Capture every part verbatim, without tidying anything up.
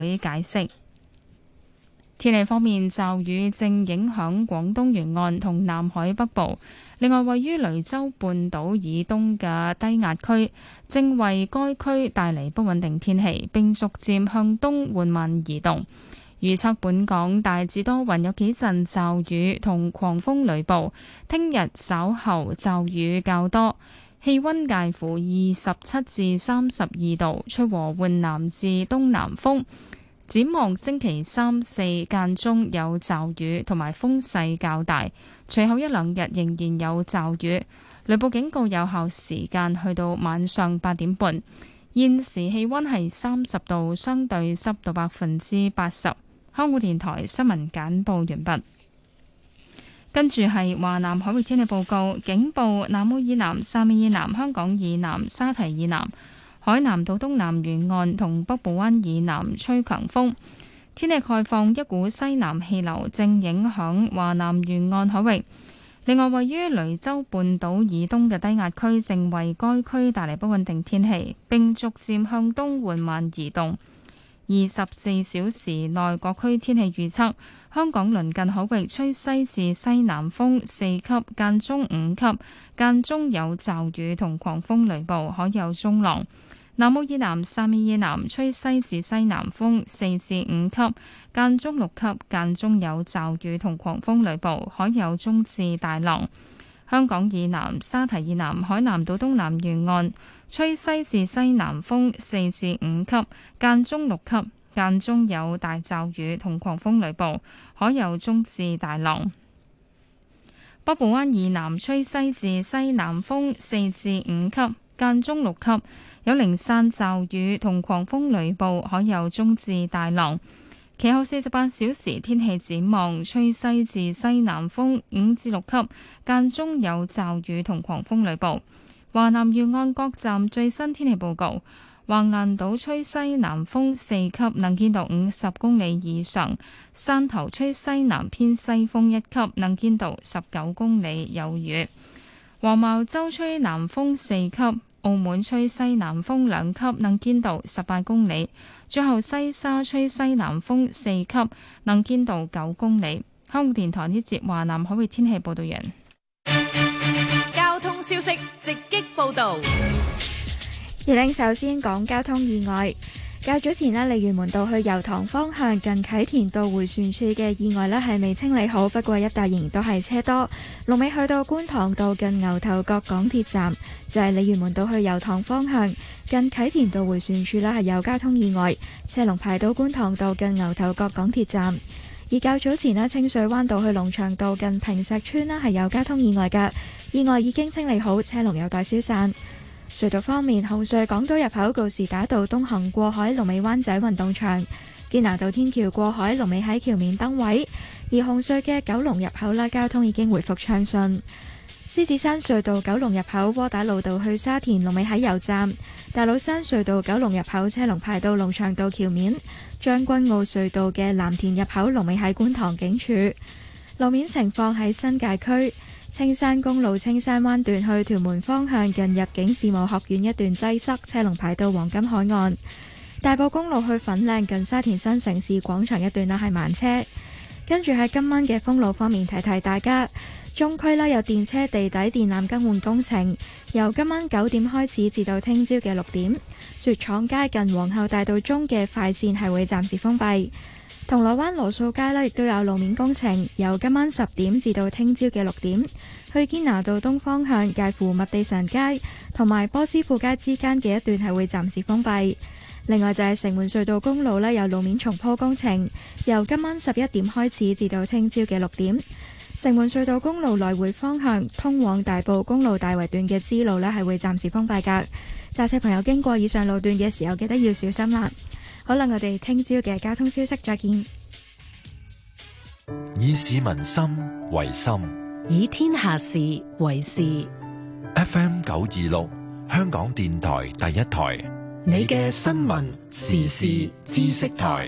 會解釋。天氣方面，驟雨正影響廣東沿岸同南海北部。另外，位於雷州半島以東嘅低壓區正為該區帶嚟不穩定天氣，並逐漸向東緩慢移動。預測本港大致多雲，有幾陣驟雨同狂風雷暴。聽日稍後驟雨較多，氣溫介乎二十七至三十二度，吹和緩南至東南風。展望星期三四間中有驟雨同埋風勢較大，隨後一兩日仍然有驟雨，雷暴警告有效時間去到晚上八點半。現時氣溫係三十度，相對濕度百分之八十。香港電台新聞簡報完畢。跟住係華南海域天氣報告，警報：南澳以南、汕尾以南、香港以南、沙堤以南、海南島東南沿岸同北部灣以南吹強風。天氣概況：一股西南氣流正影響華南沿岸海域。另外，位於雷州半島以東嘅低壓區正為該區帶嚟不穩定天氣，並逐漸向東緩慢移動。二十四小時內各區天氣預測：香港鄰近海域吹西至西南風四級，間中五級，間中有驟雨同狂風雷暴，海有中浪。南澳以南、汕尾以南吹西至西南風四至五級，間中六級，間中有驟雨同狂風雷暴，海有中至大浪。香港以南、沙堤以南、海南島東南沿岸吹西至西南風四至五級，間中六級，間中有大驟雨同狂風雷暴，海有中至大浪。北部灣以南吹西至西南風四至五級，間中六級，有零散驟雨同狂風雷暴，海有中至大浪。其後四十八小時天氣展望，吹西至西南風五至六級，間中有驟雨同狂風雷暴。華南沿岸各站最新天氣報告：橫瀾島吹西南風四級，能見度五十公里以上；汕頭吹西南偏西風一級，能見度十九公里，有雨。黃茅洲吹南風四級。澳門吹西南風兩級，能見度十八公里。最後西沙吹西南風四級，能見度九公里。香港電台呢節華南海域天氣報道完。 交通消息直擊報道。 而令首先講交通意外。較早前呢，鯉魚門道去油塘方向近啟田道迴旋處嘅意外呢係未清理好，不過一帶仍然都係車多。龍尾去到觀塘道近牛頭角港鐵站，就係鯉魚門道去油塘方向近啟田道迴旋處呢係有交通意外，車龍排到觀塘道近牛頭角港鐵站。而較早前呢，清水灣道去龍翔道近坪石村呢係有交通意外㗎，意外已經清理好，車龍有待消散。隧道方面，紅隧港島入口告士打道東行過海，龍尾灣仔運動場；堅拿道天橋過海，龍尾喺橋面燈位。而紅隧嘅九龍入口啦，交通已經回復暢順。獅子山隧道九龍入口窩打老道去沙田，龍尾喺油站；大老山隧道九龍入口車龍排到龍翔道橋面。將軍澳隧道嘅藍田入口龍尾喺觀塘警署。路面情況喺新界區。青山公路青山灣段去屯門方向近入境事務學院一段擠塞，車龍排到黃金海岸。大埔公路去粉嶺近沙田新城市廣場一段啦係慢車。跟住喺今晚嘅封路方面提提大家，中區啦有電車地底電纜更換工程，由今晚九點開始至到聽朝嘅六點。雪廠街近皇后大道中嘅快線係會暫時封閉。銅鑼灣羅素街呢亦都有路面工程，由今晚十點至到聽朝嘅六點，去堅拿道東方向介乎麥地臣街同埋波斯富街之間嘅一段係會暫時封閉。另外就係城門隧道公路呢有路面重鋪工程，由今晚十一點開始至到聽朝嘅六點。城門隧道公路來回方向通往大埔公路大圍段嘅支路呢係會暫時封閉㗎。駕駛朋友經過以上路段嘅時候，記得要小心啦。好啦，我哋聽朝嘅交通消息再見。 以市民心為心， 以天下事為事。 F M 九二六，香港電台第一台， 你嘅新聞時事知識台。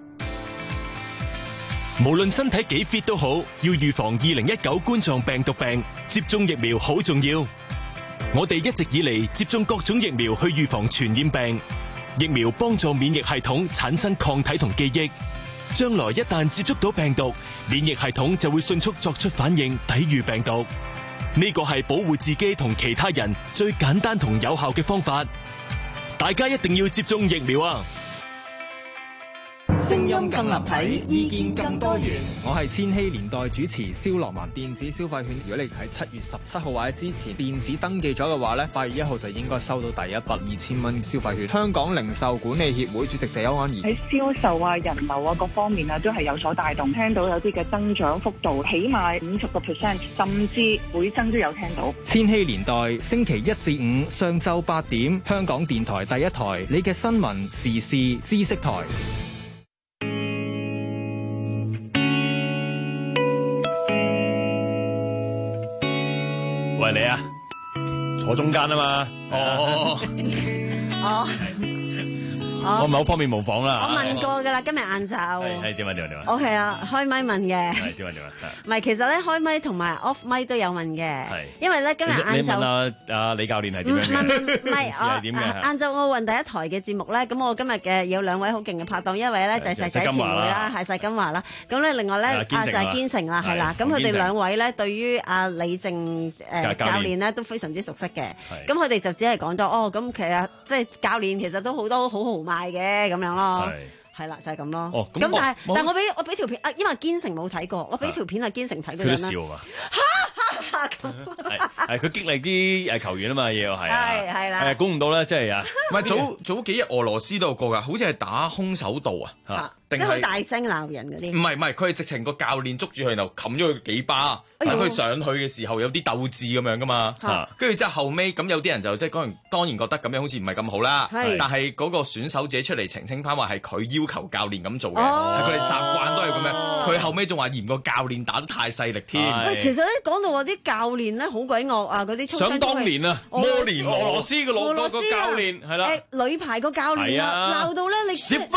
無論身體幾 fit 都好，要預防二零一九冠狀病毒病，接種疫苗好重要。我哋一直以嚟接種各種疫苗去預防傳染病。 疫苗幫助免疫系統產生抗體同記憶，將來一旦接觸到病毒，免疫系統就會迅速作出反應，抵禦病毒。呢個係保護自己同其他人最簡單同有效嘅方法。大家一定要接種疫苗啊！ 聲音更立體，意見更多元。 我係千禧年代主持蕭樂文。電子消費券，如果你喺七月十七號或者之前電子登記咗嘅話呢，八月一號就應該收到第一筆二千蚊消費券。香港零售管理協會主席謝邱安儀， 喺銷售啊、人流啊各方面啊都係有所帶動，聽到有啲嘅增長幅度，起碼五十個 percent， 甚至每增都有聽到。 千禧年代星期一至五上晝八點，香港電台第一台，你嘅新聞時事知識台。 喂，你啊，坐中間啊嘛。哦， 哦， 我唔係好方便模仿啦。 我問過噶啦，今日晏晝。 係係點啊點啊點啊？ 我係啊，開咪問嘅。 係點啊點啊？ 唔係，其實咧開咪同埋 off 咪都有問嘅。係。因為咧今日晏晝。 你問阿阿李教練係點樣嘅？ 唔係唔係，我係點嘅？ 晏晝奧運第一台嘅節目咧，咁我今日嘅有兩位好勁嘅拍檔，一位咧就係細仔前輩啦，係細金華啦。咁咧另外咧啊就係堅成啦，係啦。咁佢哋兩位咧對於阿李靜誒教練咧都非常之熟悉嘅。咁佢哋就只係講咗哦，咁其實即係教練其實都好多好豪邁嘅咁樣咯，係啦就係咁咯。咁但係但係我俾我俾條片啊，因為堅成冇睇過，我俾條片阿堅成睇嗰陣咧。佢都笑啊！ 係佢激勵啲誒球員啊嘛，要係係係啦。 誒估唔到咧，即係啊！ 唔係早早幾日俄羅斯都有過㗎，好似係打空手道啊， 即係好大聲鬧人嗰啲。 唔係唔係，佢係直情個教練捉住佢，然後冚咗佢幾巴，等佢上去嘅時候有啲鬥志咁樣㗎嘛。跟住之後後尾咁有啲人就即係當然當然覺得咁樣好似唔係咁好啦。但係嗰個選手自己出嚟澄清翻話係佢要求教練咁做嘅，係佢哋習慣都係咁樣。佢後尾仲話嫌個教練打得太細力添。 喂，其實咧講到話啲教練咧好鬼惡啊，嗰啲想當年啊，摩連俄羅斯嘅老個教練係啦， 誒女排個教練啊，鬧到咧你。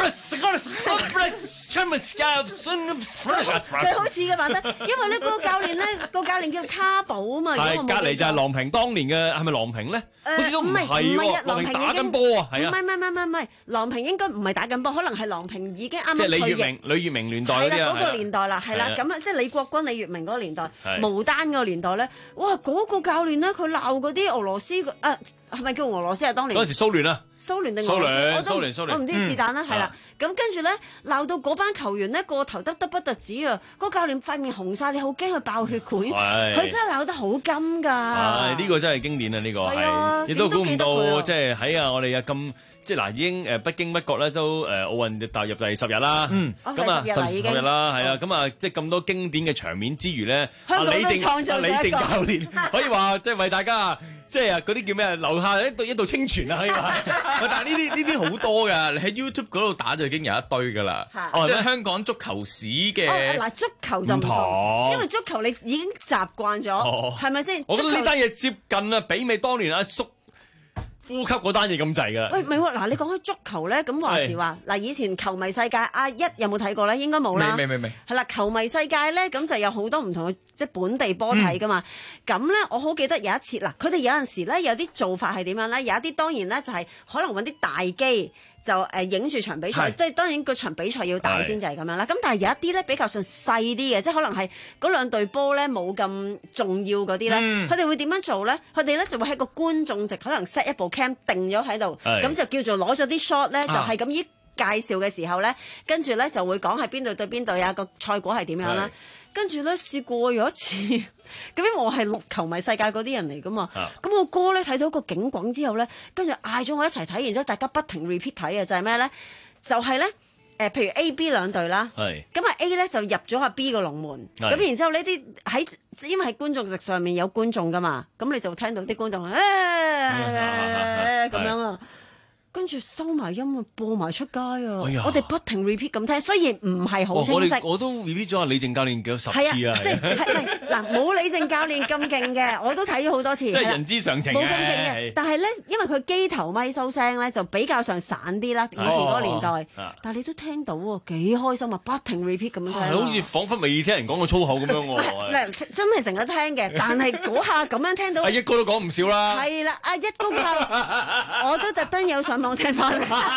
佢好似嘅話咧，因為咧嗰個教練咧個教練叫卡寶啊嘛， 係隔離就係郎平當年嘅，係咪郎平咧？好似都唔係喎，郎平打緊波啊，係啊， 唔係唔係唔係唔係，郎平應該唔係打緊波，可能係郎平已經啱啱退役。 即係李月明、李月明年代嗰啲啊， 係啦，嗰個年代啦，係啦，咁啊，即係李國軍、李月明嗰個年代，毛丹嗰個年代咧，哇！嗰個教練咧，佢鬧嗰啲俄羅斯嘅啊，係咪叫俄羅斯啊？當年嗰陣時蘇聯啊， 蘇聯定蘇聯？ 蘇聯蘇聯，我唔知是但啦，係啦。咁跟住咧鬧到嗰班球員咧個頭耷耷不特止啊！嗰教練塊面紅晒，你好驚佢爆血管，佢真係鬧得好金㗎。 係呢個真係經典啊！呢個係亦都估唔到，即係喺啊我哋啊咁即係嗱已經誒不經不覺咧都誒奧運踏入第十日啦。嗯，咁啊第十日啦，係啊，咁啊即係咁多經典嘅場面之餘咧， 香港都創造咗一個李靜教練可以話即係為大家。即係啊！嗰啲叫咩啊？留下一道一道清泉啊！可以話，但係呢啲呢啲好多㗎。你喺 YouTube 嗰度打就已經有一堆㗎啦。即係香港足球史嘅。 嗱，足球就唔同，因為足球你已經習慣咗，係咪先？ 我覺得呢單嘢接近啊，媲美當年阿叔呼吸嗰單嘢咁滯㗎。 喂，唔係喎，嗱，你講開足球咧，咁話時話嗱，以前球迷世界阿一有冇睇過咧？應該冇啦。 未未未。 係啦，球迷世界咧，咁就有好多唔同嘅即係本地波睇㗎嘛。咁咧，我好記得有一次嗱，佢哋有陣時咧有啲做法係點樣咧？有一啲當然咧就係可能揾啲大機。就誒影住場比賽，即係當然個場比賽要大先就係咁樣啦。咁但係有一啲咧比較上細啲嘅，即係可能係嗰兩隊波咧冇咁重要嗰啲咧，佢哋會點樣做咧？佢哋咧就會喺個觀眾席可能 set 一部 cam 定咗喺度，咁就叫做攞咗啲 shot 咧，就係咁依介紹嘅時候咧，跟住咧就會講係邊隊對邊隊啊，個賽果係點樣啦。跟住咧試過有一次，咁因為我係陸球迷世界嗰啲人嚟噶嘛，咁、啊、我哥咧睇到個警滾之後咧，跟住嗌咗我一齊睇，然之後大家不停 repeat 睇啊，就係咩咧？就係咧誒，譬如 A、B 兩隊啦，咁啊 A 咧就入咗阿 B 個龍門，咁然之後呢啲喺因為喺觀眾席上面有觀眾噶嘛，咁你就聽到啲觀眾誒咁樣啊。跟住收埋音啊，播埋出街啊！哎、我哋不停 repeat 咁聽，雖然唔係好清晰。 哦、我，我都 repeat 咗阿李靜教練幾十次啊！ 係啊，即係嗱，冇李靜教練咁勁嘅，我都睇咗好多次。 即係人之常情嘅。 冇咁勁嘅，但係咧，因為佢機頭咪收聲咧，就比較上散啲啦。以前嗰個年代，哦哦、但係你都聽到喎，幾開心啊！不停 repeat 咁樣聽。 係好似彷彿未聽人講過粗口咁樣喎。 真係成日聽嘅，但係嗰下咁樣聽到。 阿一哥都講唔少啦。 係啦，阿一哥教，我都特登有上網聽翻。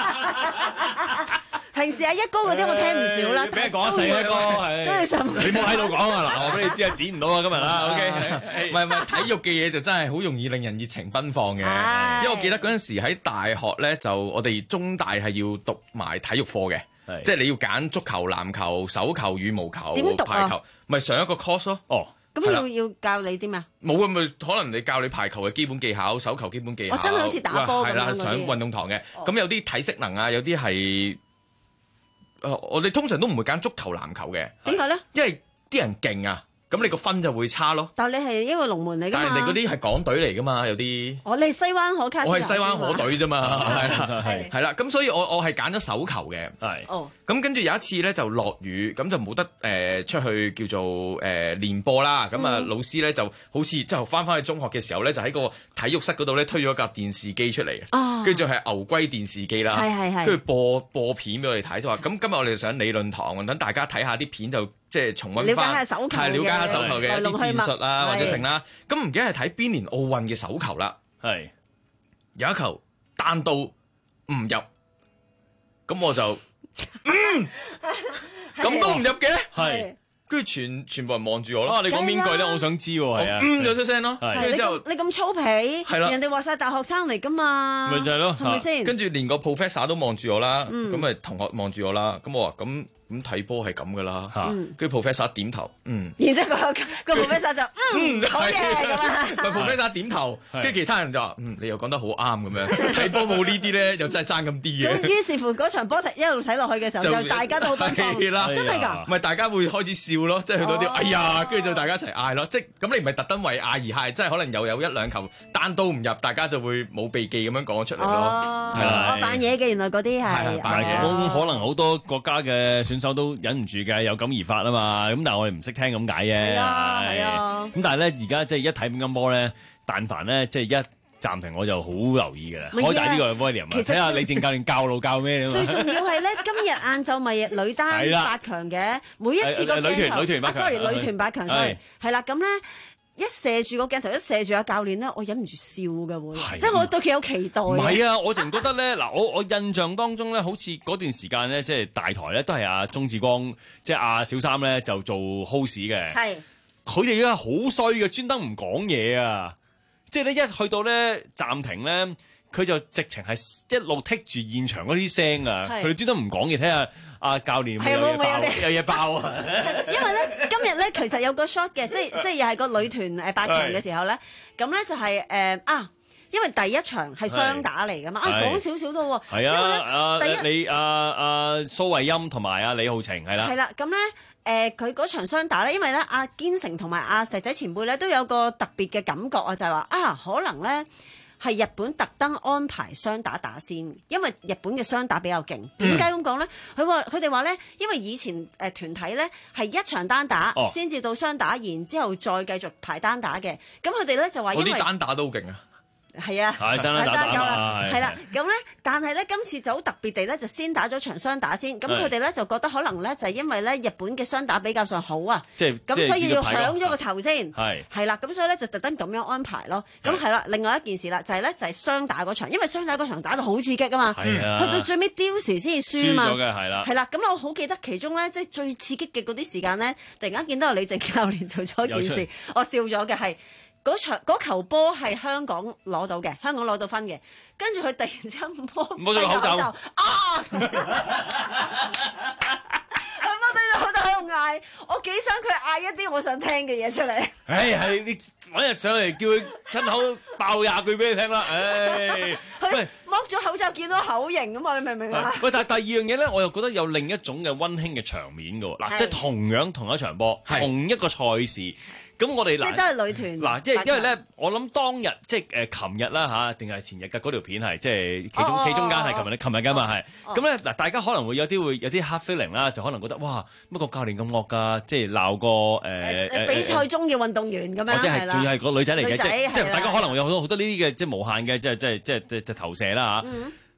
平時阿一哥嗰啲我聽唔少啦， 俾你講一世一哥係，你冇喺度講啊嗱，我俾你知啊，剪唔到啊今日啦 ，OK， 唔係唔係，體育嘅嘢就真係好容易令人熱情奔放嘅，因為我記得嗰陣時喺大學咧，就我哋中大係要讀埋體育課嘅，即係你要揀足球、籃球、手球、羽毛球、排球，咪上一個 course 咯。哦， 咁要要教你啲咩啊？ 冇啊，咪可能你教你排球嘅基本技巧、手球基本技巧， 我真係好似打波咁樣嗰啲。係啦，上運動堂嘅，咁有啲體適能啊，有啲係。誒，我哋通常都唔會揀足球、籃球嘅。 點解咧？ 因為啲人勁啊，咁你個分就會差咯。 但係你係因為龍門嚟㗎嘛。 但係人哋嗰啲係港隊嚟㗎嘛，有啲。 我哋西灣河卡斯。 我係西灣河隊啫嘛，係啦，係係啦，咁所以我我係揀咗手球嘅。係。哦。咁跟住有一次咧就落雨，咁就冇得誒、呃、出去叫做誒、呃、練波啦。咁啊、嗯、老師咧就好似就翻返去中學嘅時候咧，就喺個體育室嗰度咧推咗架電視機出嚟。哦。跟住就係牛龜電視機啦。係係係。跟住播播片俾我哋睇，就話咁今日我哋想理論堂，等大家睇下啲片就即係重溫翻，係了解下手球嘅一啲戰術啊或者成啦。咁唔記得係睇邊年奧運嘅手球啦。係。有一球彈道唔入，咁我就。嗯，咁都唔入嘅，係，跟住全全部人望住我咯。 啊，你講邊句咧？我想知喎，係啊， 嗯咗出聲咯。 跟住之後，你咁粗皮，係啦，人哋話晒大學生嚟噶嘛， 咪就係咯， 係咪先？ 跟住連個 professor 都望住我啦，咁咪同學望住我啦，咁我話咁。咁睇波係咁噶啦，跟住 professor 點頭，嗯， 然之後個個 professor 就嗯好嘅咁啊， 咪 professor 點頭，跟住其他人就話嗯你又講得好啱咁樣，睇波冇呢啲咧又真係爭咁啲嘅。 咁於是乎嗰場波一路睇落去嘅時候，就大家都好奔放，真係㗎， 唔係大家會開始笑咯，即係去到啲哎呀，跟住就大家一齊嗌咯，即係咁你唔係特登為嗌而嗌，即係可能又有一兩球單刀唔入，大家就會冇避忌咁樣講出嚟咯，係啦， 我扮嘢嘅原來嗰啲係， 咁可能好多國家嘅選手都忍唔住嘅，有感而發啊嘛。咁但係我哋唔識聽咁解嘅。係啊，係啊。咁但係咧，而家即係一睇乒乓波咧，但凡咧即係一暫停，我就好留意嘅啦。開大呢個 volume 睇下李靜教練教路教咩啊嘛。 最重要係咧，今日晏晝咪女單八強嘅，每一次個鏡頭， 女團女團八強 ，sorry，女團八強賽係啦，咁咧。一射住個鏡頭，一射住阿教練咧，我忍唔住笑㗎會，即係我對佢有期待。唔係啊，我淨覺得咧，嗱，我我印象當中咧，好似嗰段時間咧，即係大台咧都係阿鐘志光，即係阿小三咧就做 host 嘅。係，佢哋而家好衰嘅，專登唔講嘢啊！即係咧一去到咧暫停咧，佢就直情係一路剔住現場嗰啲聲啊！佢哋專登唔講嘢，睇下阿教練有嘢爆，有嘢爆啊！ 因為咧今日咧其實有個 shot 嘅，即係即係又係個女團誒八強嘅時候咧，咁咧就係、是、誒、呃、啊，因為第一場係雙打嚟㗎嘛，啊講少少都喎， 係啊，啊第一你阿阿蘇慧音同埋阿李浩晴係啦， 係啦，咁咧誒佢嗰場雙打咧，因為咧阿堅成同埋阿石仔前輩咧都有個特別嘅感覺啊，就係、是、話啊可能咧。係日本特登安排雙打打先，因為日本嘅雙打比較勁。點解咁講咧？佢話佢哋話咧，因為以前誒、呃、團體咧係一場單打先至、哦、到雙打，然之後再繼續排單打嘅。咁佢哋咧就話因為啲單打都好勁啊！ 係啊， 係單打打啦， 係啦。咁咧，但係咧今次就好特別地咧，就先打咗場雙打先。咁佢哋咧就覺得可能咧就係因為咧日本嘅雙打比較上好啊，即係咁所以要響咗個頭先，係係啦。咁所以咧就特登咁樣安排咯。咁係啦，另外一件事啦，就係咧就係雙打嗰場，因為雙打嗰場打到好刺激啊嘛，去到最尾丟時先至輸嘛， 係啦， 係啦。咁我好記得其中咧，即係最刺激嘅嗰啲時間咧，突然間見到李靜教練做咗一件事，我笑咗嘅係。嗰場嗰球波係香港攞到嘅，香港攞到分嘅，跟住佢突然之間摸摸咗個口罩，啊！佢摸低咗口罩喺度嗌，我幾想佢嗌一啲我想聽嘅嘢出嚟。 唉，係你揾日上嚟叫佢親口爆廿句俾你聽啦，唉！ 佢剝咗口罩見到口型咁嘛，你明唔明啊？ 喂，但係第二樣嘢咧，我又覺得有另一種嘅溫馨嘅場面㗎喎，嗱，即係同樣同一場波，同一個賽事。咁我哋嗱， 即係都係女團嗱，即係因為咧，我諗當日即係誒琴日啦嚇，定係前日嘅嗰條片係即係其中其中間係琴日，琴日㗎嘛係。咁咧嗱，大家可能會有啲會有啲 hard feeling 啦，就可能覺得哇乜個教練咁惡㗎，即係鬧個誒誒比賽中嘅運動員咁樣， 或者係仲要係個女仔嚟嘅，即係即係大家可能會有好多好多呢啲嘅即係無限嘅即係即係即係即係投射啦嚇。咁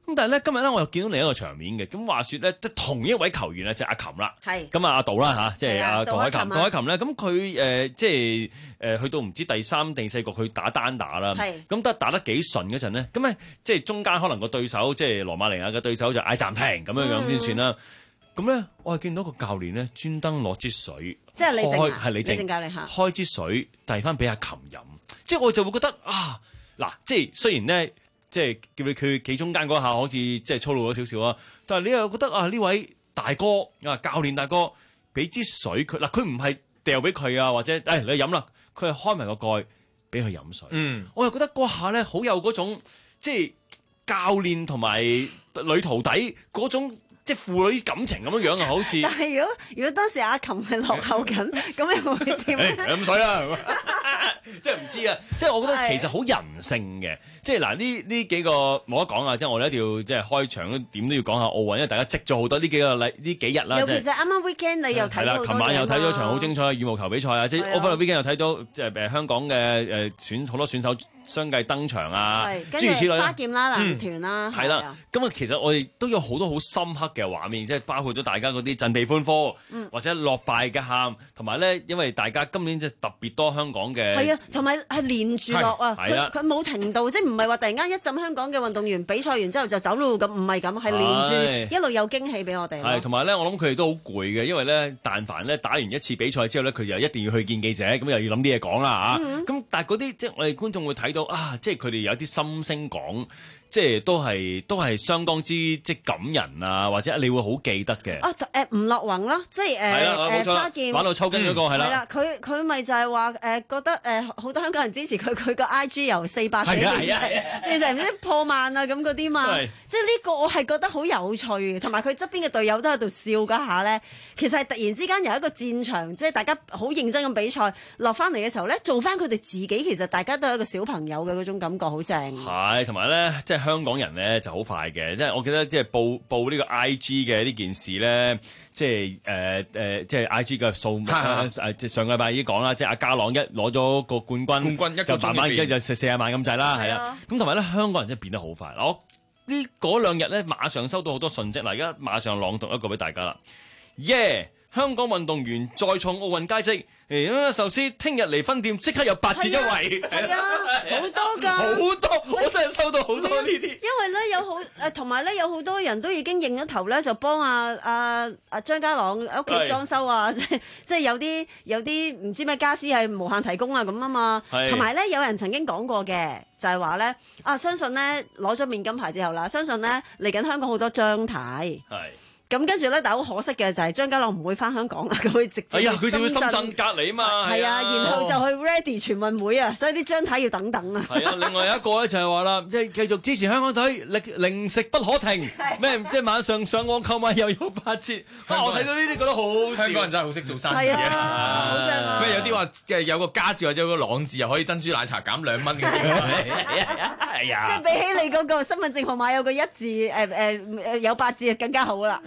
咁但係咧今日咧我又見到另一個場面嘅，咁話説咧即係同一位球員咧就係阿琴啦， 係咁啊阿杜啦嚇，即係阿杜海琴， 杜杜海琴咧咁佢誒即係誒去到唔知第三第四局去打單打啦，咁得打得幾順嗰陣咧，咁咧即係中間可能個對手即係羅馬尼亞嘅對手就嗌暫停咁樣樣先算啦。咁咧我係見到個教練咧專登攞支水， 即係李靜係李靜教練嚇， 開支水遞翻俾阿琴飲，即係我就會覺得啊嗱，即係雖然咧。即係叫你佢企中間嗰下，好似即係粗魯咗少少啊！但係你又覺得啊，呢位大哥啊，教練大哥俾支水佢嗱，佢唔係掉俾佢啊，或者誒、哎、你飲啦，佢係開埋個蓋俾佢飲水。嗯，我又覺得嗰下咧好有嗰種即係教練同埋女徒弟嗰種即係父女感情咁樣樣啊，好似。但係如果如果當時阿琴係落後緊，咁你會點咧？ 飲水啦！即係唔知啊！即係我覺得其實好人性嘅，即係嗱呢呢幾個冇得講啊！即係我哋一定要即係開場都點都要講下奧運，因為大家積咗好多呢幾個禮呢幾日啦。 尤其是啱啱 weekend 你又睇到好多嘢啦。係啦，琴晚又睇咗場好精彩嘅羽毛球比賽啊！即係 over the weekend 又睇到即係誒香港嘅誒選好多選手相繼登場啊！諸如此類啦， 花劍啦、男團啦， 係啦。咁啊，其實我哋都有好多好深刻嘅畫面，即係包括咗大家嗰啲振臂歡呼，或者落敗嘅喊，同埋咧，因為大家今年即係特別多香港嘅。 係啊，同埋係連住落啊！佢佢冇停到，即係唔係話突然間一陣香港嘅運動員比賽完之後就走路咁，唔係咁，係連住一路有驚喜俾我哋。 係同埋咧，我諗佢哋都好攰嘅，因為咧，但凡咧打完一次比賽之後咧，佢就一定要去見記者，咁又要諗啲嘢講啦嚇。咁、嗯、但係嗰啲即係我哋觀眾會睇到啊，即係佢哋有啲心聲講。即係都係都係相當之即係感人啊，或者你會好記得嘅。 啊誒吳樂宏啦，即係誒誒花劍玩到抽筋嗰個係啦。 係啦，佢佢咪就係話誒覺得誒好多香港人支持佢，佢個 I G 由四百幾變成唔知破萬啊咁嗰啲嘛。即係呢個我係覺得好有趣嘅，同埋佢側邊嘅隊友都喺度笑嗰下咧。其實係突然之間由一個戰場，即係大家好認真咁比賽落翻嚟嘅時候咧，做翻佢哋自己，其實大家都係一個小朋友嘅嗰種感覺，好正。 係同埋咧，即係。香港人咧就好快嘅，即係我記得即係報報呢個 I G 嘅呢件事咧，即係誒誒，即係 I G 嘅數目誒，上個禮拜已經講啦，即係阿家朗一攞咗個冠軍，冠軍一就慢慢而家就四十萬咁滯啦，係啊，咁同埋咧香港人真係變得好快。我呢嗰兩日咧馬上收到好多訊息，嗱而家馬上朗讀一個俾大家啦，耶！香港運動員再創奧運佳績，誒壽司聽日嚟分店即刻有八折優惠， 係啊，好多㗎， 好多，我真係收到好多呢啲。因為咧有好誒，同埋咧有好多人都已經認咗頭咧，就幫阿阿阿張家朗屋企裝修啊，即係即係有啲有啲唔知咩家私係無限提供啊咁啊嘛。同埋咧有人曾經講過嘅，就係話咧啊，相信咧攞咗面金牌之後啦，相信咧嚟緊香港好多張太。係。咁跟住咧，但係好可惜嘅就係張家朗唔會翻香港啦，佢會直接去深圳。佢就去深圳隔離嘛。係啊，然後就去 Ready 全運會啊，所以啲張太要等等啊。係啊，另外有一個咧就係話啦，即係繼續支持香港隊，零零食不可停。咩？即係晚上上網購買又有八折。我睇到呢啲覺得好好笑。香港人真係好識做生意嘅。係啊，好正啊。咩有啲話即係有個加字或者有個朗字又可以珍珠奶茶減兩蚊嘅。係啊。即係比起你嗰個身份證號碼有個一字誒誒誒有八字更加好啦。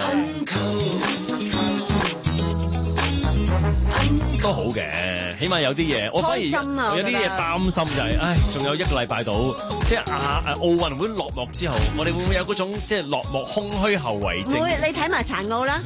都好嘅，起碼有啲嘢。我反而有啲嘢擔心就係，唉，仲有一個禮拜到，即係亞誒奧運會落幕之後，我哋會唔會有嗰種即係落幕空虛後遺症？會，你睇埋殘奧啦。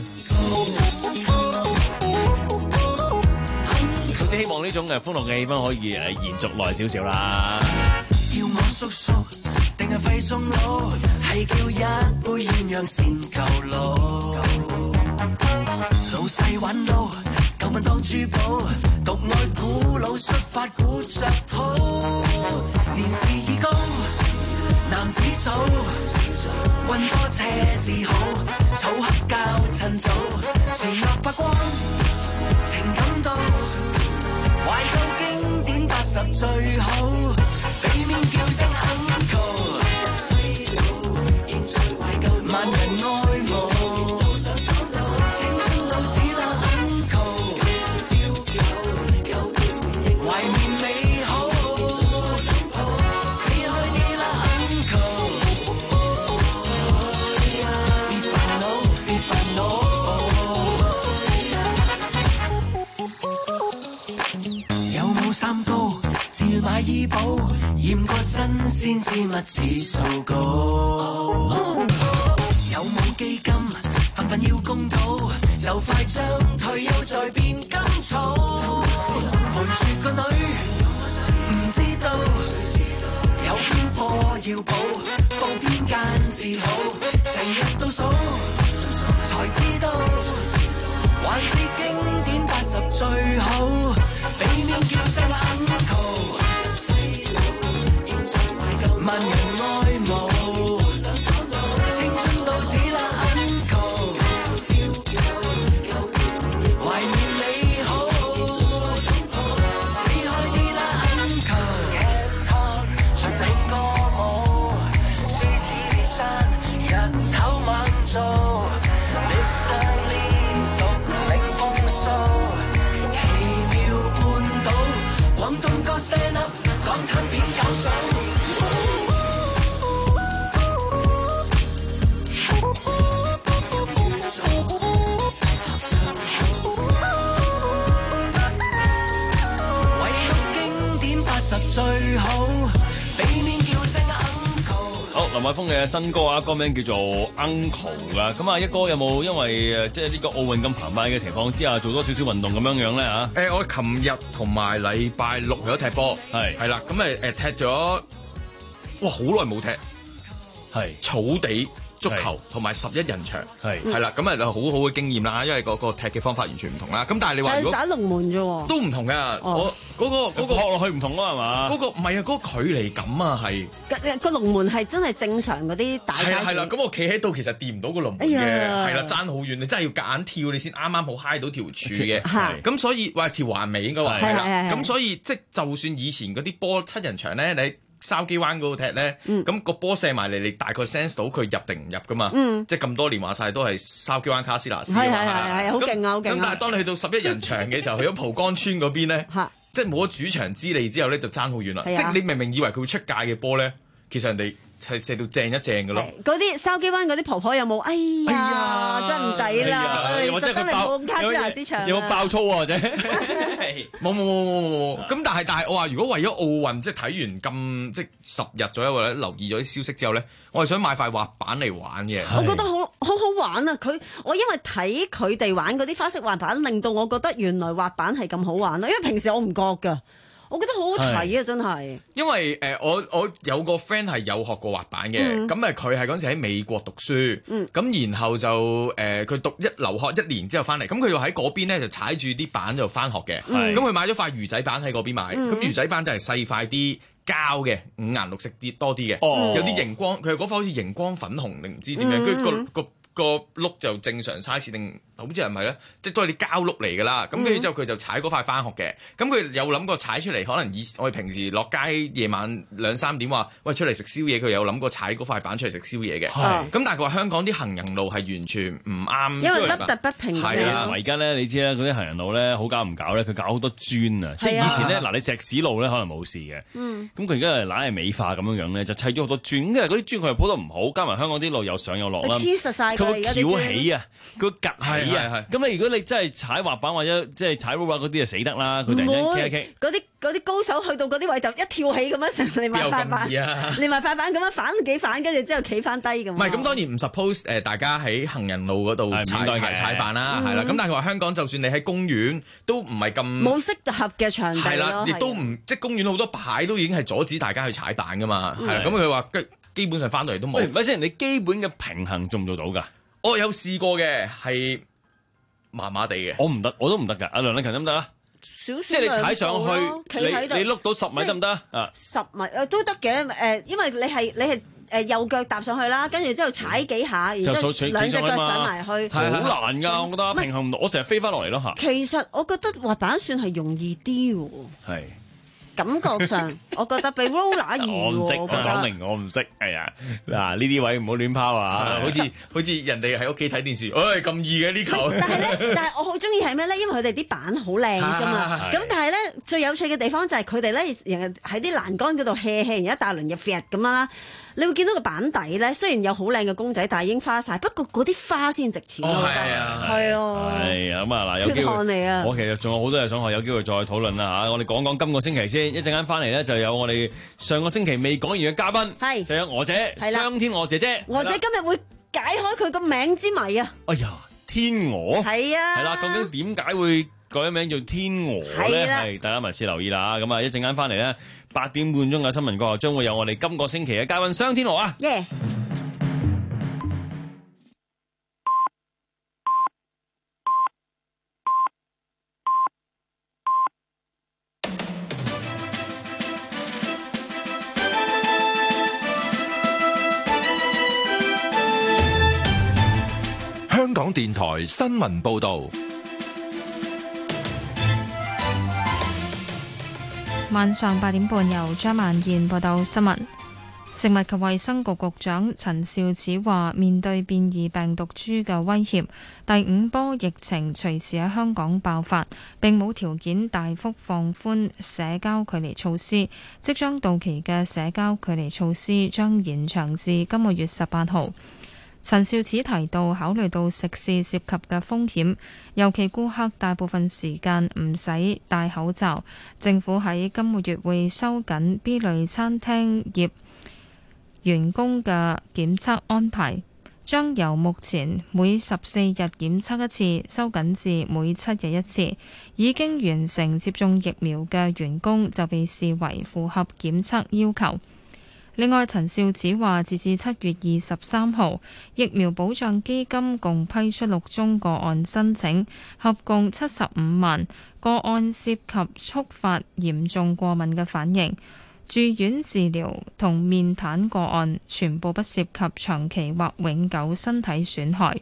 總之希望呢種嘅歡樂嘅氣氛可以誒延續耐少少啦。叫我叔叔定係廢送佬，係叫一杯鴛鴦先夠老。老細玩撈，舊物當珠寶，獨愛古老出發古着譜。年事已高，男子組，運多車自好，草黑交趁早，前額發光，情感到，懷舊經典八十最好，俾面叫聲 uncle。萬人愛慕，青春到此啦 uncle， 懷念美好，死開啲啦 uncle， 別煩惱，別煩惱，有冇三高，自買醫保，驗過新鮮之物指數高。有冇基金？份份要公道，就快將退休再變甘草。瞞住個女，唔知道有邊科要補，報邊間至好，成日倒數才知道，還是經典八十最好，俾面叫聲 uncle， 萬人愛慕，青春到此啦 uncle， 懷念美好，死開啲啦 uncle， 全力歌舞，獅子山日頭猛做 Mister Lee 獨領風騷，奇妙半島廣東歌 stand up， 港產片搞獎。最好俾面叫聲 uncle。 好，林海峰嘅新歌啊，歌名叫做 Uncle 噶。咁啊，一哥有冇因為誒即係呢個奧運咁澎湃嘅情況之下，做多少少運動咁樣樣咧嚇？ 誒，我琴日同埋禮拜六有踢波，係係啦，咁誒誒踢咗，哇，好耐冇踢，係草地足球同埋十一人場，係係啦，咁啊好好嘅經驗啦，因為嗰個踢嘅方法完全唔同啦。咁但係你話如果打龍門啫喎， 都唔同㗎。我嗰個嗰個學落去唔同咯，係嘛？ 嗰個唔係啊，嗰個距離感啊係。 個龍門係真係正常嗰啲大。係係啦，咁我企喺度其實掂唔到個龍門嘅，係啦，爭好遠，你真係要夾硬跳你先啱啱好揩到條柱嘅。咁所以話條環尾應該話係啦。咁所以即係就算以前嗰啲波七人場咧，你筲箕灣嗰度踢咧，咁個波射埋嚟，你大概 sense 到佢入定唔入噶嘛？即係咁多年話晒都係筲箕灣卡斯納斯。 係係係好勁啊，好勁！ 咁但係當你去到十一人場嘅時候，去咗蒲崗村嗰邊咧，即係冇咗主場之利之後咧，就爭好遠啦。即係你明明以為佢會出界嘅波咧，其實人哋係射到正一正嘅咯。 嗰啲筲箕灣嗰啲婆婆有冇？哎呀，真唔抵啦！ 或者佢爆卡斯納斯場有冇爆粗啊？或者冇冇冇冇冇冇。咁但係但係我話，如果為咗奧運即係睇完咁即係十日左右或者留意咗啲消息之後咧，我係想買塊滑板嚟玩嘅。 我覺得好好好玩啊！佢我因為睇佢哋玩嗰啲花式滑板，令到我覺得原來滑板係咁好玩咯。因為平時我唔覺㗎。我覺得好好睇啊！真係，因為誒、呃，我我有個 friend 係有學過滑板嘅，咁誒佢係嗰陣時喺美國讀書，咁、嗯、然後就誒佢、呃、讀一留學一年之後翻嚟，咁佢就喺嗰邊咧就踩住啲板就翻學嘅，咁佢、嗯、買咗塊魚仔板喺嗰邊買，咁、嗯、魚仔板就係細塊啲膠嘅，五顏六色啲多啲嘅，哦、有啲熒光，佢嗰塊好似熒光粉紅定唔知點樣，跟住、嗯、個個。個碌就正常 size 定好似係咪咧？即係都係啲膠碌嚟㗎啦。咁跟住之後佢就踩嗰塊返學嘅。咁佢有諗過踩出嚟，可能以我哋平時落街夜晚兩三點話，喂出嚟食宵夜，佢有諗過踩嗰塊板出嚟食宵夜嘅。咁但係佢話香港啲行人路係完全唔啱， 因為凹凸不平。 係啊，而家咧你知啦，嗰啲行人路咧好搞唔搞咧？佢搞好多磚啊！即係以前咧嗱，你石屎路咧可能冇事嘅。咁佢而家係懶係美化咁樣樣咧，就砌咗好多磚。因為嗰啲磚佢又鋪得唔好，加埋香港啲路又上又落啦。 黐實晒。 佢翹起啊，佢趌起啊，咁你如果你真係踩滑板或者即係踩 roller 嗰啲就死得啦，佢突然間傾一傾， 嗰啲嗰啲高手去到嗰啲位就一跳起咁樣成你埋塊板，你埋塊板咁樣反幾反，跟住之後企翻低咁。 唔係咁當然唔 suppose 誒大家喺行人路嗰度踩踩踩板啦，係啦。咁但係佢話香港就算你喺公園都唔係咁冇適合嘅場地咯，係啦， 亦都唔即係公園好多牌都已經係阻止大家去踩板噶嘛，係啦。咁佢話基本上翻到嚟都冇。 唔係先，你基本嘅平衡做唔做到㗎？ 我有試過嘅，係麻麻地嘅。 我唔得，我都唔得㗎。阿梁禮勤得唔得啊？ 少少即係你踩上去，你你碌到十米得唔得啊？ 十米誒都得嘅誒，因為你係你係誒右腳踏上去啦，跟住之後踩幾下，然之後兩隻腳上埋去， 好難㗎。我覺得平衡唔到，我成日飛翻落嚟咯嚇。 其實我覺得滑板算係容易啲喎。係。感覺上，我覺得比 roller 易喎。我唔識， 我講明我唔識。係啊，嗱呢啲位唔好亂拋啊！ 好似好似人哋喺屋企睇電視，唉咁易嘅呢球。 但係咧，但係我好中意係咩咧？因為佢哋啲板好靚㗎嘛。咁但係咧，最有趣嘅地方就係佢哋咧，人喺啲欄杆嗰度 hea hea 一大輪嘅 fit 咁樣啦。你會見到個板底咧，雖然有好靚嘅公仔，但係已經花晒。不過嗰啲花先值錢咯。 係啊， 係啊。 係啊咁啊嗱，有機會嚟啊！ 我其實仲有好多嘢想學，有機會再討論啦嚇。我哋講講今個星期先，一陣間翻嚟咧就有我哋上個星期未講完嘅嘉賓， 係就有娥姐，雙天娥姐姐。 娥姐今日會解開佢個名之謎啊！ 哎呀，天鵝係啊， 係啦，究竟點解會改名做天鵝咧？係大家密切留意啦。咁啊，一陣間翻嚟咧，八點半鐘嘅新聞過後，將會有我哋今個星期嘅嘉賓雙天鵝啊！ 耶！ 香港電台新聞報道， 晚上八點半由張曼燕報道新聞。食物及衛生局局長陳肇始話，面對變異病毒株嘅威脅，第五波疫情隨時喺香港爆發，並冇條件大幅放寬社交距離措施。即將到期嘅社交距離措施將延長至今個月十八號。陳肇始提到，考慮到食肆涉及嘅風險，尤其顧客大部分時間唔使戴口罩，政府喺今個月會收緊 B 類餐廳業員工嘅檢測安排，將由目前每十四日檢測一次收緊至每七日一次。已經完成接種疫苗嘅員工就被視為符合檢測要求。另外，陳肇始話，截至七月二十三號，疫苗保障基金共批出六宗個案申請，合共七十五萬個案涉及觸發嚴重過敏嘅反應。住院治療同面癱個案全部不涉及長期或永久身體損害。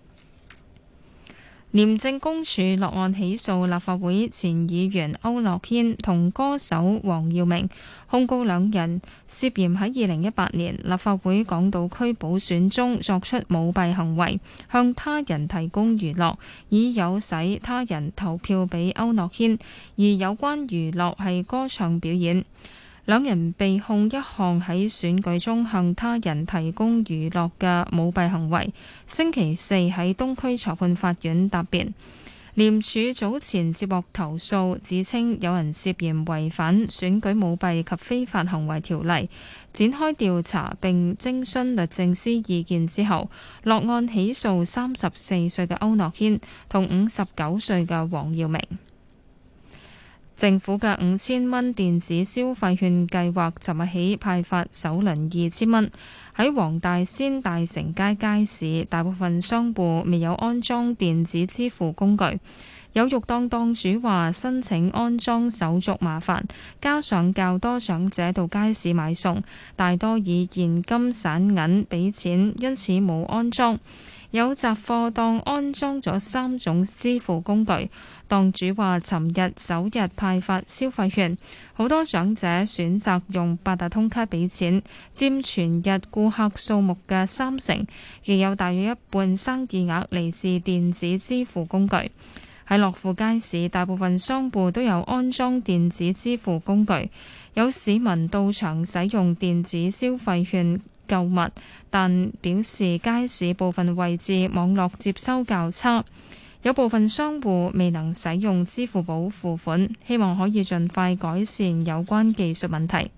廉政公署落案起訴立法會前議員區諾軒同歌手黃耀明，控告兩人涉嫌喺二零一八年立法會港島區補選中作出舞弊行為，向他人提供娛樂，以誘使他人投票俾區諾軒，而有關娛樂係歌唱表演。兩人被控一項喺選舉中向他人提供娛樂嘅舞弊行為，星期四喺東區裁判法院答辯。廉署早前接獲投訴，指稱有人涉嫌違反選舉舞弊及非法行為條例，展開調查並徵詢律政司意見之後，落案起訴三十四歲嘅區諾軒同五十九歲嘅黃耀明。政府嘅五千蚊電子消費券計劃尋日起派發首輪二千蚊。喺黃大仙大成街街市，大部分商戶未有安裝電子支付工具。有肉檔檔主話，申請安裝手續麻煩，加上較多長者到街市買餸，大多以現金散銀俾錢，因此冇安裝。有雜貨檔安裝咗三種支付工具，檔主話尋日首日派發消費券，好多長者選擇用八達通卡俾錢，佔全日顧客數目嘅三成，亦有大約一半生意額嚟自電子支付工具。喺樂富街市，大部分商戶都有安裝電子支付工具，有市民到場使用電子消費券購物，但表示街市部分位置網絡接收較差，有部分商戶未能使用支付寶付款，希望可以盡快改善有關技術問題。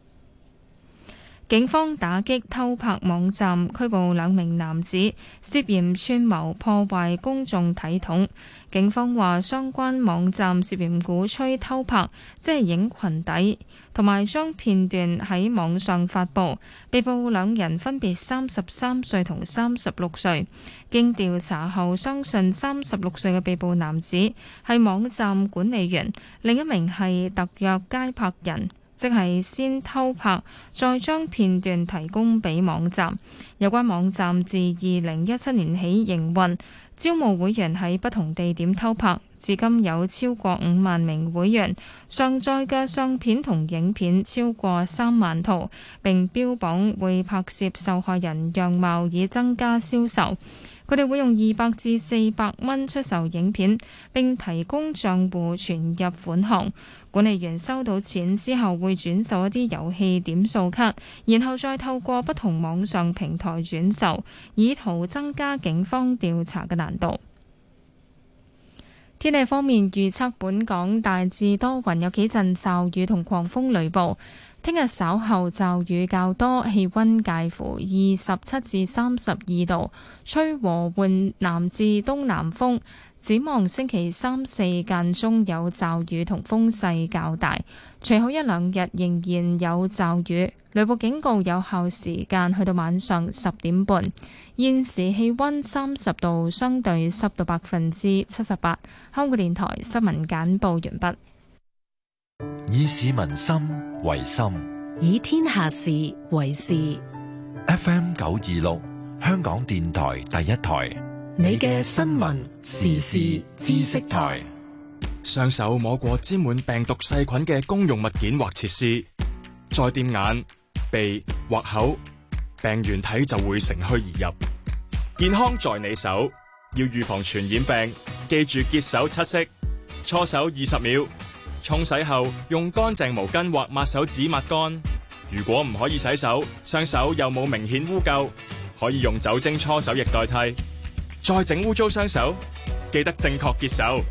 警方打擊偷拍網站，拘捕兩名男子，涉嫌串謀破壞公眾體統。警方話，相關網站涉嫌鼓吹偷拍，即係影裙底，同埋將片段喺網上發布。被捕兩人分別三十三歲同三十六歲。經調查後，相信三十六歲嘅被捕男子係網站管理員，另一名係特約街拍人。即係先偷拍，再將片段提供俾網站。有關網站自二零一七年起營運，招募會員喺不同地點偷拍，至今有超過五萬名會員，上載嘅相片同影片超過三萬套，並標榜會拍攝受害人樣貌以增加銷售。佢哋會用二百至四百蚊出售影片，並提供帳戶存入款項。管理員收到錢之後，會轉售一啲遊戲點數卡，然後再透過不同網上平台轉售，以圖增加警方調查嘅難度。 天氣方面預測，本港大致多雲，有幾陣驟雨同狂風雷暴。聽日稍後驟雨較多，氣溫介乎二十七至三十二度，吹和緩南至東南風。展望星期三四間中有驟雨同風勢較大，隨後一兩日仍然有驟雨，雷暴警告有效時間去到晚上十點半。現時氣溫三十度，相對濕度百分之七十八。香港電台新聞簡報完畢。 以市民心為心， 以天下事為事。 F M 九二六，香港電台第一台。 你嘅新聞時事知識台。 雙手摸過沾滿病毒細菌嘅公用物件或設施，再掂眼、鼻或口，病原體就會乘虛而入。健康在你手，要預防傳染病，記住潔手七式，搓手二十秒，沖洗後用乾淨毛巾或抹手紙抹乾。如果唔可以洗手，雙手又冇明顯污垢，可以用酒精搓手液代替。再整污糟雙手，記得正確潔手。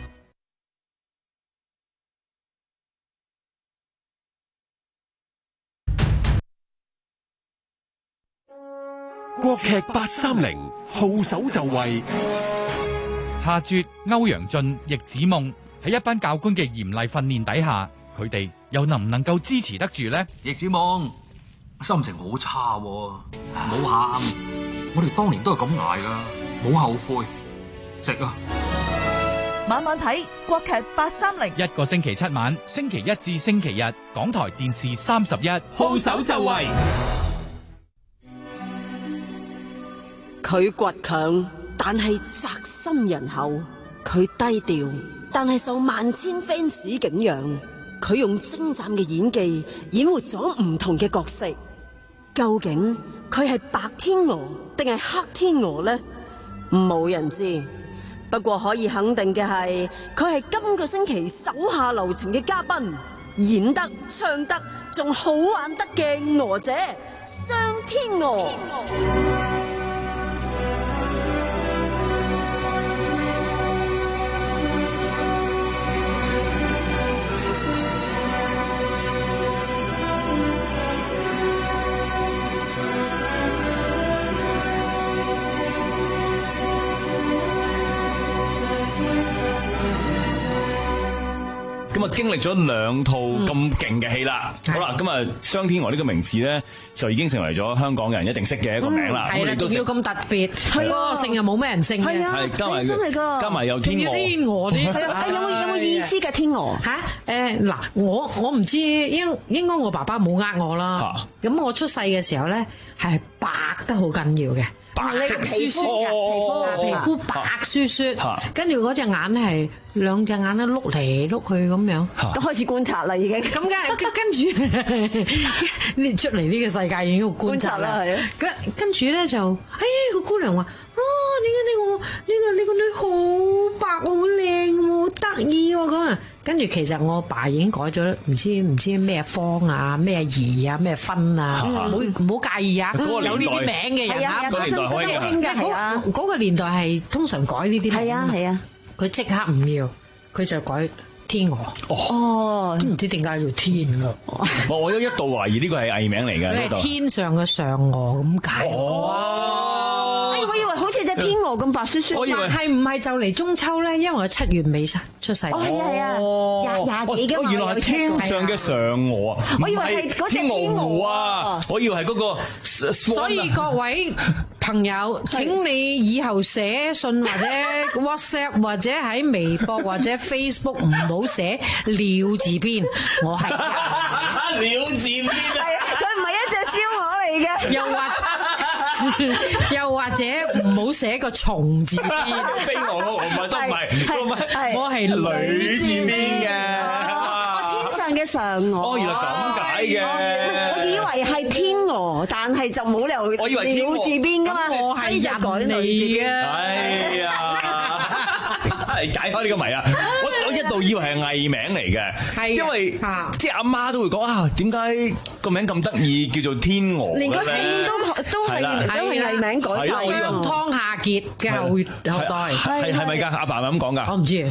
國劇八三零，號手就位。 夏拙、歐陽俊、易子夢喺一班教官嘅嚴厲訓練底下，佢哋又能唔能夠支持得住呢？ 易子夢心情好差，唔好喊。我哋當年都係咁捱噶，冇後悔。值啊！ 晚晚睇國劇八三零， 一個星期七晚，星期一至星期日，港台電視三十一， 號手就位。 佢倔強，但係宅心仁厚；佢低調，但係受萬千 fans 敬仰。佢用精湛嘅演技演活咗唔同嘅角色。究竟佢係白天鵝定係黑天鵝呢？冇人知。不過可以肯定嘅係，佢係今個星期手下留情嘅嘉賓，演得、唱得，仲好玩得嘅鵝姐雙天鵝。 咁啊，經歷咗兩套咁勁嘅戲啦，嗯、好啦，咁啊，雙天鵝呢個名字咧，就已經成為咗香港人一定識嘅一個名啦。 係啦、嗯，仲要咁特別，係啊，姓又冇咩人姓嘅， 係加埋真係㗎，加埋有天鵝， 天鵝啲，係啊，有冇有冇意思嘅天鵝嚇？誒嗱，我我唔知，應應該我爸爸冇呃我啦。咁、啊、我出世嘅時候咧，係白得好緊要嘅。白色雪雪嘅皮膚，皮膚白雪雪，跟住嗰隻眼咧係兩隻眼咧碌嚟碌去咁樣， 都開始觀察啦已經。 咁跟跟住你出嚟呢個世界已經要觀察啦。跟跟住咧就，哎個姑娘話：啊點解呢個呢個呢個女好白好靚好得意喎咁啊！跟住其實我爸已經改咗，唔知唔知咩方啊，咩儀啊，咩分啊，唔好唔好介意啊。有呢啲名嘅人啊，嗰個年代可以啊。嗰嗰個年代係通常改呢啲名。係啊係啊，佢即刻唔要，佢就改天鵝。哦，都唔知點解叫天鵝。 我我一一度懷疑呢個係藝名嚟嘅。 佢係天上嘅嫦娥咁解。 我以為好似隻天鵝咁白雪雪， 我以為係唔係就嚟中秋咧？因為我七月尾出世。 哦，係啊係啊，廿廿幾㗎嘛。 原來係天上嘅嫦娥啊！ 我以為係嗰隻天鵝啊！ 我以為係嗰個。 所以各位朋友，請你以後寫信或者 WhatsApp 或者喺微博或者 Facebook 唔好寫鳥字邊，我係鳥字邊啊！ 佢唔係一隻燒鵝嚟嘅， 又或者。又或者唔好寫個蟲字邊， 飛蛾咯，唔係都唔係， 我係女字邊嘅。 天上嘅嫦娥， 哦，原來咁解嘅。 我以為係天鵝，但係就冇理由我以為鳥字邊噶嘛， 我係人嚟嘅。 哎呀，解開呢個謎啊！我我一度以為係藝名嚟嘅，因為即係阿媽都會講啊，點解個名咁得意，叫做天鵝？ 連個姓都都係都係藝名改曬。 商湯夏桀嘅後後代， 係係咪㗎？阿爸係咪咁講㗎？ 我唔知。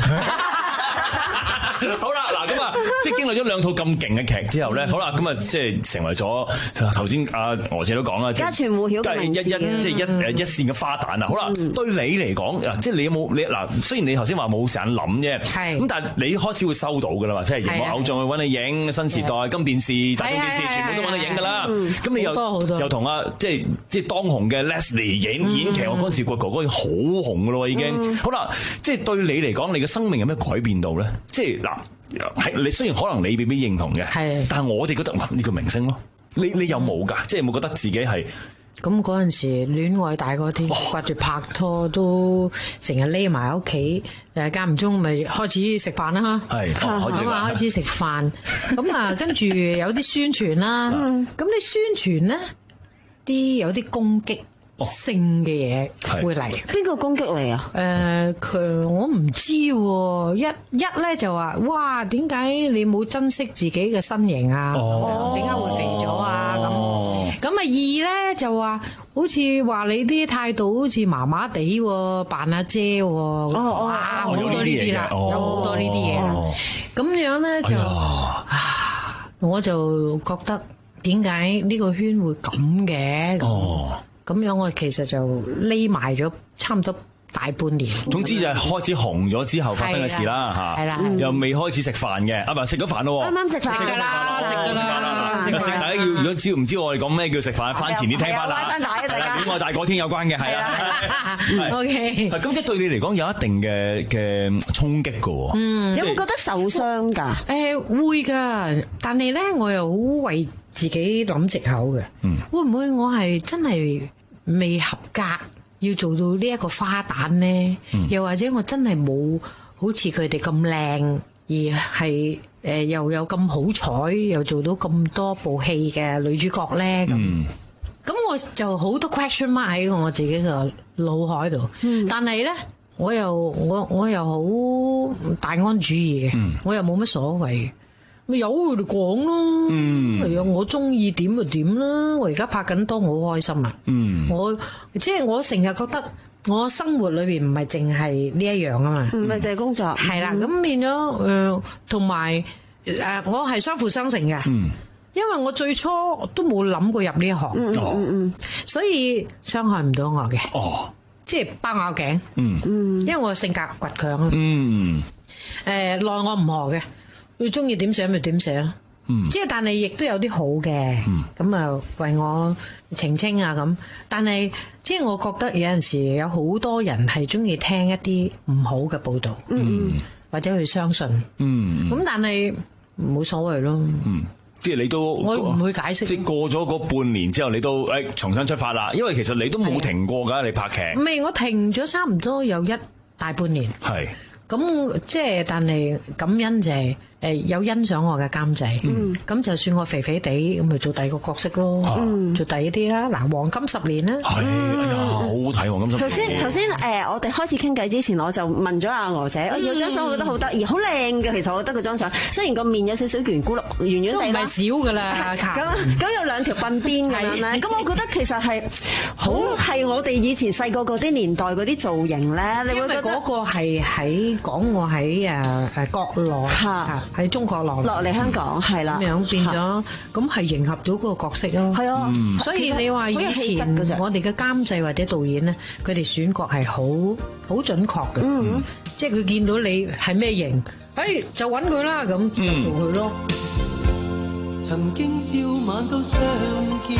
好啦，嗱咁啊，即係經歷咗兩套咁勁嘅劇之後咧，好啦，咁啊，即係成為咗頭先阿娥姐都講啦， 家傳戶曉嘅名字， 一一即係一誒一線嘅花旦啊！好啦，對你嚟講啊，即係你有冇你嗱？雖然你頭先話冇成日諗啫，咁但係你開始會收到㗎啦嘛，即係熒幕偶像去揾你影，新時代、金電視、大眾電視全部都揾你影㗎啦。咁你又又同啊，即係即係當紅嘅 Leslie 演演劇，我嗰陣時個哥哥已經好紅㗎咯喎，已經。好啦，即係對你嚟講，你嘅生命有咩改變到咧？即係嗱。係你雖然可能你未必認同嘅，但係我哋覺得哇呢個明星咯，你你有冇㗎？即係有冇覺得自己係咁嗰陣時戀愛大嗰啲，掛住拍拖都成日匿埋喺屋企，誒間唔中咪開始食飯啦嚇，係咁啊開始食飯，咁啊跟住有啲宣傳啦，咁你宣傳咧啲有啲攻擊性嘅嘢會嚟， 邊個攻擊你啊？ 誒，佢我唔知喎，一一咧就話，哇，點解你冇珍惜自己嘅身形啊？點解會肥咗啊？咁咁啊，二咧就話，好似話你啲態度好似麻麻地喎，扮阿姐喎，哇，好多呢啲啦，有好多呢啲嘢啦。咁樣咧就，啊，我就覺得點解呢個圈會咁嘅？咁咁樣我其實就匿埋咗差唔多大半年。 總之就係開始紅咗之後發生嘅事啦嚇， 係啦， 又未開始食飯嘅，啊唔係食咗飯咯喎， 啱啱食飯㗎啦，食㗎啦， 食大家要如果知唔知我哋講咩叫食飯，翻前啲聽翻啦，係啦，戀愛大過天有關嘅係啦 ，O K。 咁即係對你嚟講有一定嘅嘅衝擊㗎喎， 嗯， 有冇覺得受傷㗎？ 誒會㗎，但係咧我又好為自己諗藉口嘅，嗯，會唔會我係真係未合格要做到呢一個花旦咧？嗯、又或者我真係冇好似佢哋咁靚，而係誒、呃、又有咁好彩，又做到咁多部戲嘅女主角咧？咁咁、嗯、我就好多 question mark 喺我自己嘅腦海度，嗯、但係咧我又我我又好大安主義嘅，嗯、我又冇乜所謂。咪由佢哋講咯，係啊、嗯！我中意點就點啦。我而家拍緊多，我好開心啊！嗯、我即係我成日覺得我生活裏邊唔係淨係呢一樣啊嘛， 唔係淨係工作。係啦， 咁變咗誒，同埋誒，我係相輔相成嘅。嗯、因為我最初都冇諗過入呢一行，嗯嗯嗯、所以傷害唔到我嘅。哦，即係包我頸。嗯嗯，因為我性格倔強啊。嗯，誒奈我唔何嘅。佢中意點寫咪點寫咯，即係但係亦都有啲好嘅，咁啊為我澄清啊咁。但係即係我覺得有陣時有好多人係中意聽一啲唔好嘅報導，或者去相信，咁但係冇所謂咯。 即係你都我唔會解釋。 即係過咗嗰半年之後，你都誒重新出發啦。因為其實你都冇停過㗎，你拍劇。 唔係我停咗差唔多有一大半年。係。咁即係但係感恩就係。誒有欣賞我嘅監製，咁、嗯、就算我肥肥地，咁咪做第二個角色咯，嗯、做第二啲啦。嗱，黃金十年啦， 係、嗯、哎呀，好好睇黃金十年。頭先頭先誒，我哋開始傾偈之前，我就問咗阿娥姐，嗯、有張相我覺得好得意，好靚嘅。其實我覺得嗰張相，雖然個面有少少圓咕碌、圓圓地啦，都唔係少㗎啦。咁咁有兩條鬢邊咁樣咧，咁我覺得其實係好係我哋以前細個嗰啲年代嗰啲造型咧。你會覺得嗰個係喺講我喺誒誒國內嚇。喺中國落落嚟香港係啦， 咁樣變咗，咁係迎合到嗰個角色咯。係啊，所以你話以前我哋嘅監製或者導演咧，佢哋選角係好好準確嘅。嗯，即係佢見到你係咩型，誒就揾佢啦，咁就做佢咯。 曾經朝晚都相見，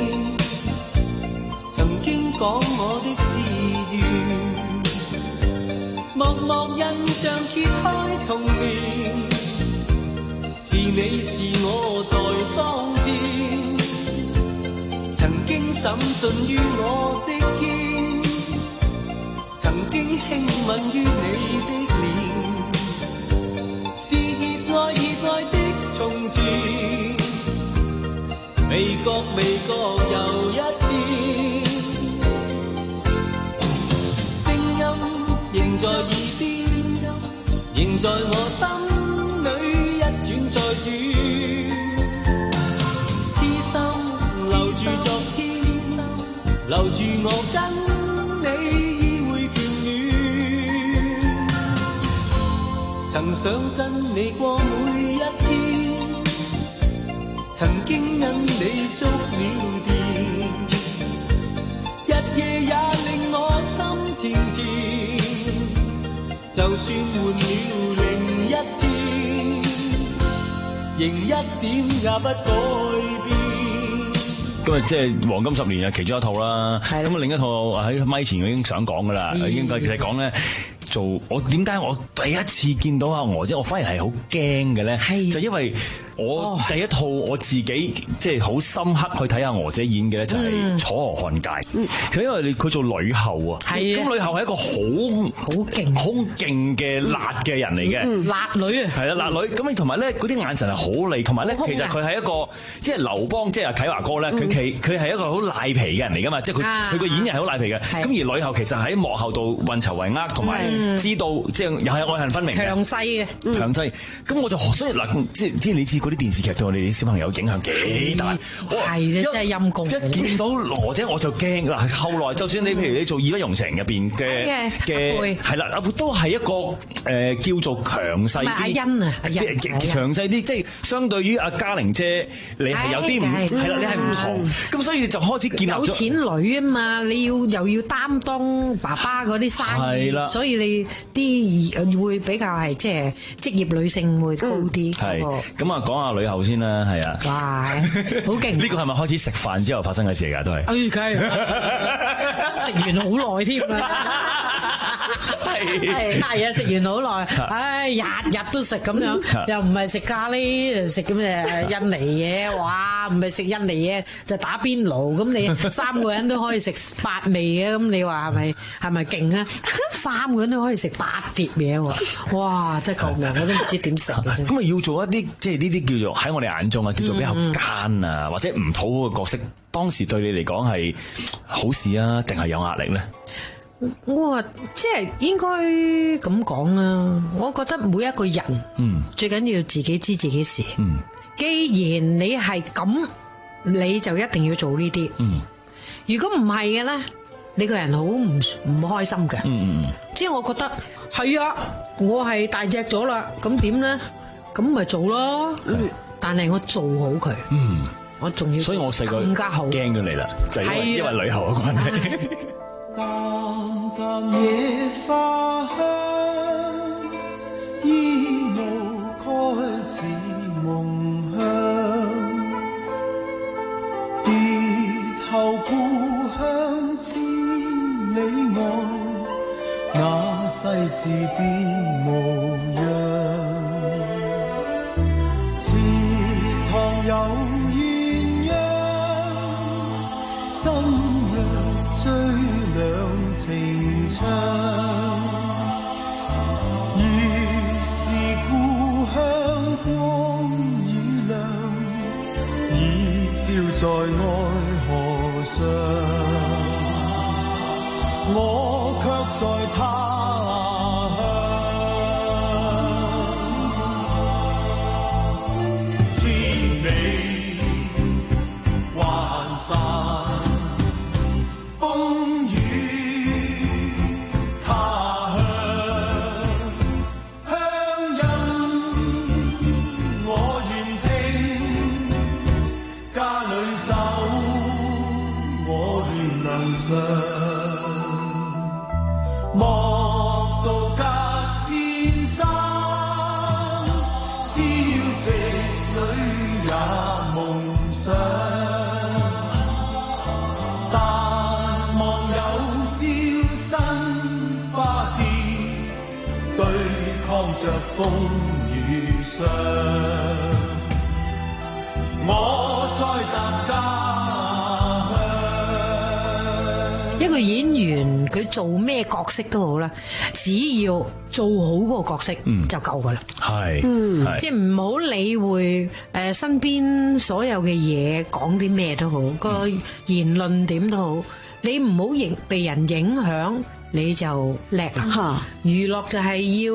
曾經講我的志願，默默印象揭開重面。是你是我在當天，曾經審訊於我的肩，曾經輕吻於你的臉，是熱愛熱愛的從前，未覺未覺又一天，聲音仍在耳邊， 仍在我心裏一轉再轉，痴心留住昨天，留住我跟你依會眷戀，曾想跟你過每一天，曾經因你觸了電，日夜也令我心甜甜，就算換了另一天，仍一點也不改變。 今日即係黃金十年啊，其中一套啦。咁啊，另一套喺咪前我已經想講噶啦，已經其實講咧。做我點解我第一次見到阿娥姐，我反而係好驚嘅咧？就因為我第一套我自己即係好深刻去睇阿娥姐演嘅咧，就係《楚河漢界》。佢因為佢做呂后啊，咁呂后係一個好好勁、好勁嘅辣嘅人嚟嘅， 辣女啊， 係啊，辣女。咁你同埋咧嗰啲眼神係好利，同埋咧其實佢係一個即係劉邦，即係阿啟華哥咧，佢佢佢係一個好賴皮嘅人嚟噶嘛，即係佢佢個演繹係好賴皮嘅。咁而呂后其實喺幕後度運籌帷幄，同埋知道即係又係愛恨分明嘅強勢嘅， 強勢。咁我就所以嗱，即係即係你知嗰啲電視劇對我哋啲小朋友影響幾大？ 係咧，真係陰公。 一見到娥姐我就驚嗱。後來就算你譬如你做《義不容情》入邊嘅嘅係啦，都係一個誒叫做強勢啲。 阿欣啊， 即係強勢啲，即係相對於阿嘉玲姐，你係有啲唔係啦，你係唔同。咁所以就開始建立咗有錢女啊嘛，你要又要擔當爸爸嗰啲生意，所以你啲會比較係即係職業女性會高啲。 係咁啊，講下呂后先啦，係啊。 哇，好勁！ 呢個係咪開始食飯之後發生嘅事㗎？都係。 哎，梗係食完好耐添啊！係係啊，食完好耐，唉，日日都食咁樣，又唔係食咖喱，食咁誒印尼嘢，哇！唔係食印尼嘢就打邊爐，咁你三個人都可以食八味嘅，咁你話係咪係咪勁啊？三個人都可以食八碟嘢喎，哇！真係救命，我都唔知點食。 咁啊，要做一啲即係呢啲叫做喺我哋眼中啊，叫做比較奸啊，或者唔討好嘅角色，當時對你嚟講係好事啊，定係有壓力咧？ 我話即係應該咁講啦，我覺得每一個人，嗯，最緊要自己知自己事。嗯，既然你係咁，你就一定要做呢啲。嗯，如果唔係嘅咧，你個人好唔唔開心嘅。嗯嗯，即係我覺得係啊，我係大隻咗啦，咁點咧？咁咪做咯。嗯，但係我做好佢。嗯，我仲要，所以我細個更加好驚咗你啦，就係因為因為呂后嘅關係。 淡淡野花香，依路開似夢鄉。別後故鄉千里外，那世事變無恙。池塘有鴛鴦，心若追兩情長，已是故鄉光已亮，已照在愛河上，我卻在他鄉。千里還散，風雨他鄉，鄉音我願聽，家裏走我願能上，莫道隔千山，只要直女也夢想。對抗着風雨霜，我再踏家鄉。 一個演員佢做咩角色都好啦，只要做好嗰個角色就夠噶啦。 係， 嗯，即係唔好理會誒身邊所有嘅嘢，講啲咩都好，個言論點都好，你唔好影被人影響。你就叻啦！娛樂就係要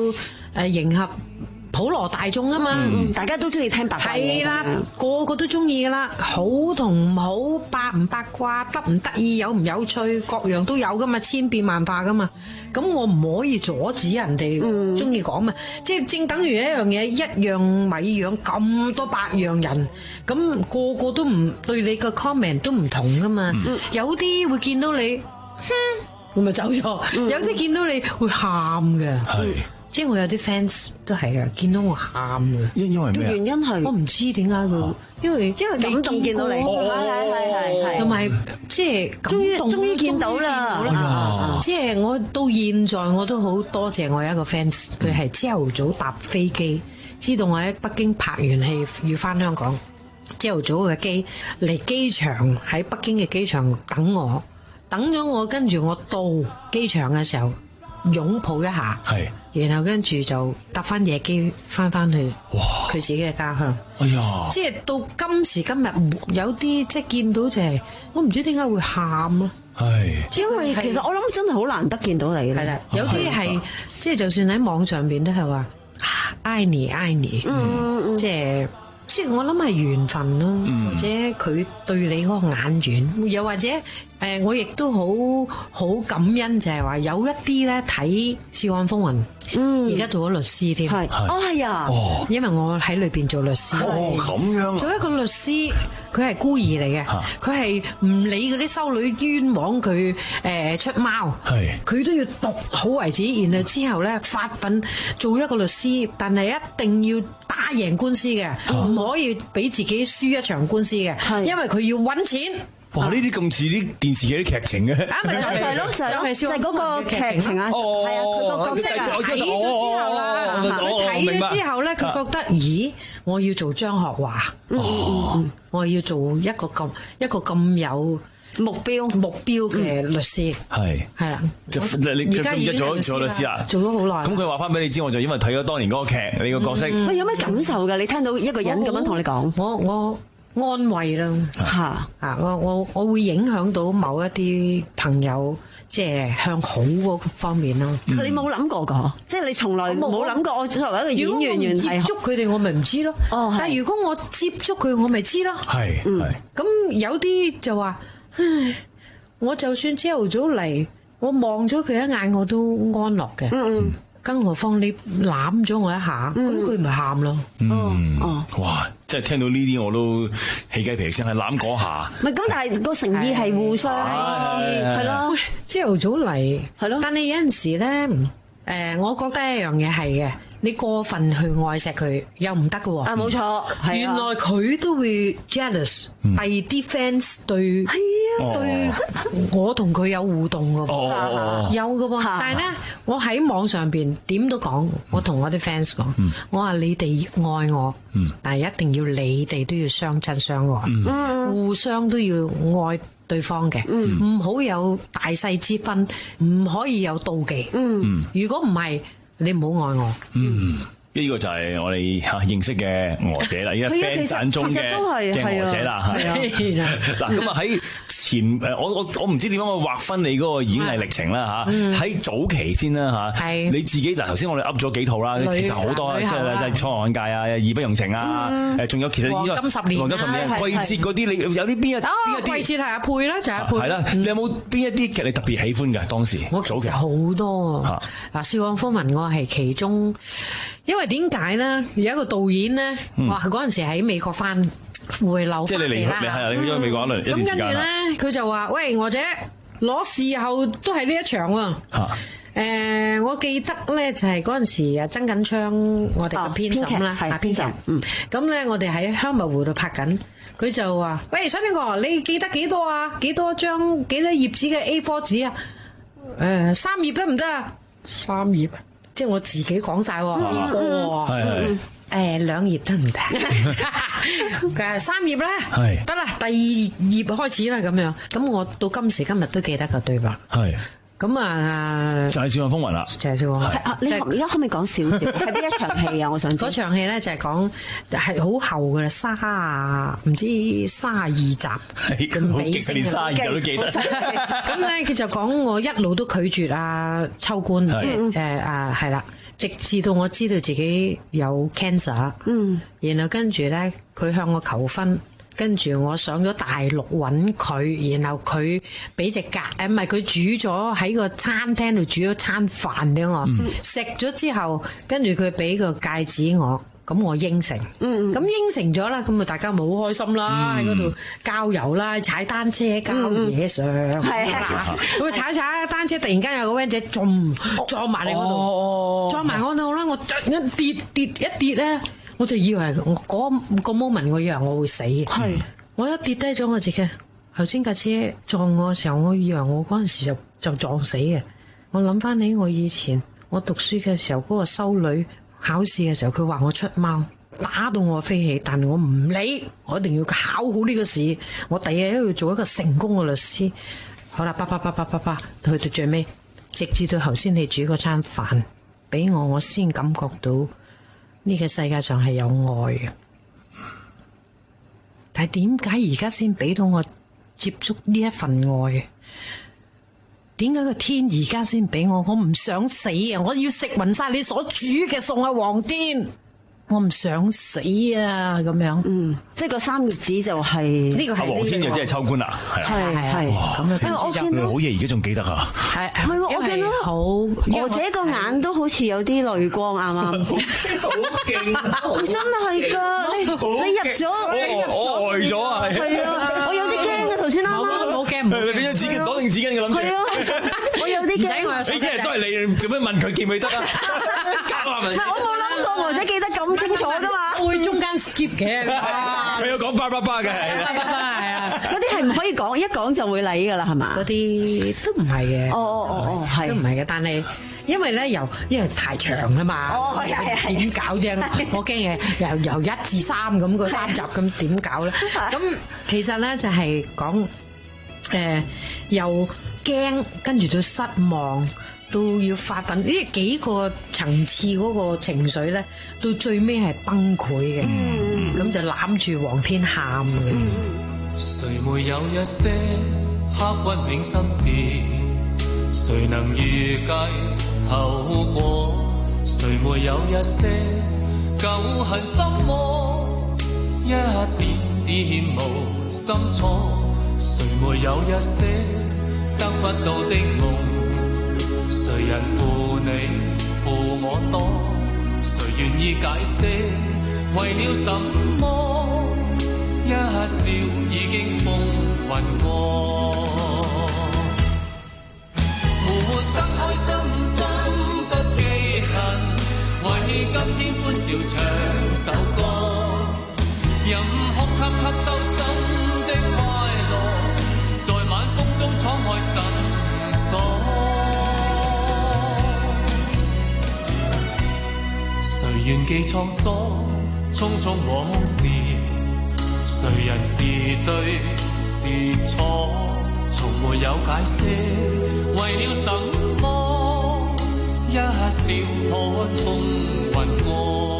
誒迎合普羅大眾啊嘛， 嗯、大家都中意聽八卦嘢。 係啦，個個都中意噶啦，好同唔好，八唔八卦，得唔得意，有唔有趣，各樣都有噶嘛，千變萬化噶嘛。咁我唔可以阻止人哋中意講嘛，嗯、即係正等於一樣嘢，一樣米養咁多百樣人，咁、那個個都唔對你個 comment 都唔同噶嘛。嗯、有啲會見到你，哼，咁咪走咗；嗯、有啲見到你會喊嘅。係。即係我有啲 fans 都係嘅，見到我喊嘅。 因因為咩？ 原因係我唔知點解佢，因為因為感動見到你，係係係係。 同埋即係感動， 終於見到啦！ 即係我到現在我都好多謝我一個 fans，佢係朝頭早搭飛機，知道我喺北京拍完戲要翻香港，朝頭早嘅機嚟機場喺北京嘅機場等我，等咗我，跟住我到機場嘅時候擁抱一下。係。然後跟住就搭翻夜機翻翻去佢自己嘅家鄉。哎呀！即係到今時今日，有啲即係見到就係、是、我唔知點解會喊咯。係， 因為其實我諗真係好難得見到你咧。係啦， 有啲係即係就算喺網上邊都係話愛你愛你，嗯嗯、即係即係我諗係緣分咯，嗯、或者佢對你嗰個眼緣，又或者。誒，我亦都好好感恩，就係話有一啲咧睇《笑傲風雲》，嗯，而家做咗律師添，係， 哦係啊，哦， 因為我喺裏邊做律師， 哦咁樣， 做一個律師，佢係孤兒嚟嘅，佢係唔理嗰啲修女冤枉佢誒出貓，係，佢都要讀好為止，然後之後咧發奮做一個律師，但係一定要打贏官司嘅，唔可以俾自己輸一場官司嘅，因為佢要揾錢。 哇！呢啲咁似啲電視嘅啲劇情嘅， 啊咪就係咯，就係就係嗰個劇情啊，係啊，佢個角色啊，睇咗之後啦，佢睇咗之後咧，佢覺得，咦，我要做張學華，哦，我要做一個咁一個咁有目標目標嘅律師，係係啦， 就你而家已經做咗做律師啦， 做咗好耐。 咁佢話翻俾你知，我就因為睇咗當年嗰個劇，你個角色， 喂，有咩感受㗎？你聽到一個人咁樣同你講， 我我。安慰啦，嚇嚇我我我會影響到某一啲朋友，即係向好嗰方面咯。 你冇諗過㗎？即係你從來冇諗過，我作為一個演員，原來接觸佢哋，我咪唔知咯。哦，但係如果我接觸佢，我咪知咯。係，嗯。咁有啲就話，唉，我就算朝頭早嚟，我望咗佢一眼，我都安樂嘅。嗯嗯。更何況你攬咗我一下，咁佢咪喊咯。 嗯，哦，哇！即係聽到呢啲我都起雞皮，真係攬嗰下。 唔係咁，但係個誠意係互相，係咯。 朝頭早嚟，係咯。但係有陣時咧，誒，我覺得一樣嘢係嘅。你過分去愛錫佢又唔得㗎喎。 啊，冇錯， 原來佢都會 jealous，第二啲 fans 對對我同佢有互動㗎喎，有㗎喎。但係咧，我喺網上邊點都講，我同我啲 fans 講，我話你哋愛我，但係一定要你哋都要相親相愛，互相都要愛對方嘅，唔好有大細之分，唔可以有妒忌。如果唔係，你唔好愛我。嗯， 呢個就係我哋嚇認識嘅娥姐啦，依家 fans 眼中嘅嘅娥姐啦。嗱，咁啊喺前誒，我我我唔知點樣去劃分你嗰個演藝歷程啦嚇。喺早期先啦嚇，你自己嗱頭先我哋噏咗幾套啦，其實好多即係即係《滄海界》啊，《義不容情》啊，誒仲有其實黃金十年、 黃金十年季節嗰啲，你有啲邊一邊一啲季節係阿佩啦，就阿佩。 係啦，你有冇邊一啲劇你特別喜歡嘅當時？ 我早期好多啊！嗱，《笑傲風雲》我係其中。因為點解咧？有一個導演咧，哇！嗰陣時喺美國翻回流翻嚟啦。即係你離開，你係啊？你去咗美國一輪一段時間啦。咁跟住咧，佢就話：喂，娥姐攞視後都係呢一場喎。嚇！誒，我記得咧就係嗰陣時啊，曾緊昌我哋嘅編審啦，係編審。嗯。咁咧，我哋喺香蜜湖度拍緊，佢就話：喂，水冰哥，你記得幾多啊？幾多張幾多頁紙嘅 A 四 紙啊？誒，三頁得唔得啊？三頁。即係我自己講晒喎，呢個喎，誒兩頁得唔得？誒三頁咧，得啦，第二頁開始啦咁樣。咁我到今時今日都記得個對白。係。咁啊， 就係《笑傲風雲》啦。 就係《笑傲風雲》。 係啊，你而家可唔可以講少少？係邊一場戲啊？我想知。 嗰場戲咧就係講係好後嘅啦，卅唔知卅二集。 係咁好激，連卅二集都記得。 咁咧佢就講我一路都拒絕啊秋官，即係誒啊係啦。 直至到我知道自己有 cancer，嗯，然後跟住咧佢向我求婚。跟住我上咗大陸揾佢，然後佢俾隻鴿，誒唔係佢煮咗喺個餐廳度煮咗餐飯俾我，食咗、嗯、之後，跟住佢俾個戒指我，咁我應承，咁、嗯、應承咗啦，咁啊大家咪好開心啦，喺嗰度郊遊啦，踩單車郊野上，係啊、嗯，咁啊踩踩單車，突然間有個 van 仔撞撞埋嚟嗰度，撞埋我度啦，我一跌跌一跌咧。我就以為我嗰個 moment 我以為我會死，係我一跌低咗我自己。頭先架車撞我嘅時候，我以為我嗰陣時就就撞死嘅。我諗翻起我以前我讀書嘅時候，嗰、嗰個修女考試嘅時候，佢話我出貓，打到我飛起，但係我唔理，我一定要考好呢個試。我第日都要做一個成功嘅律師。好啦，叭叭叭叭叭叭，去到最尾，直至到頭先你煮嗰餐飯俾我，我先感覺到。呢個世界上係有愛嘅，但係點解而家先俾到我接觸呢一份愛？點解個天而家先俾我？我唔想死啊！我要食勻晒你所煮嘅餸啊，皇天！我唔想死啊！咁樣，嗯， 即係個三月子就係呢個係黃天就即係秋官啦，係係係咁啊！ 我見到好嘢，而家仲記得啊！ 係係喎，我見到好，我自己個眼都好似有啲淚光，啱啱？好勁！真係㗎，你你入咗， 我呆咗啊！ 係啊，我有啲驚啊！頭先啱啱我驚唔你俾張紙巾攞定紙巾嘅諗住， 係啊，我有啲驚。 你一日都係你，做咩問佢記唔記得啊？ 唔係我冇諗過，或者記得咁清楚㗎嘛？ 我會中間 skip 嘅。 佢有講叭叭叭嘅，係叭叭叭係啊。 嗰啲係唔可以講，一講就會嚟㗎啦，係嘛？ 嗰啲都唔係嘅。 哦哦哦哦，係都唔係嘅，但係因為咧由因為太長啊嘛。 哦係係係。 點搞啫？我驚嘅由由一至三咁個三集咁點搞咧？咁其實咧就係講誒又驚跟住到失望。都要發奮呢幾個層次嗰個情緒咧，到最尾係崩潰嘅，咁、嗯、就攬住黃天喊嘅。 誰沒有一些刻骨銘心事？誰能預計後果？誰沒有一些舊恨心魔？一點點無心錯？誰沒有一些得不到的夢？誰人負你負我多？誰願意解釋為了什麼？一笑已經風雲過，活得開心心不記恨，為今天歡笑唱首歌，任空吸吸收心的快樂，在晚風中敞開神鎖。誰願記創所，匆匆往事，誰人是對是錯，從沒有解釋，為了什麼？一笑可通雲過。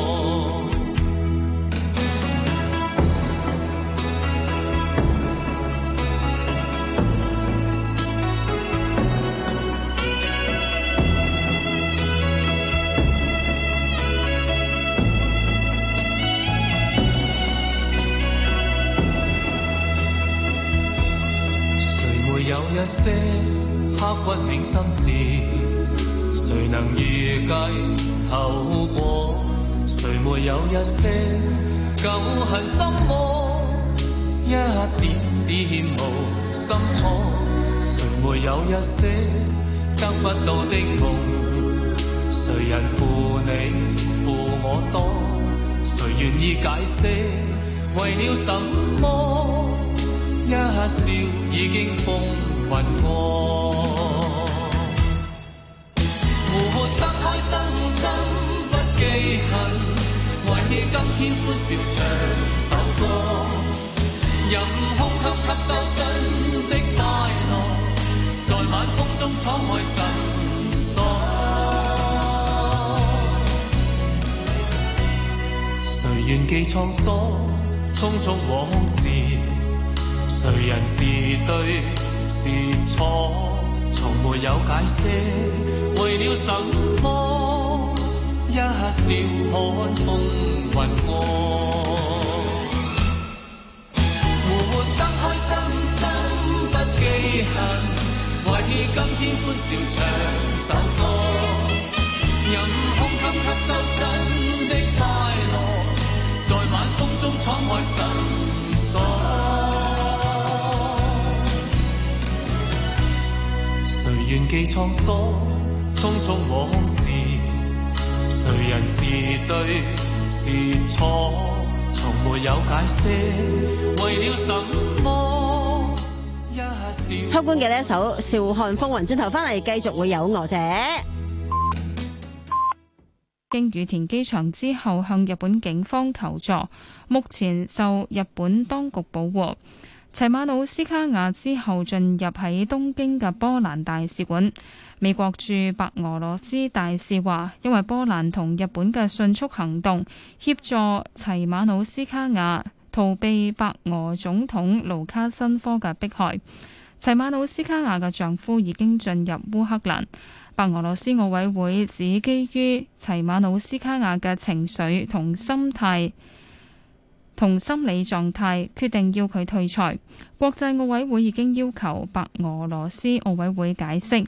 有一些刻骨銘心事，誰能預計後果？誰沒有一些舊恨心魔？一點點無心錯？誰沒有一些得不到的夢？誰人負你負我多？誰願意解釋為了什麼？一笑已經風雲過，活得開心心不記恨，為今天歡笑唱首歌，任空吸吸收新的快樂，在晚風中敞開神鎖。誰願記創所，匆匆往事，誰人是對是錯，從沒有解釋，為了什麼？ 笑看風雲惡，活得開心心不記恨，為今天歡笑唱首歌，任空襟吸收新的快樂，在晚風中敞開心鎖。誰願記創所，匆匆往事，誰人是對是錯，從沒有解釋，為了什麼一笑。 秋官嘅呢一首《笑看風雲》，轉頭翻嚟繼續會有娥姐。 經羽田機場之後向日本警方求助，目前受日本當局保護。齊馬努斯卡亞之後進入喺東京嘅波蘭大使館。美國駐白俄羅斯大使話，因為波蘭同日本嘅迅速行動，協助齊馬努斯卡亞逃避白俄總統盧卡申科嘅迫害。齊馬努斯卡亞嘅丈夫已經進入烏克蘭。白俄羅斯奧委會指，基於齊馬努斯卡亞嘅情緒同心態同心理狀態，決定要佢退賽。國際奧委會已經要求白俄羅斯奧委會解釋。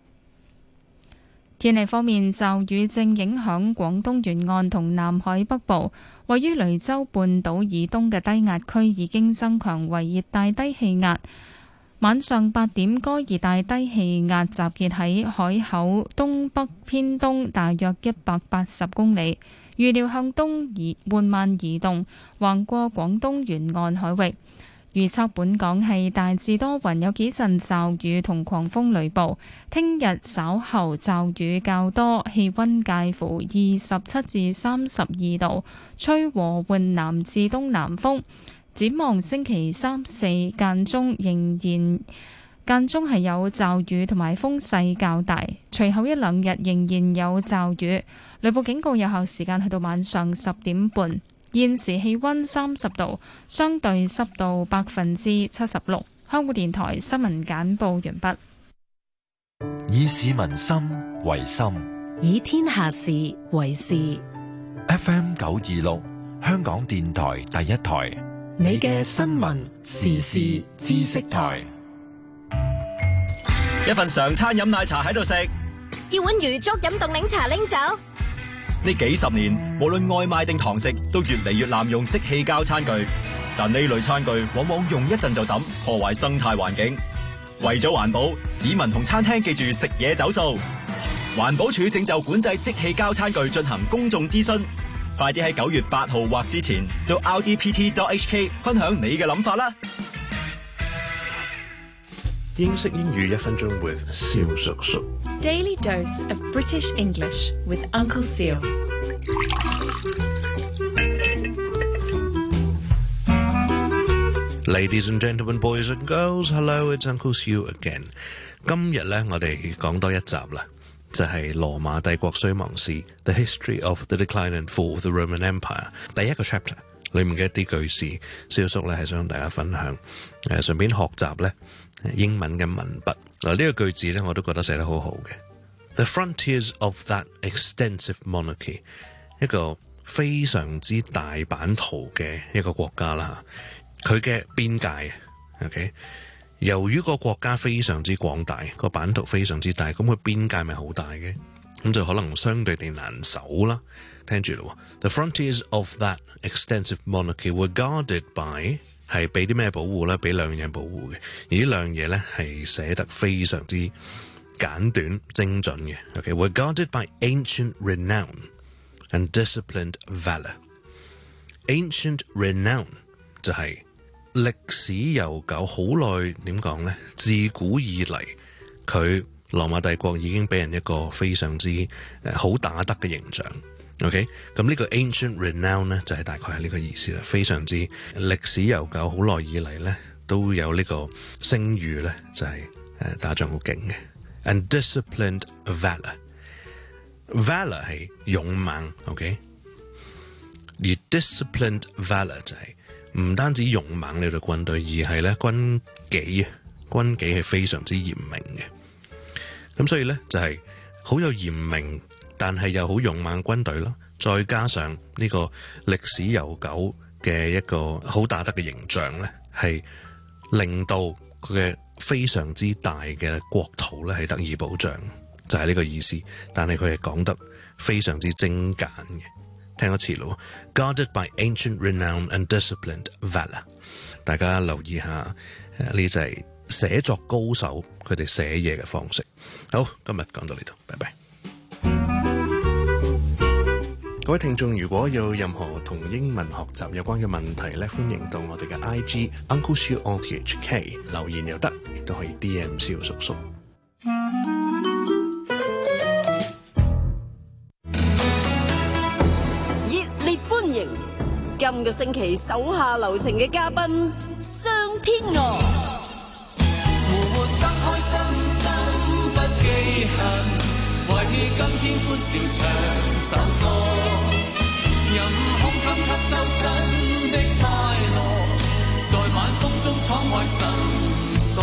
天氣方面，驟雨正影響廣東沿岸同南海北部，位於雷州半島以東嘅低壓區已經增強為熱帶低氣壓。晚上八點，該熱帶低氣壓集結喺海口東北偏東大約一百八十公里，預料向東移緩慢移動，橫過廣東沿岸海域。預測本港係大致多雲，有幾陣驟雨同狂風雷暴。聽日稍後驟雨較多，氣溫介乎二十七至三十二度，吹和緩南至東南風。展望星期三四間中仍然間中係有驟雨同埋風勢較大，隨後一兩日仍然有驟雨。雷暴警告有效時間去到晚上十點半。現時氣溫三十度，相對濕度百分之七十六。香港電台新聞簡報完畢。 以市民心為心， 以天下事為事。 F M 九二六，香港電台第一台， 你嘅新聞時事知識台。 一份常餐飲奶茶喺度食， 要碗魚粥飲凍檸茶拎走。 呢幾十年，無論外賣定堂食，都越嚟越濫用即棄膠餐具。但呢類餐具往往用一陣就抌，破壞生態環境。為咗環保，市民同餐廳記住食嘢走數。環保署正就管制即棄膠餐具進行公眾諮詢，快啲喺九月八號或之前到 R D P T dot H K 分享你嘅諗法啦。 英式英語一分鐘 with 蕭叔叔。 Daily dose of British English with Uncle Seal。 Ladies and gentlemen, boys and girls, hello, it's Uncle Seal again。今日咧，我哋講多一集啦，就係、是、羅馬帝國衰亡史 The History of the Decline and Fall of the Roman Empire 第一個 chapter 裏面嘅一啲句子，蕭叔咧係想同大家分享，誒順便學習咧英文嘅文筆。嗱呢個句子咧，我都覺得寫得好好嘅。The frontiers of that extensive monarchy， 一個非常之大版圖嘅一個國家啦，佢嘅邊界 ，OK， 由於個國家非常之廣大，個版圖非常之大，咁佢邊界咪好大嘅，咁就可能相對地難守啦。聽住咯 ，The frontiers of that extensive monarchy were guarded by 係俾啲咩保護咧？俾兩樣嘢保護嘅，而呢兩樣嘢咧係寫得非常之簡短精準嘅。OK，were guarded by ancient renown and disciplined valor。Ancient renown 就係歷史悠久，好耐點講咧？自古以嚟，佢羅馬帝國已經俾人一個非常之誒好打得嘅形象。OK， 咁呢個 ancient renown 咧就係大概係呢個意思啦，非常之歷史悠久，好耐以嚟咧都有呢個聲譽咧，就係誒打仗好勁嘅。And disciplined valor，valor 係勇猛 ，OK， 而 disciplined valor 就係唔單止勇猛呢隊軍隊，而係咧軍紀啊，軍紀係非常之嚴明嘅。咁所以咧就係好有嚴明，但係又好勇猛軍隊咯， 再加上呢個歷史悠久嘅一個好打得嘅形象咧，係令到佢嘅非常之大嘅國土咧係得以保障，就係呢個意思。但係佢係講得非常之精簡嘅。聽一次咯 ，Guarded by ancient renown and disciplined valor。大家留意下，呢就係寫作高手佢哋寫嘢嘅方式。好，今日講到呢度，拜拜。各位聽眾，如果有任何同英文學習有關嘅問題咧，歡迎到我哋嘅 I G Uncle Siu O T H K 留言又得，亦都可以 D M 蕭叔叔。 熱烈歡迎今個星期手下留情嘅嘉賓商天娥。 活得開心心不記恨，為今天歡笑唱首歌，任空襟吸收新的快樂，在晚風中闖開心鎖。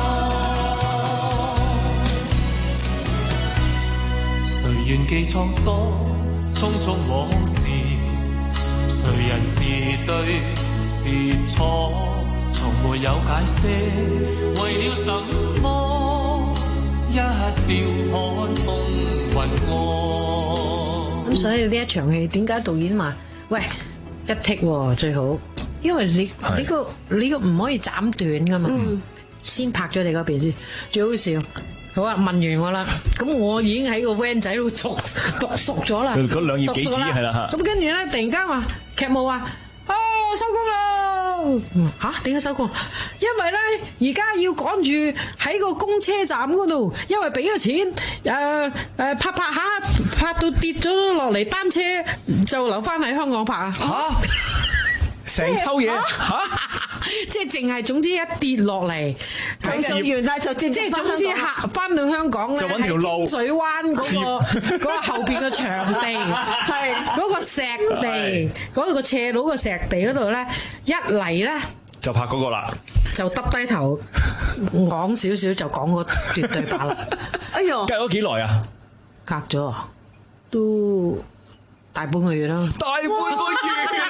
誰願記創所，匆匆往事，誰人是對是錯，從沒有解釋，為了什麼一笑看風雲過。 咁所以呢一場戲點解導演話喂一剔喎最好，因為你你個你個唔可以斬斷噶嘛，嗯、先拍咗你嗰邊先，最好笑。好啊，問完我啦，咁我已經喺個 van 仔度讀讀熟咗啦， 嗰兩頁幾紙係啦嚇。 咁跟住咧，突然間話劇務話啊收工啦，嚇點解收工？因為咧而家要趕住喺個公車站嗰度，因為俾咗錢，誒、呃、誒、呃、拍拍下拍到跌咗落嚟單車，就留翻喺香港拍啊！ 嚇，成抽嘢嚇！ 即係淨係總之一跌落嚟就完啦，就即係總之下翻到香港咧， 就揾條路。 清水灣嗰、嗰個嗰個後邊嘅場地，係嗰、嗰個石地，嗰、嗰個斜路嘅石地嗰度咧，一嚟咧就拍嗰個啦， 就耷低頭講少少就講個絕對白啦。 哎呦， 隔咗幾耐啊？ 隔咗都大半個月啦。 大半個月。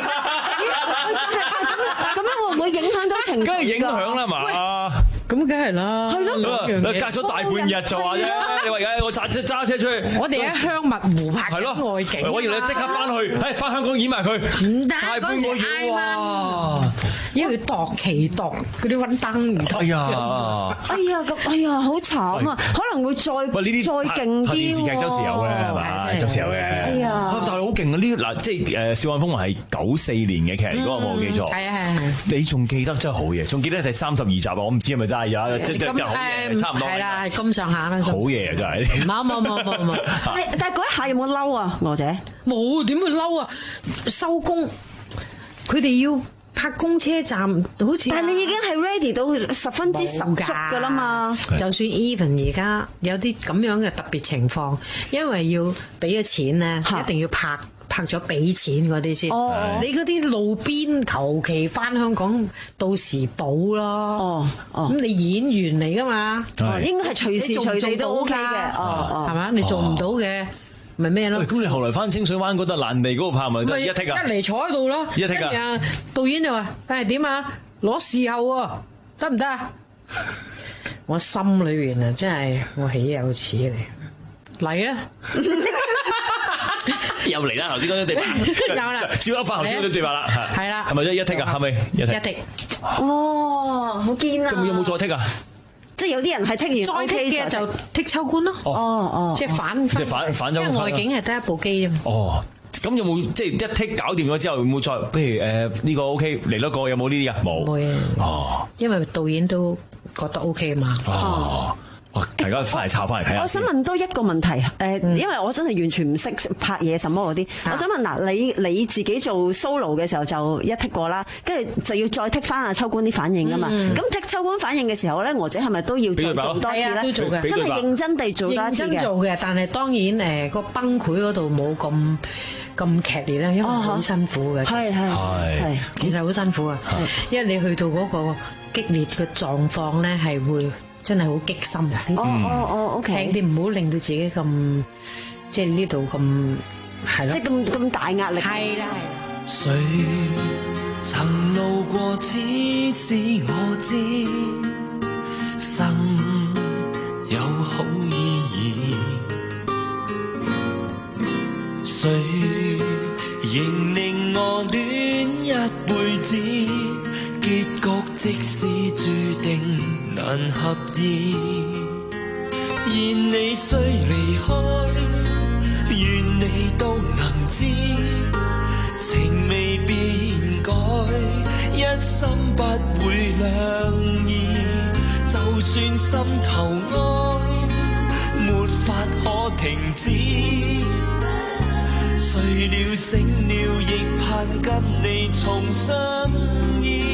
咁樣會唔會影響到情緒？ 梗係影響啦嘛， 咁梗係啦。係咯， 隔咗大半日就話啫。你話而家我揸車揸車出去， 我哋喺香蜜湖拍緊外景， 我要你即刻翻去，誒翻香港演埋佢。 唔得， 大半個月哇！ 因為要度期度嗰啲溫燈唔同。 哎呀， 哎呀咁，哎呀好慘啊！可能會再再勁啲。 電視劇周時有嘅係嘛？周時有嘅。哎呀， 但係好勁啊！呢嗱即係誒《笑傲風雲》係九四年嘅劇，如果我冇記錯。係啊係係。你仲記得真係好嘢，仲記得第三十二集啊！我唔知係咪真係有，即係真係好嘢，差唔多。 係啦，咁上下啦。 好嘢啊！真係。 冇冇冇冇冇。 但係嗰一下有冇嬲啊，娥姐？ 冇，點會嬲啊？收工，佢哋要拍公車站，好似但係你已經係 ready 到十分之十足㗎啦嘛。 就算 even 而家有啲咁樣嘅特別情況，因為要俾咗錢咧，一定要拍拍咗俾錢嗰啲先。哦，你嗰啲路邊求其翻香港到時補咯。哦哦，咁你演員嚟㗎嘛？ 哦，應該係隨時隨地都 OK 嘅。哦哦， 係嘛？你做唔到嘅。咪咩咯？ 咁你後來翻清水灣嗰度爛地嗰度拍咪得一剔啊？ 一嚟坐喺度咯， 一剔啊！ 導演就話：誒點啊？攞視後喎，得唔得啊？我心裏邊啊，真係我豈有此理！嚟啊！ 又嚟啦！頭先嗰啲對白，有啦，照一發頭先嗰啲對白啦，係啦，係咪一一剔啊？係咪一剔？ 一剔。 哇！好堅啊！ 咁有冇再剔啊？ 即係有啲人係剔完再剔嘅就剔秋官咯。哦哦，即係反， 即係反反咗。 因為外景係得一部機啫嘛。 哦，咁有冇即係一剔搞掂咗之後，有冇再？譬如誒呢個 OK 嚟多個，有冇呢啲啊？冇。冇啊。哦。因為導演都覺得 OK 嘛。哦。大家翻嚟抄翻嚟睇下。 我想問多一個問題，誒，因為我真係完全唔識拍嘢什麼嗰啲。我想問嗱，你你自己做 solo 嘅時候就一剔過啦，跟住就要再剔翻阿秋官啲反應噶嘛。咁剔秋官反應嘅時候咧，娥姐係咪都要再做多次咧？ 都做嘅， 真係認真地做多次嘅。 認真做嘅，但係當然誒個崩潰嗰度冇咁咁劇烈咧，因為好辛苦嘅。係係係，其實好辛苦啊，因為你去到嗰個激烈嘅狀況咧，係會。真係好激心啊！ 哦哦哦 ，OK， 你唔好令到自己咁，即係呢度咁係咯， 即係咁咁大壓力。 係啦係啦。 誰曾路過，只使我知，生有好意義。誰仍令我戀一輩子，結局即使注定難合意。願你雖離開，願你都能知，情未變改，一心不會兩意。就算心頭愛，沒法可停止。睡了醒了，亦盼跟你重相依。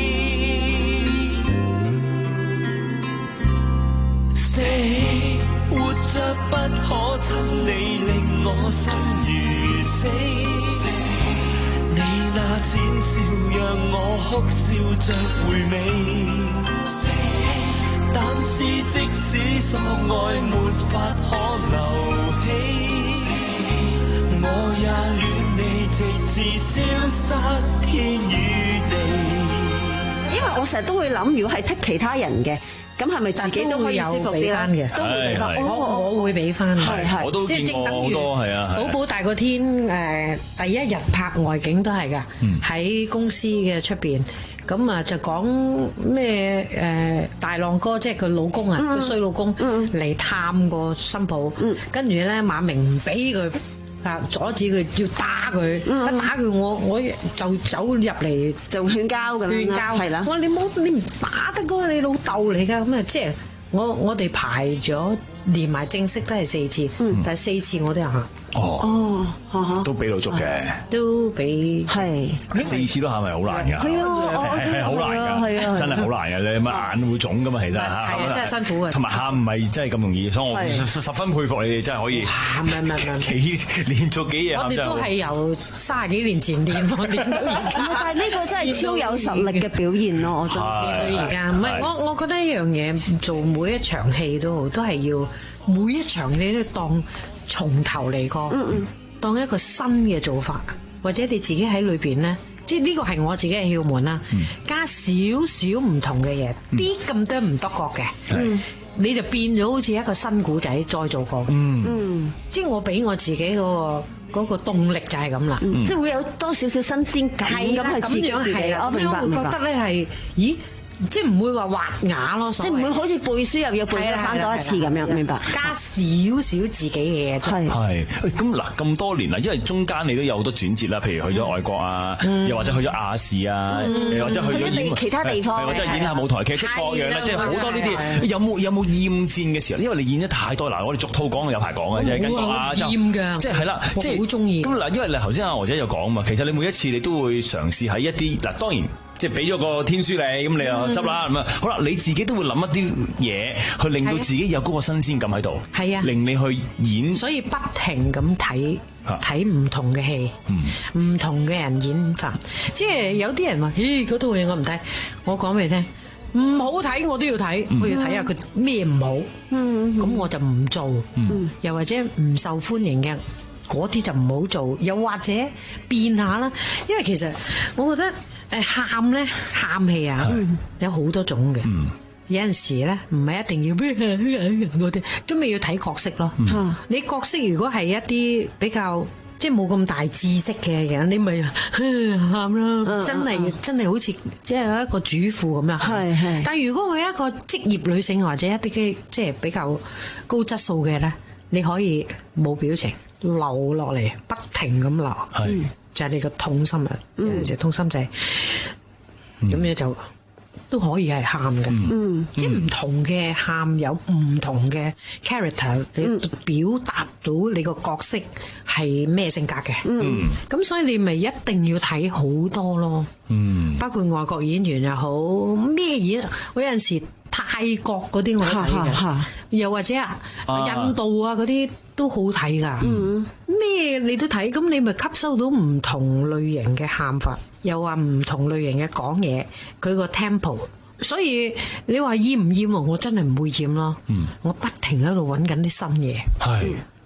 死活着不可親你，令我心如死。你那淺笑讓我哭笑着回味。但是即使所愛沒法可留起，我也戀你直至消失天與地。 因為我成日都會諗，如果係剔其他人嘅。咁係咪自己都可以舒服啲咧？都會俾翻， 我我會俾翻， 係係， 我都見過好多係啊。 寶寶大個天誒，第一日拍外景都係㗎，喺公司嘅出邊，咁啊就講咩誒大浪哥，即係佢老公啊，個衰老公嚟探個新抱，跟住咧馬明唔俾佢。啊！阻止佢要打佢，一打佢我我就走入嚟就勸交咁樣， 勸交係啦。我話你冇你唔打得嗰個你老豆嚟㗎，咁啊即係我我哋排咗連埋正式都係四次，但係四次我都有喊。 哦哦，都俾到足嘅， 都俾係四次都喊係好難㗎， 係啊， 係係好難㗎，真係好難㗎，你乜眼會腫㗎嘛，其實嚇， 係啊，真係辛苦嘅， 同埋喊唔係真係咁容易，所以我十分佩服你哋真係可以， 唔係唔係唔係， 幾連續幾夜喊真係。 我哋都係由三十幾年前練到練到而家， 但係呢個真係超有實力嘅表現咯，我真係練到而家。唔係我我覺得一樣嘢，做每一場戲都好，都係要每一場你都當從頭嚟過，嗯嗯，當一個新嘅做法，或者你自己喺裏邊咧，即係呢個係我自己嘅竅門啦，嗯、加少少唔同嘅嘢，啲咁、嗯、多唔得覺嘅，嗯、你就變咗好似一個新古仔再做過，嗯，嗯即係我俾我自己嗰、嗰個嗰、嗰個動力就係咁啦， 嗯、即係會有多少少新鮮感咁去刺激自己，我明白，我會覺得咧係，咦？即係唔會話滑啞咯， 即係唔會好似背書又要背翻多一次咁樣，明白？ 加少少自己嘅嘢， 係係。咁嗱咁多年啦，因為中間你都有好多轉折啦，譬如去咗外國啊，又或者去咗亞視啊，又或者去咗演其他地方， 或者演下舞台劇，即係各樣啦，即係好多呢啲。有冇有冇厭戰嘅時候？因為你演得太多，嗱，我哋逐套講有排講嘅，即係跟住啊， 厭㗎， 即係係啦，即係好中意。 咁嗱，因為嗱頭先阿娥姐有講嘛，其實你每一次你都會嘗試喺一啲嗱，當然。即係俾咗個天書你，咁你又執啦咁啊！好啦，你自己都會諗一啲嘢，去令到自己有嗰個新鮮感喺度，係啊，令你去演。 所以不停咁睇睇唔同嘅戲，唔、嗯、同嘅人演法。即係有啲人話：咦，嗰套嘢我唔睇。我講俾你聽，唔好睇我都要睇，嗯、我要睇下佢咩唔好。咁、嗯、我就唔做。嗯、又或者唔受歡迎嘅嗰啲就唔好做。又或者變下啦，因為其實我覺得。誒喊咧喊戲啊，有好多種嘅，嗯、有陣時咧唔係一定要咩嗰啲，都咪要睇角色咯。嗯、你角色如果係一啲比較即係冇咁大知識嘅人，你咪喊啦，嗯、真係、嗯、真係好似即係一個主婦咁樣。係係。但係如果佢一個職業女性或者一啲嘅即係比較高質素嘅咧，你可以冇表情流落嚟，不停咁流。係。嗯就係你個痛心啊！有陣時痛心就係咁樣就都可以係喊嘅，嗯、即係唔同嘅喊有唔同嘅 character，嗯、你表達到你個角色係咩性格嘅。咁、嗯、所以你咪一定要睇好多咯，嗯、包括外國演員又好咩演，我有陣時泰國嗰啲我都睇嘅，又或者啊印度啊嗰啲都好睇噶。咩你都睇，咁你咪吸收到唔同類型嘅喊法，又話唔同類型嘅講嘢，佢個 tempo。所以你話厭唔厭？我真係唔會厭咯。嗯、我不停喺度揾緊啲新嘢。係。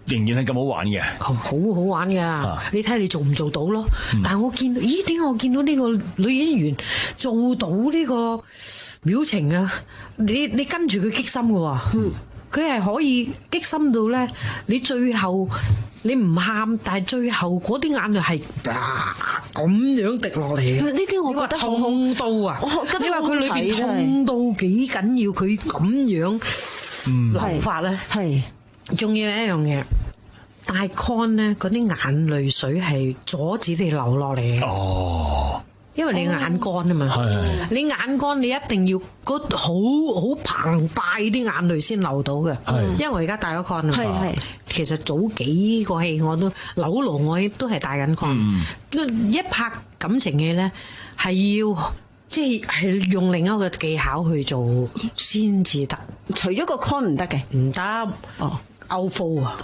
仍然係咁好玩嘅， 好好玩㗎。啊、你睇你做唔做到咯？嗯、但係我見到，咦？點解我見到呢個女演員做到呢個表情啊？你你跟住佢激心㗎喎，佢係、嗯、可以激心到咧，你最後你唔喊，但係最後嗰啲眼淚係咁樣滴落嚟嘅。 呢啲我覺得痛到啊！你話佢裏邊痛到幾緊要，佢咁樣流法咧，係仲要一樣嘢。大 con 咧，嗰啲眼淚水係阻止你流落嚟嘅。哦，因為你眼乾啊嘛，哦、你眼乾你一定要嗰好好澎湃啲眼淚先流到嘅。因為我而家戴咗 con 啊嘛，其實早幾個戲我都扭路，我都係戴緊 con。嗯、一拍感情戲咧，係要即係係用另一個技巧去做先至得。 除咗個 con 唔得嘅， 唔得哦。歐風啊！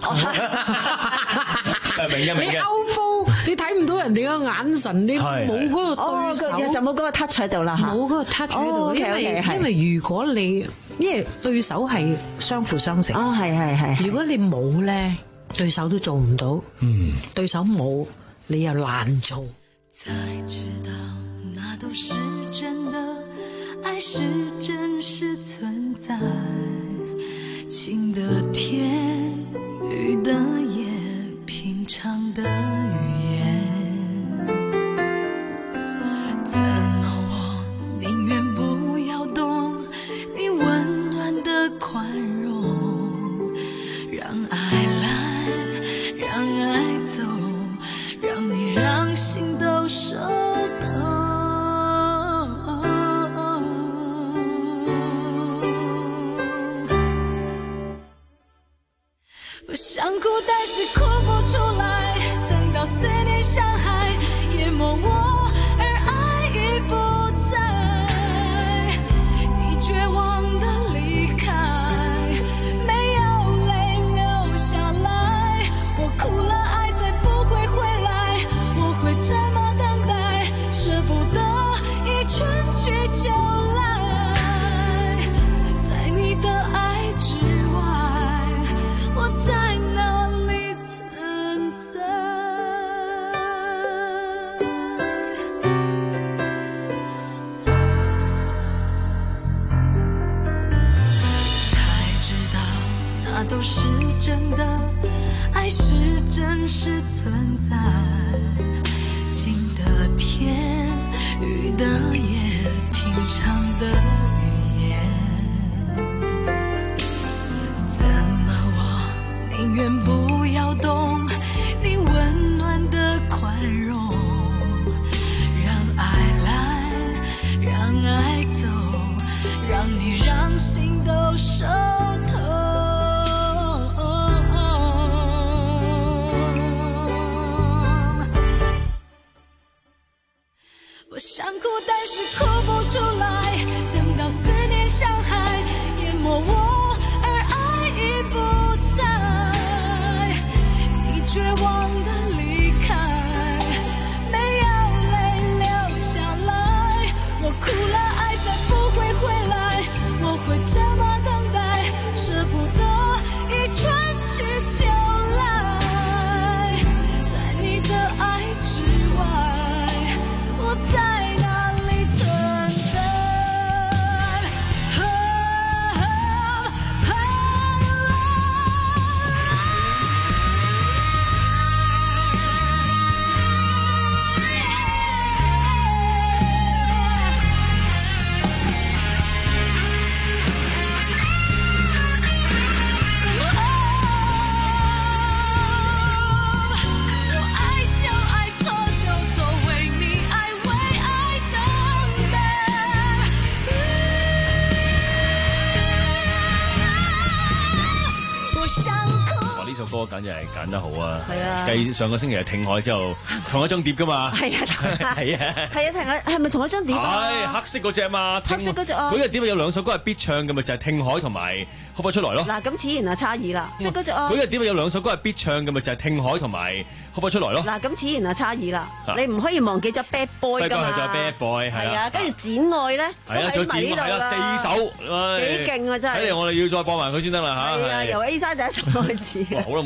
明嘅明嘅。 你歐風，你睇唔到人哋個眼神，你冇嗰個對手， 就冇嗰個 touch 喺度啦嚇。 冇嗰個 touch 喺度，因為因為如果你因為對手係相輔相成。 哦，係係係。 如果你冇咧，對手都做唔到。嗯。對手冇，你又難做。才知道那都是真的，愛是真實存在。 晴的天，雨的夜，平常的語言，怎麼我寧願不要懂你溫暖的寬容，讓愛來，讓愛走，讓你讓心都熟透。我想哭，但是哭不出來，等到思念像海淹沒我，而愛已不在，你絕望的離開，沒有淚流下來，我哭了，愛再不會回來，我會這麼等待，捨不得一春去秋來，在你的愛之外，我在哪裡存在？才知道那都是真的，愛是真實存在。晴的天，雨的夜，平常的語言。寧願不要懂你溫暖的寬容，讓愛來，讓愛走，讓你讓心都熟透。我想哭，但是哭不出來，等到思念像海淹沒我，而愛已不絕望的離開，沒有淚流下來，我哭了，愛再不會回來，我會這麼等待，捨不得一春去秋來，在你的愛之外，我在哪裡存在？ 歌簡直係揀得好啊！ 係啊， 繼上個星期係聽海之後，同一張碟噶嘛？ 係啊， 係啊， 係啊，聽海係咪同一張碟啊？ 係黑色嗰隻嘛， 黑色嗰隻哦。 嗰隻碟有兩首歌係必唱嘅咪就係聽海同埋哭不出來咯。 嗱，咁此言啊差異啦，即係嗰隻哦。 嗰隻碟有兩首歌係必唱嘅咪就係聽海同埋哭不出來咯。 嗱，咁此言啊差異啦，你唔可以忘記咗 Bad Boy 㗎嘛。 係就 Bad Boy 係啊， 跟住剪愛咧， 係啊，仲剪愛啦，四首， 幾勁啊真係。 睇嚟我哋要再播埋佢先得啦嚇。 係啊，由 A 山第一首開始。 好耐冇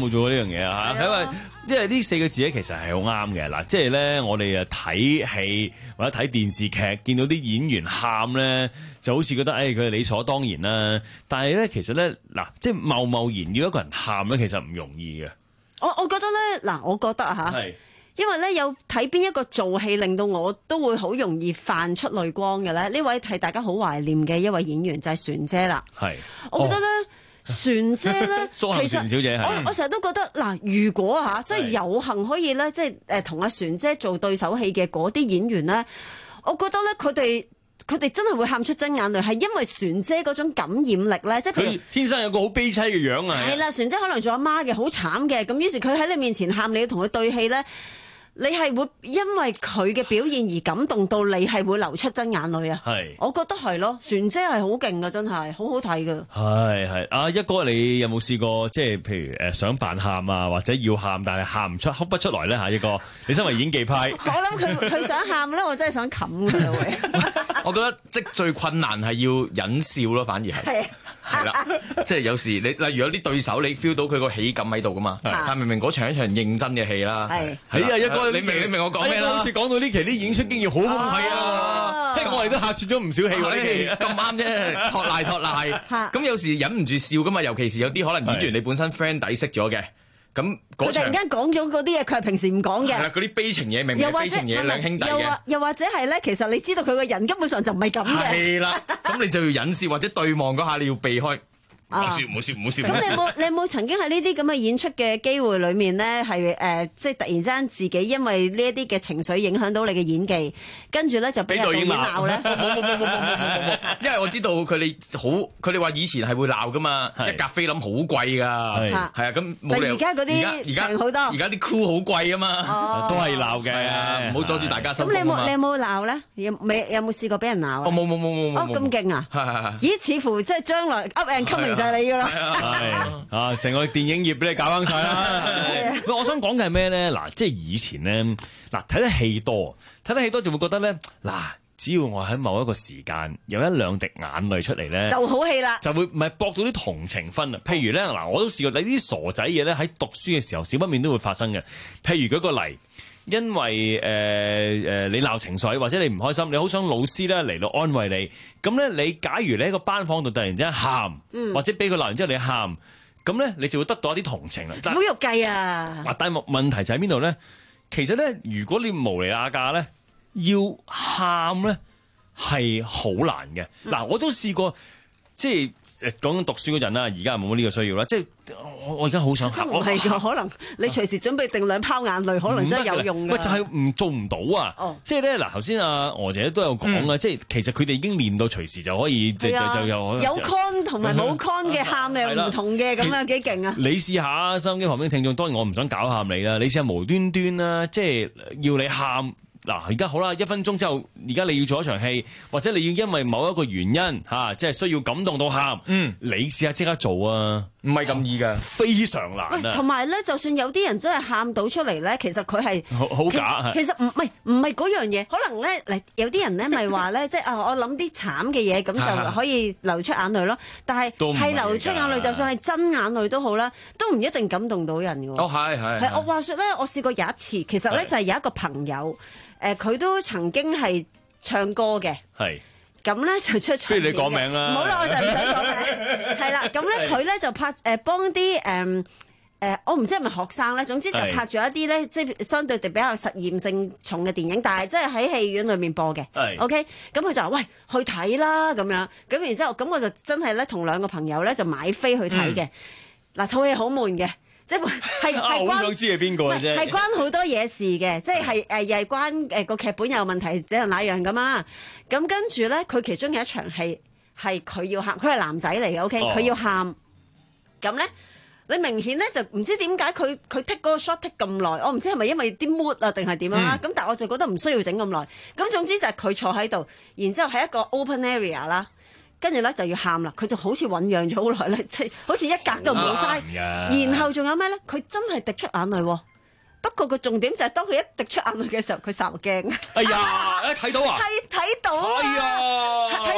冇做過呢樣嘢啊？因為因為呢四個字咧，其實係好啱嘅嗱，即係咧我哋啊睇戲或者睇電視劇，見到啲演員喊咧，就好似覺得誒佢係理所當然啦。但係咧其實咧嗱，即係貿貿然要一個人喊咧，其實唔容易嘅。 我我覺得咧嗱，我覺得嚇。因為咧有睇邊一個做戲令到我都會好容易泛出淚光嘅咧，呢位係大家好懷念嘅一位演員就係船姐啦。 係， 我覺得咧、哦、船姐咧， 蘇杏璇小姐， 我我成日都覺得嗱，如果嚇即係有幸可以咧，即係誒同阿船姐做對手戲嘅嗰啲演員咧，我覺得咧佢哋。佢哋真係會喊出真眼淚，係因為船姐嗰種感染力咧，即係佢天生有個好悲凄嘅樣啊！ 係啦，船姐可能做阿媽嘅，好慘嘅，咁於是佢喺你面前喊，你要同佢對戲咧，你係會因為佢嘅表現而感動到你係會流出真眼淚啊！係，我覺得係咯，船姐係好勁噶，真係好好睇噶。係係，阿一哥你有冇試過即係譬如誒想扮喊啊，或者要喊但係喊唔出、哭不出來咧嚇？一哥，你身為演技派，我諗佢佢想喊咧，我真係想冚佢會。 我覺得即最困難係要忍笑咯，反而係係啦，即係有時你例如有啲對手，你 feel 到佢個喜感喺度噶嘛，但明明嗰場一場認真嘅戲啦，係係啊，一哥你明你明我講咩啦？好似講到呢期啲演出經驗好豐富啊，即係我哋都客串咗唔少戲喎，呢期咁啱啫，托賴托賴，咁有時忍唔住笑噶嘛，尤其是有啲可能演員你本身 friend 底識咗嘅。咁佢突然間講咗嗰啲嘢，佢係平時唔講嘅。係啦，嗰啲悲情嘢，明明係悲情嘢，兩兄弟嘅。又或又或者係咧，其實你知道佢個人根本上就唔係咁嘅。係啦，咁你就要忍笑或者對望嗰下，你要避開。唔好笑，唔好笑，唔好笑。咁你有冇你有冇曾經喺呢啲咁嘅演出嘅機會裏面咧，係誒，即係突然之間自己因為呢一啲嘅情緒影響到你嘅演技，跟住咧就俾導演鬧咧？冇冇冇冇冇冇冇冇，因為我知道佢哋好，佢哋話以前係會鬧噶嘛，一架菲林好貴㗎，係係啊，咁冇理由。而家嗰啲而家平好多，而家啲 crew 好貴啊嘛，都係鬧嘅，唔好阻住大家收工啊嘛。咁你有冇你有冇鬧咧？有未有冇試過俾人鬧啊？冇冇冇冇冇。哦，咁勁啊！係係係。咦，似乎即係將來 up and coming。就係你噶啦，係啊！成個電影業俾你搞翻晒啦。喂，我想講嘅係咩咧？嗱，即係以前咧，嗱睇得戲多，睇得戲多就會覺得咧，嗱，只要我喺某一個時間有一兩滴眼淚出嚟咧，就好戲啦，就會唔係博到啲同情分啊。譬如咧，嗱，我都試過，你啲傻仔嘢咧喺讀書嘅時候，少不免都會發生嘅。譬如舉個例。因為誒誒、呃呃、你鬧情緒或者你唔開心，你好想老師咧嚟到安慰你，咁咧你假如你喺個班房度突然之間喊，嗯、或者俾佢鬧完之後你喊，咁咧你就會得到一啲同情啦。苦肉計啊！嗱，但係問題就喺邊度咧？其實咧，如果你無厘阿架咧，要喊咧係好難嘅。嗱、嗯，我都試過。即係誒講緊讀書嗰陣啦，而家冇呢個需要啦。即係我我而家好想喊，唔係㗎，可能你隨時準備定兩泡眼淚，可能真係有用㗎。喂，就係唔做唔到啊！哦、即係咧嗱，頭先阿娥姐都有講啊，嗯、即係其實佢哋已經練到隨時就可以，就就就有有 con 同埋冇 con 嘅喊又唔同嘅，咁樣幾勁啊！你試下收音機旁邊聽眾，當然我唔想搞喊你啦。你試下無端端啦，即係要你喊。嗱，而家好啦，一分鐘之後，而家你要做一場戲，或者你要因為某一個原因嚇、啊，即係需要感動到喊，嗯，你試下即刻做啊，唔係咁易㗎，非常難啊。同埋咧，就算有啲人真係喊到出嚟咧，其實佢係好好假。其實唔係唔係嗰樣嘢，可能咧嚟有啲人咧咪話咧，即係啊，我諗啲慘嘅嘢，咁就可以流出眼淚咯。但係係流出眼淚，就算係真眼淚都好啦，都唔一定感動到人㗎。哦，係係。係我話説咧，我試過有一次，其實咧就係有一個朋友。誒佢、呃、都曾經係唱歌嘅，係咁咧就出場。不如你講名啦，唔好啦，我就唔想講名。係啦，咁咧佢咧就拍誒、呃、幫啲誒誒，我唔知係咪學生咧，總之就拍咗一啲咧，即係相對地比較實驗性重嘅電影，但係即係喺戲院裏面播嘅。係 OK，咁佢就話喂去睇啦咁樣，咁然之後咁我就真係咧同兩個朋友咧就買飛去睇嘅。嗱套戲好悶嘅。即係係係關，好想知係邊個嘅啫，係關好多嘢事嘅，即係係誒又係關誒個劇本有問題，這樣那樣咁啊。咁跟住咧，佢其中有一場戲係佢要喊，佢係男仔嚟嘅 ，OK，佢、哦、要喊。咁咧，你明顯咧就唔知點解佢佢 take 嗰個 shot take 咁耐，我唔知係咪因為啲 mood 啊定係點樣啦。咁、嗯、但係我就覺得唔需要整咁耐。咁總之就係佢坐喺度，然之後喺一個 open area 啦。跟住咧就要喊啦，佢就好似醖釀咗好耐咧，即係好似一格都唔好嘥。然後仲有咩咧？佢真係滴出眼淚喎。不過個重點就係當佢一滴出眼淚嘅時候，佢霎驚。哎呀！一睇到啊！係睇到啊！係啊！睇到佢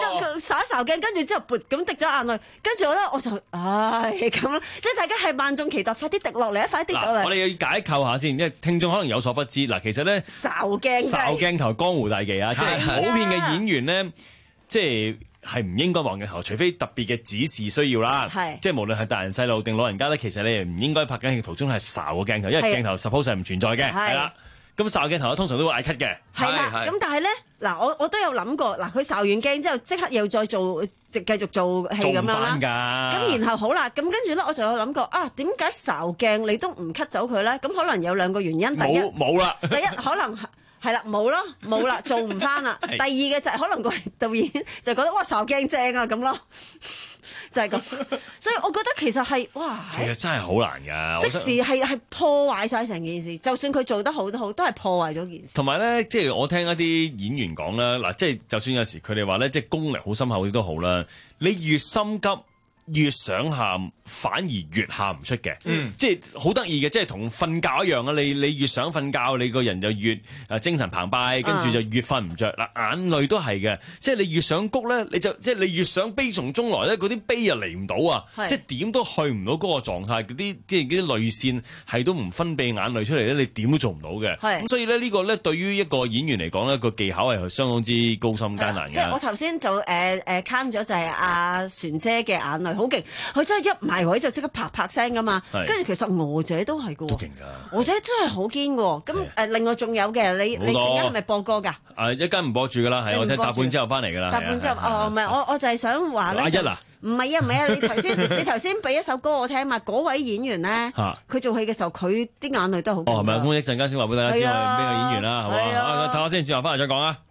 睄一睄鏡，跟住之後撥咁滴咗眼淚，跟住咧我就唉咁啦，即係大家係萬眾期待，快啲滴落嚟啊！快啲滴落嚟！ 我哋要解構下先，因為聽眾可能有所不知。嗱，其實咧， 睄鏡睄鏡頭江湖大忌啊，即係普遍嘅演員咧，即係。係唔應該望鏡頭，除非特別嘅指示需要啦。係，即係無論係大人細路定老人家咧，其實你係唔應該拍緊戲途中係睄個鏡頭，因為鏡頭 suppose 係唔存在嘅。係啦，咁睄鏡頭咧通常都會嗌咳嘅。 係啦，咁但係咧嗱，我我都有諗過嗱，佢睄完鏡之後即刻又再做，繼續做戲咁樣啦。咁然後好啦，咁跟住咧我就有諗過啊，點解睄鏡你都唔咳走佢咧？咁可能有兩個原因。第一冇冇啦。 第一可能。係啦，冇咯，冇啦，做唔翻啦。第二嘅就係可能個導演就覺得哇睄鏡正啊咁咯，就係咁。所以我覺得其實係哇， 其實真係好難㗎。 即時係係破壞晒成件事，就算佢做得好都好，都係破壞咗件事。 同埋咧，即係我聽一啲演員講啦，嗱，即係就算有時佢哋話咧，即係功力好深厚啲都好啦，你越心急。越想喊，反而越喊唔出嘅，嗯、即係好得意嘅，即係同瞓覺一樣啊！你你越想瞓覺，你個人就越誒精神澎湃，跟住就越瞓唔着啦。眼淚都係嘅，即係你越想谷咧，你就即係你越想悲從中來咧，嗰啲悲又嚟唔到啊！即係點都去唔到嗰個狀態，嗰啲即係嗰啲淚腺係都唔分泌眼淚出嚟咧，你點都做唔到嘅。咁所以咧，呢個咧對於一個演員嚟講咧，個技巧係相當之高深艱難嘅。 即係我頭先就誒誒 count 咗就係阿璇姐嘅眼淚。好勁！佢真係一埋位就即刻啪啪聲噶嘛，跟住其實娥姐都係噶， 都勁㗎。 娥姐真係好堅㗎。咁誒，另外仲有嘅，你你陣間係咪播歌㗎？ 誒，一間唔播住㗎啦，係我聽搭半之後翻嚟㗎啦。 搭半之後，哦，唔係，我我就係想話咧。 阿一啊， 唔係啊，唔係啊，你頭先你頭先俾一首歌我聽嘛，嗰位演員咧，佢做戲嘅時候，佢啲眼淚都好。哦， 係咪？咁一陣間先話俾大家知我係邊個演員啦，係嘛？啊，睇下先，轉頭翻嚟再講啊。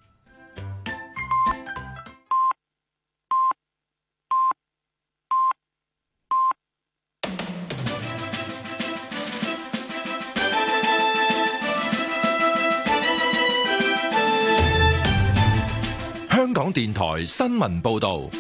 香港電台新聞報道，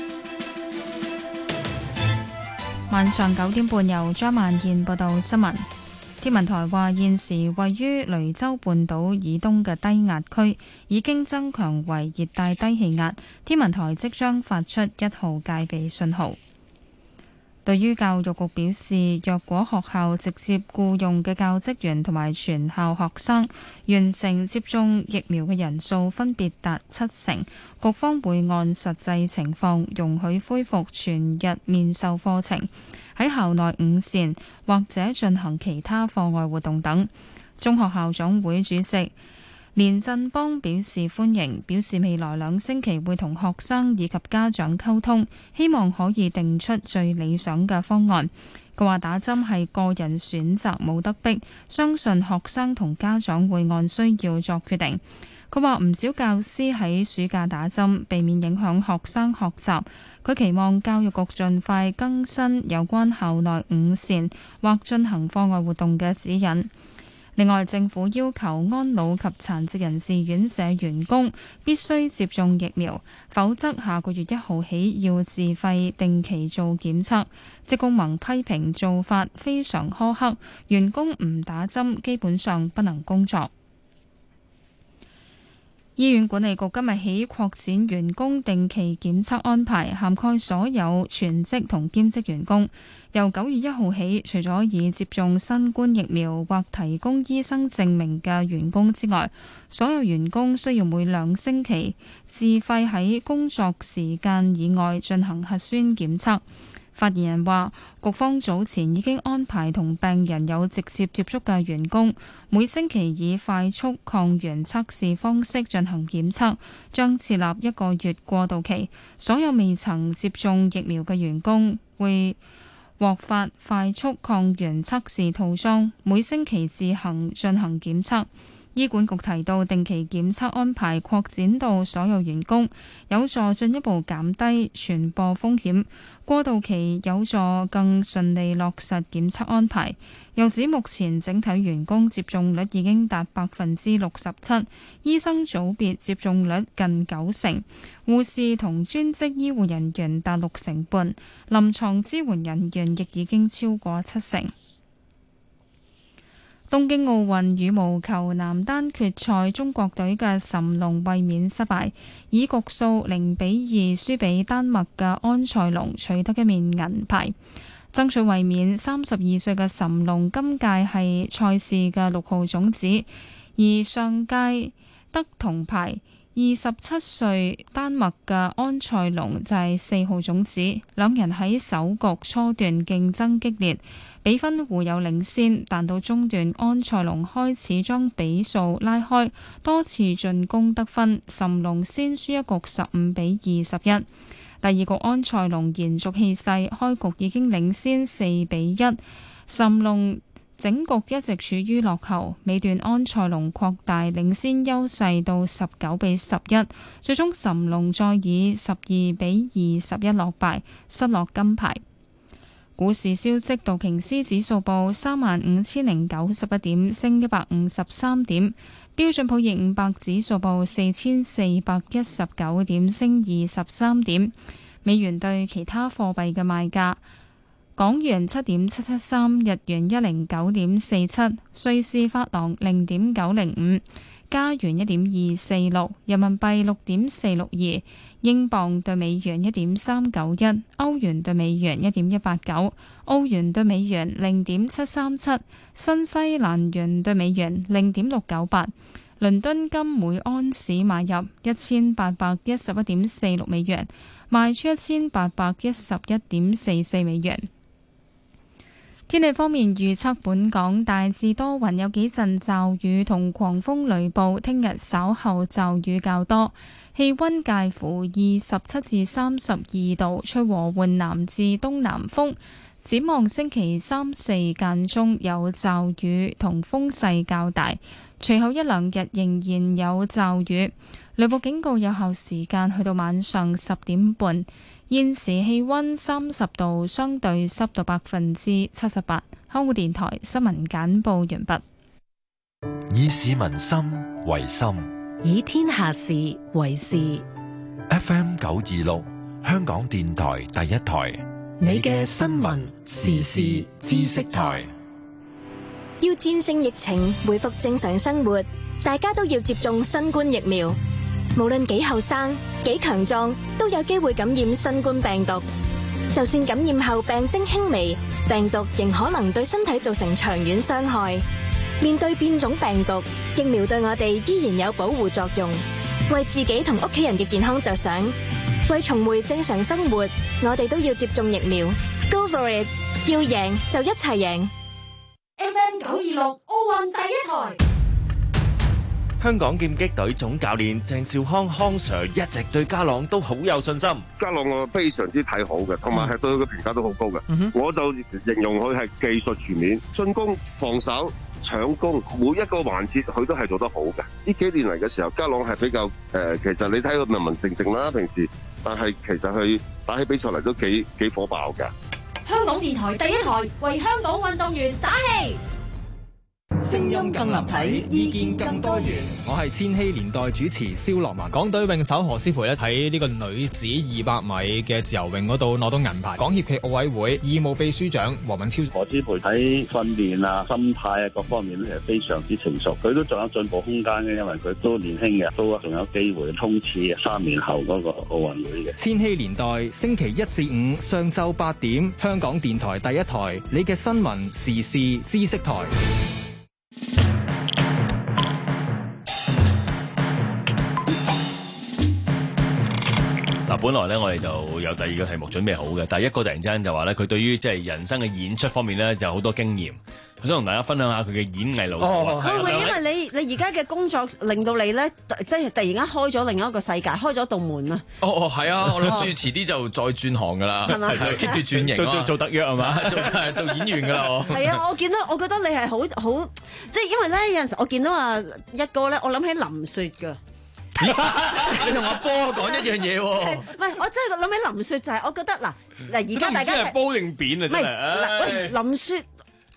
晚上九點半由張萬燕報道新聞。天文台話，現時位於雷州半島以東嘅低壓區已經增強為熱帶低氣壓，天文台即將發出一號戒備信號。對於教育局表示，若果學校直接僱用嘅教職員同埋全校學生完成接種疫苗嘅人數分別達七成，局方會按實際情況容許恢復全日面授課程，喺校內午膳或者進行其他課外活動等。中學校長會主席連振邦表示歡迎，表示未來兩星期會同學生以及家長溝通，希望可以定出最理想嘅方案。佢話打針係個人選擇，冇得逼，相信學生同家長會按需要作決定。佢話唔少教師喺暑假打針，避免影響學生學習。佢期望教育局盡快更新有關校內午膳或進行課外活動嘅指引。另外，政府要求安老及殘疾人士院舍員工必須接種疫苗，否則下個月一號起要自費定期做檢測。職工盟批評做法非常苛刻，員工唔打針基本上不能工作。醫院管理局今日起擴展員工定期檢測安排，涵蓋所有全職同兼職員工。由九月一號起，除咗已接種新冠疫苗或提供醫生證明嘅員工之外，所有員工需要每兩星期自費喺工作時間以外進行核酸檢測。發言人話，局方早前已經安排同病人有直接接觸嘅員工，每星期以快速抗原測試方式進行檢測，將設立一個月過渡期。所有未曾接種疫苗嘅員工會獲發快速抗原測試套裝，每星期自行進行檢測。醫管局提到，定期檢測安排擴展到所有員工，有助進一步減低傳播風險。過渡期有助更順利落實檢測安排。又指目前整體員工接種率已經達百分之六十七，醫生組別接種率近九成，護士同專職醫護人員達六成半，臨床支援人員亦已經超過七成。 東京奧運羽毛球男單決賽，中國隊嘅諶龍衛冕失敗，以局數零比二輸俾丹麥嘅安賽龍，取得一面銀牌。爭取衛冕三十二歲嘅諶龍今屆係賽事嘅六號種子，而上屆得銅牌。二十七歲丹麥嘅安賽龍就係四號種子，兩人喺首局初段競爭激烈，比分互有領先，但到中段安賽龍開始將比數拉開，多次進攻得分，諶龍先輸一局十五比二十一。第二局安賽龍延續氣勢，開局已經領先四比一，諶龍整局一直處於落後，尾段安賽龍擴大領先優勢到十九比十一，最終諶龍再以十二比二十一落敗，失落金牌。股市消息，道瓊斯指數報三萬五千零九十一點，升一百五十三點；標準普爾五百指數報四千四百一十九點，升二十三點。美元對其他貨幣嘅賣價。港元七點七七三，日元一零九點四七，瑞士法郎零點九零五，加元一點二四六，人民幣六點四六二，英鎊對美元一點三九一，歐元對美元一點一八九，澳元對美元零點七三七，新西蘭元對美元零點六九八。倫敦金每安士買入一千八百一十一點四六美元，賣出一千八百一十一點四四美元。天氣方面預測，本港大致多雲，有幾陣驟雨同狂風雷暴。聽日稍後驟雨較多，氣溫介乎二十七至三十二度，吹和緩南至東南風。展望星期三四間中有驟雨同風勢較大，隨後一兩日仍然有驟雨。雷暴警告有效時間去到晚上十點半。現時氣溫三十度，相對濕度百分之七十八。香港電台新聞簡報完畢。 以市民心為心， 以天下事為事。 F M 九二六，香港電台第一台， 你嘅新聞時事知識台。 要戰勝疫情，恢復正常生活，大家都要接種新冠疫苗。無論幾後生、幾強壯，都有機會感染新冠病毒。就算感染後病徵輕微，病毒仍可能對身體造成長遠傷害。面對變種病毒，疫苗對我哋依然有保護作用。為自己同屋企人嘅健康着想，為重回正常生活，我哋都要接種疫苗。Go for it！ 要贏就一齊贏。 F M 九二六奧運第一台。 香港劍擊隊總教練鄭兆康康 Sir 一直對家朗都好有信心。 家朗我非常之睇好嘅，同埋係對佢嘅評價都好高嘅。嗯、我就形容佢係技術全面，進攻、防守、搶攻，每一個環節佢都係做得好嘅。呢幾年嚟嘅時候，家朗係比較誒、呃，其實你睇佢文文靜靜啦，平時，但係其實佢打起比賽嚟都幾幾火爆嘅。 香港電台第一台為香港運動員打氣。 聲音更立體，意見更多元。 我係千禧年代主持蕭樂文。港隊泳手何詩蓓咧喺呢個女子二百米嘅自由泳嗰度攞到銀牌。港協暨奧委會義務秘書長黃敏超， 何詩蓓喺訓練啊、心態啊各方面咧係非常之成熟，佢都仲有進步空間嘅，因為佢都年輕嘅，都仲有機會衝刺三年後嗰個奧運會嘅。 千禧年代星期一至五上晝八點，香港電台第一台，你嘅新聞時事知識台。 嗱，本來咧我哋就有第二個題目準備好嘅，但係一個突然之間就話咧，佢對於即係人生嘅演出方面咧就有好多經驗，我想同大家分享下佢嘅演藝路途。 哦，係咪因為你你而家嘅工作令到你咧，即係突然間開咗另一個世界，開咗道門啊？ 哦哦，係啊，我諗住遲啲就再轉行噶啦，係咪？keep 住轉型， 做做做特約係嘛？ 做做演員噶啦我。 係啊，我見到我覺得你係好好，即係因為咧有陣時我見到啊一哥咧，我諗起林雪㗎。 你同阿波講一樣嘢喎， 唔係我真係諗起林雪就係、是，我覺得嗱嗱而家大家係煲定扁啊，真係。 喂，林雪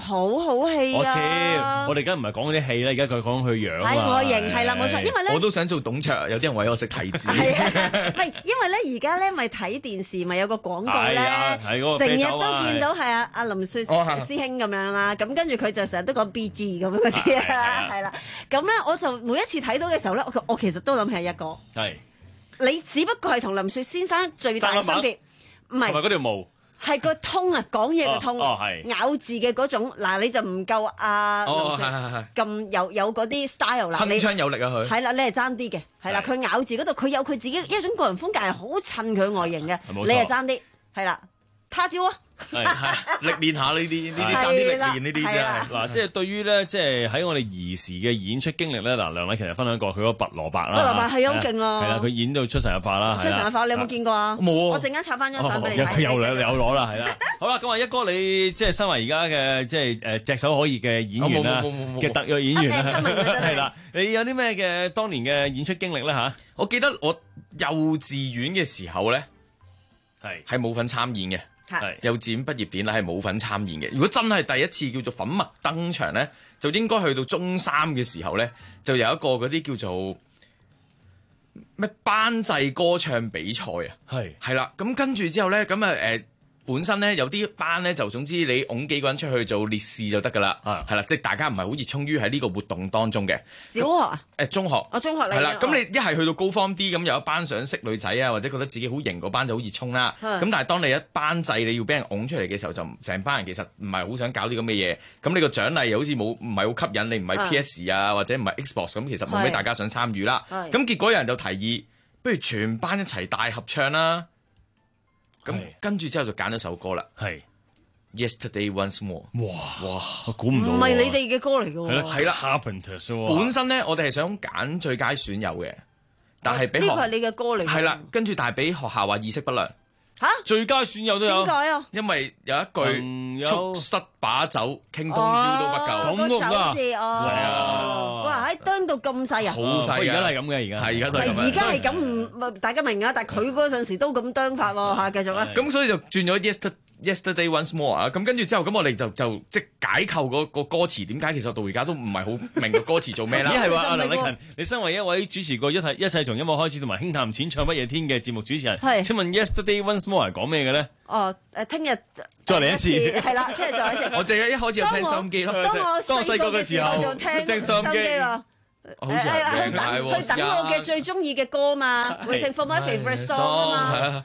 好好戲啊！ 我知，我哋而家唔係講嗰啲戲啦，而家佢講佢樣啊。 係外形係啦，冇錯，因為咧我都想做董卓，有啲人為我食提子。 係啊，唔係因為咧而家咧咪睇電視咪有個廣告咧，成日都見到係阿阿林雪師兄咁樣啦，咁跟住佢就成日都講 B G 咁樣嗰啲啊，係啦，咁咧我就每一次睇到嘅時候咧，我我其實都諗起一個， 係你只不過係同林雪先生最大嘅分別，唔係嗰條毛。係個通啊，講嘢嘅通， 哦哦、 咬字嘅嗰種，嗱你就唔夠阿林雪咁有有嗰啲 style 啦， 鏗鏘有力啊佢。 係啦，你係爭啲嘅，係啦，佢咬字嗰度佢有佢自己一種個人風格係好襯佢外形嘅，你係爭啲，係啦，他朝啊！ 係係歷練下呢啲呢啲爭啲歷練呢啲啫。 嗱，即係對於咧，即係喺我哋兒時嘅演出經歷咧，嗱，梁禮勤分享過佢嗰個拔蘿蔔啦， 拔蘿蔔係好勁啊！ 係啦，佢演到出神入化啦， 出神入化，你有冇見過啊？ 冇啊！ 我陣間插翻張相俾你睇。 佢有兩有攞啦，係啦。好啦，咁啊，一哥你即係身為而家嘅即係誒炙手可熱嘅演員啦，嘅特約演員啦，係啦。你有啲咩嘅當年嘅演出經歷咧嚇？ 我記得我幼稚園嘅時候咧，係係冇份參演嘅。係幼稚園畢業典禮係冇份參演嘅。如果真係第一次叫做粉墨登場咧，就應該去到中三嘅時候咧，就有一個嗰啲叫做咩班際歌唱比賽啊。係係啦，咁跟住之後咧，咁啊誒本身咧有啲班咧就總之你擁幾個人出去做烈士就得㗎啦。係啦，即係大家唔係好熱衷於喺呢個活動當中嘅。 小學啊？ 誒中學。 我中學嚟。 係啦，咁你一係去到高方啲，咁有一班想識女仔啊，或者覺得自己好型嗰班就好熱衷啦。咁但係當你一班制你要俾人擁出嚟嘅時候，就成班人其實唔係好想搞啲咁嘅嘢。咁你個獎勵又好似冇唔係好吸引，你唔係 P S 啊或者唔係 Xbox 咁，其實冇咩大家想參與啦。咁結果有人就提議，不如全班一齊大合唱啦。咁跟住之後就揀咗首歌啦，係 Yesterday Once More。哇哇，我估唔到， 唔係你哋嘅歌嚟嘅喎， 係啦 Carpenters。 本身咧，我哋係想揀最佳損友嘅，但係俾呢個係你嘅歌嚟。 係啦，跟住但係俾學校話意識不良。 嚇！ 最佳損友都有。 點解啊？ 因為有一句促膝把酒，傾通宵都不夠。 咁都唔得。係啊！ 哇！喺啄到咁細啊！ 好細而家係咁嘅，而家係而家都係咁。 而家係咁唔，大家明啊？但係佢嗰陣時都咁啄法喎嚇，繼續啦。 咁所以就轉咗 Yesterday Yesterday Once More 啊！咁跟住之後，咁我哋就就即解構嗰個歌詞點解，其實到而家都唔係好明個歌詞做咩啦。 咦係話阿梁禮勤，你身為一位主持過一切一切從音樂開始同埋輕談淺唱不夜天嘅節目主持人，請問 Yesterday Once More 係講咩嘅咧？ 哦誒，聽日再嚟一次， 係啦，聽日再嚟一次。 我淨係一開始有聽收音機咯。 當我當我細個嘅時候就聽聽收音機啊。 好似係去等去等我嘅最中意嘅歌嘛 ，Waiting for my favourite song 啊嘛。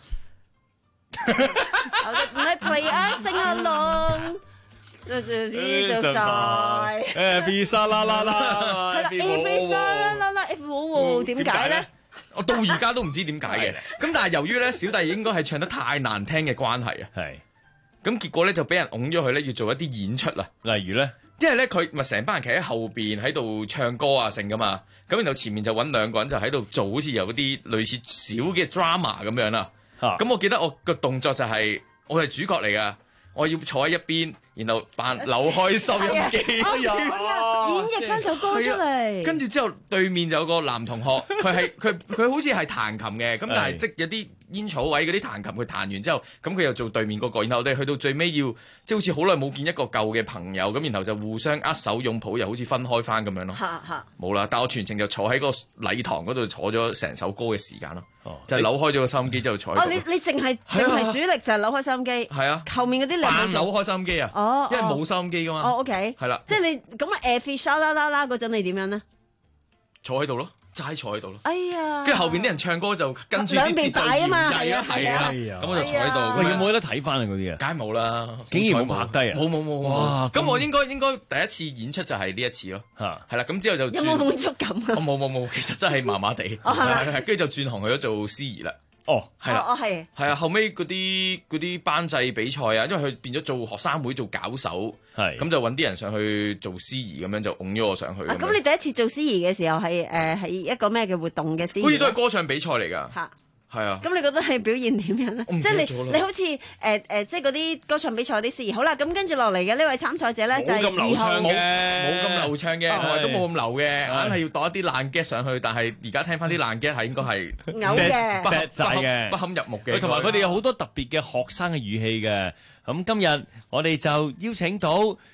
唔係 play 啊，sing along，就晒。 誒 ，visa 啦啦啦， 係啦 ，every 啦啦啦 ，if 喎點解咧？ 我到而家都唔知點解嘅。咁但係由於咧小弟應該係唱得太難聽嘅關係啊，係。咁結果咧就俾人擁咗佢咧要做一啲演出啦。例如咧，因為咧佢咪成班人企喺後邊喺度唱歌啊成噶嘛，咁然後前面就揾兩個人就喺度做好似有啲類似小嘅 drama 咁樣啦。咁、啊、我記得我個動作就係、是、我係主角嚟噶，我要坐喺一邊，然後扮扭開收音機， 哎呀，演繹翻首歌出嚟。 跟住之後對面就有個男同學，佢係佢佢好似係彈琴嘅，咁但係即有啲煙草位嗰啲彈琴，佢彈完之後，咁佢又做對面嗰、那個，然後我哋去到最尾要即係好似好耐冇見一個舊嘅朋友，咁然後就互相握手擁抱，又好似分開翻咁樣咯。冇啦，但我全程就坐喺個禮堂嗰度坐咗成首歌嘅時間咯。哦、就係扭開咗個收音機之後坐喺度。 哦，你你淨係淨係主力就係扭開收音機。係啊。後面嗰啲你扮扭開收音機啊。 哦。 因為冇收音機噶嘛。 哦 ，OK。 係啦。 即係你咁啊 ，F 啦啦啦啦嗰陣你點樣咧？ 坐喺度咯，齋坐喺度咯。 哎呀。跟住後邊啲人唱歌就跟住兩邊擺啊嘛。係啊係啊。咁我就坐喺度。 喂，有冇得睇翻啊？嗰啲啊？ 梗係冇啦。 竟然冇拍低啊？ 冇冇冇。哇！咁我應該應該第一次演出就係呢一次咯。嚇。係啦，咁之後就有冇滿足感啊？ 我冇冇冇，其實真係麻麻地。 哦係咪？ 跟住就轉行去咗做司儀啦。哦，係啦， 哦係， 係啊，後尾嗰啲嗰啲班際比賽啊，因為佢變咗做學生會做搞手，係咁就揾啲人上去做司儀，咁樣就拱咗我上去。 咁、啊、你第一次做司儀嘅時候係誒係一個咩嘅活動嘅司儀？ 好似都係歌唱比賽嚟㗎。嚇！係啊， 咁你覺得係表現點樣咧？即係你你好似誒誒，即係嗰啲歌唱比賽啲司儀。好啦，咁跟住落嚟嘅呢位參賽者咧就係冇咁流暢嘅，冇咁流暢嘅， 哦、 同埋都冇咁流嘅，硬係要度一啲爛 get 上去。但係而家聽翻啲爛 get 係應該係嘔嘅、 不堪嘅、不堪入目嘅。 同埋佢哋有好多特別嘅學生嘅語氣嘅。咁今日我哋就邀請到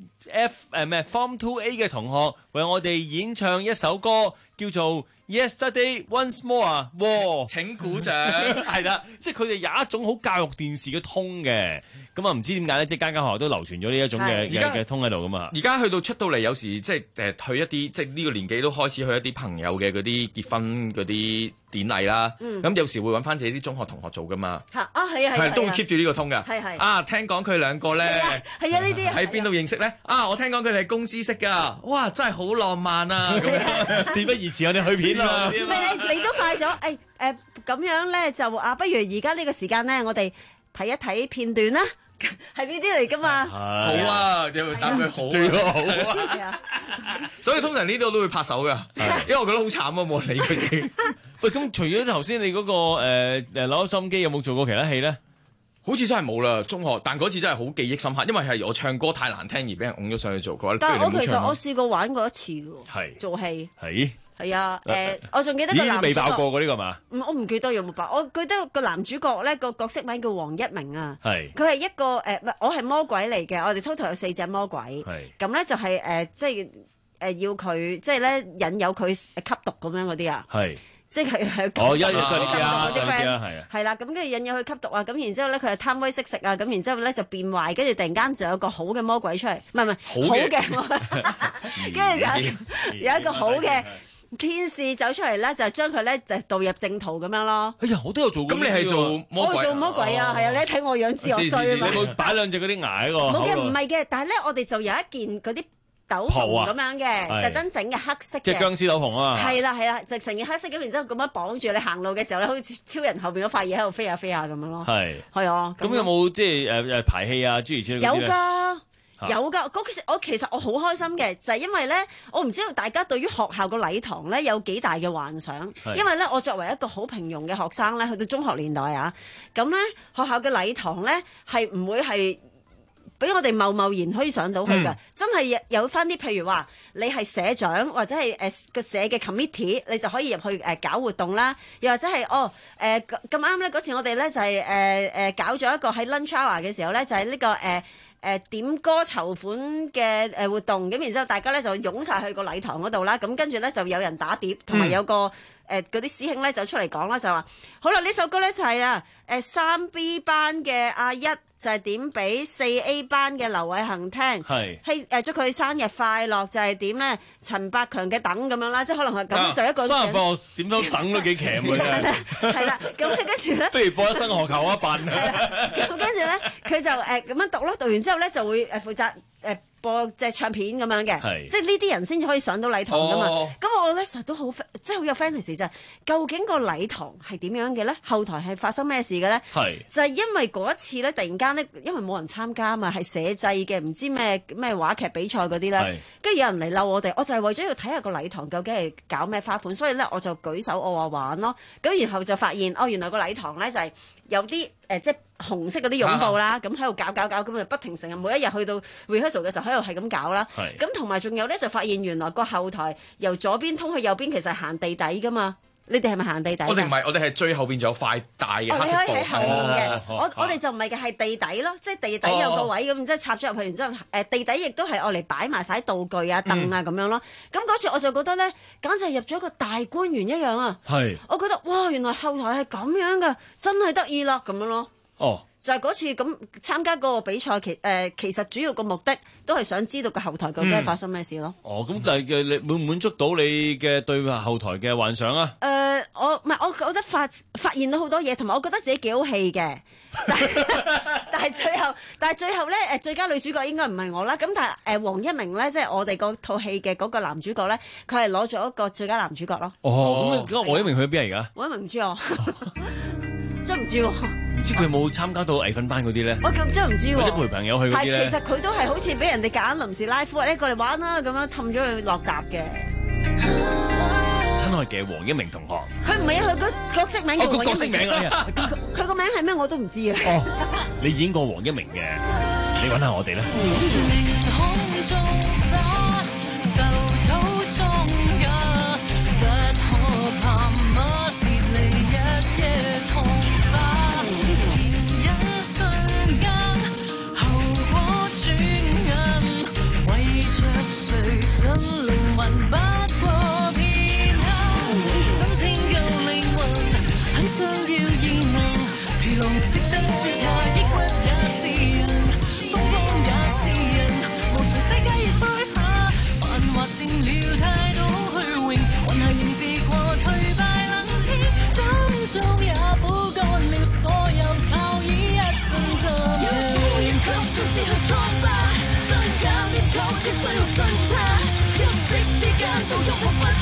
F 誒咩 Form Two A 嘅同學為我哋演唱一首歌，叫做 Yesterday Once More 啊！哇， 請鼓掌。 係啦，即係佢哋有一種好教育電視嘅通嘅，咁啊唔知點解咧，即係間間學校都流傳咗呢一種嘅嘅嘅通喺度噶嘛。 而家去到出到嚟，有時即係誒去一啲即係呢個年紀都開始去一啲朋友嘅嗰啲結婚嗰啲典禮啦。咁、嗯、有時會揾翻自己啲中學同學做噶嘛。 啊係啊係啊， 都會 keep 住呢個通㗎。 係係啊，聽講佢兩個咧係啊呢啲喺邊度認識咧？啊，我聽講佢哋係公司識㗎。哇，真係好浪漫啊！咁樣事不宜遲，我哋去片啦。 你你都快咗，誒誒咁樣咧就啊，不如而家呢個時間咧，我哋睇一睇片段啦，係呢啲嚟噶嘛。 好啊，有冇答佢好？最好啊！所以通常呢度都會拍手噶，因為我覺得好慘啊，冇理佢哋。 喂，咁除咗頭先你嗰個誒誒攞收音機，有冇做過其他戲咧？ 好似真係冇啦，中學，但嗰次真係好記憶深刻，因為係我唱歌太難聽而俾人拱咗上去做嘅話。 但係我其實我試過玩過一次喎， 係做戲。 係。 係啊，誒、呃，我仲記得個男主角未爆過嘅呢個嘛？ 嗯，我唔記得有冇爆。我記得個男主角咧個角色名叫黃一鳴啊。 係。佢係一個誒，唔、呃、我係魔鬼嚟嘅。我哋 total 有四隻魔鬼。係。咁咧就係、是、誒、呃，即係誒、呃、要佢，即係咧引誘佢吸毒咁樣嗰啲啊。係。即係係。 哦，一日對啲 friend 係啊。 係啦，咁跟住引誘佢吸毒啊，咁然之後咧佢係貪威識食啊，咁然之後咧就變壞，跟住突然間就有個好嘅魔鬼出嚟，唔係唔係好嘅，跟住就有一個好嘅。天使走出嚟咧，就將佢咧就導入正途咁樣咯。 哎呀，我都有做過。咁你係做魔鬼？ 我做魔鬼啊，係啊！你一睇我樣知我衰啊嘛。 你冇擺兩隻嗰啲牙喺個？ 冇嘅，唔係嘅。但係咧，我哋就有一件嗰啲斗篷咁樣嘅，特登整嘅黑色嘅。 即係僵屍斗篷啊嘛。 係啦係啦，就成件黑色咁，然之後咁樣綁住你行路嘅時候咧，好似超人後邊嗰塊嘢喺度飛下飛下咁樣咯。係。係啊。 咁有冇即係誒誒排戲啊？諸如此類嗰啲咧？ 有㗎。有噶，嗰其實我其實我好開心嘅，就係、是、因為咧，我唔知道大家對於學校個禮堂咧有幾大嘅幻想，因為咧我作為一個好平庸嘅學生咧，去到中學年代啊，咁咧學校嘅禮堂咧係唔會係俾我哋貿貿然可以上到去嘅，嗯、真係有翻啲譬如話你係社長或者係誒個社嘅 committee，你就可以入去誒、呃、搞活動啦，又或者係哦誒咁啱咧嗰次我哋咧就係誒誒搞咗一個喺 lunch hour 嘅時候咧就係、是、呢、這個誒。呃誒、呃、點歌籌款嘅誒活動，咁然之後大家咧就湧晒去個禮堂嗰度啦，咁跟住咧就有人打碟，同埋有，有個誒嗰啲師兄咧就出嚟講啦，就話好啦，呢首歌咧就係啊誒三 B 班嘅阿一就係點俾四 A 班嘅劉偉恒聽，係希誒祝佢生日快樂，就係點咧陳百強嘅等咁樣啦，即係可能係咁、啊、就一個生日快樂點都等都幾騎㗎啫， 係啦，咁咧跟住咧， 不如播一生何求一笨， 咁跟住咧佢就誒咁、呃、樣讀咯，讀完之後咧就會誒負責誒。呃播隻唱片咁樣嘅，即係呢啲人先至可以上到禮堂噶嘛。咁、哦、我咧成日都好，即係好有 fantasy 就係，究竟個禮堂係點樣嘅咧？後台係發生咩事嘅咧？就係因為嗰一次咧，突然間咧，因為冇人參加啊嘛，係社際嘅，唔知咩咩話劇比賽嗰啲咧，跟住有人嚟嬲我哋，我就係為咗要睇下個禮堂究竟係搞咩花款，所以咧我就舉手我話玩咯。咁然後就發現哦，原來個禮堂咧就係有啲誒、呃、即係紅色嗰啲擁抱啦，咁喺度搞搞搞，咁就不停成日每一日去到 rehearsal 嘅時候喺度係咁搞啦。咁同埋仲有咧就發現原來個後台由左邊通去右邊其實係行地底噶嘛。你哋係咪行地底？ 我哋唔係，我哋係最後邊仲有塊大嘅黑色布。 哦，你可以喺後面嘅。 哦、 我我哋就唔係嘅，係地底咯，即係地底有個位咁，然之後插咗入去，然之後誒地底亦都係愛嚟擺埋晒道具啊、凳啊咁樣咯。咁嗰、嗯、次我就覺得咧，簡直係入咗一個大觀園一樣啊！係，我覺得哇，原來後台係咁樣噶，真係得意啦咁樣咯。哦。就係嗰次咁參加嗰個比賽，其誒、呃、其實主要個目的都係想知道個後台究竟係發生咩事咯。 嗯、哦，咁但係嘅你滿唔滿足到你嘅對後台嘅幻想啊？ 誒、呃，我唔係，我覺得發發現到好多嘢，同埋我覺得自己幾好戲嘅。但係但係最後，但係最後咧誒，最佳女主角應該唔係我啦。咁但係誒，黃一鳴咧，即係我哋嗰套戲嘅嗰個男主角咧，佢係攞咗一個最佳男主角咯。 哦，咁咁黃一鳴去咗邊啊？而家黃一鳴唔知我，真唔知喎。 唔知佢有冇參加到藝訓班嗰啲咧？ 我咁真係唔知喎。或者陪朋友去嗰啲咧？ 係，其實佢都係好似俾人哋揀臨時拉夫，誒過嚟玩啦咁樣氹咗佢落搭嘅。 親愛嘅黃一鳴同學， 佢唔係啊，佢個角色名叫黃一鳴。 哦，個角色名啊！ 佢個名係咩我都唔知啊。 哦，你演過黃一鳴嘅，你揾下我哋啦。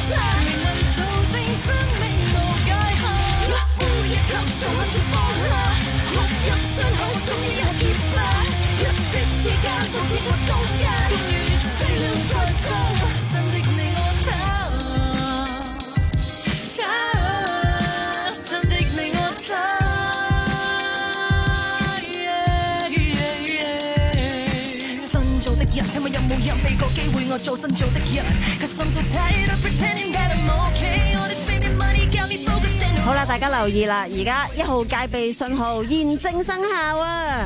差，靈魂做正生命無界限，一呼一吸就很似放下，哭泣傷口終於也結痂，一息之間到天國中間，終於死了再生，新的你我他，他，新的你我他。請問有冇人俾個機會我做新做的人？ 好啦，大家留意啦，而家一號戒備信號現正生效啊！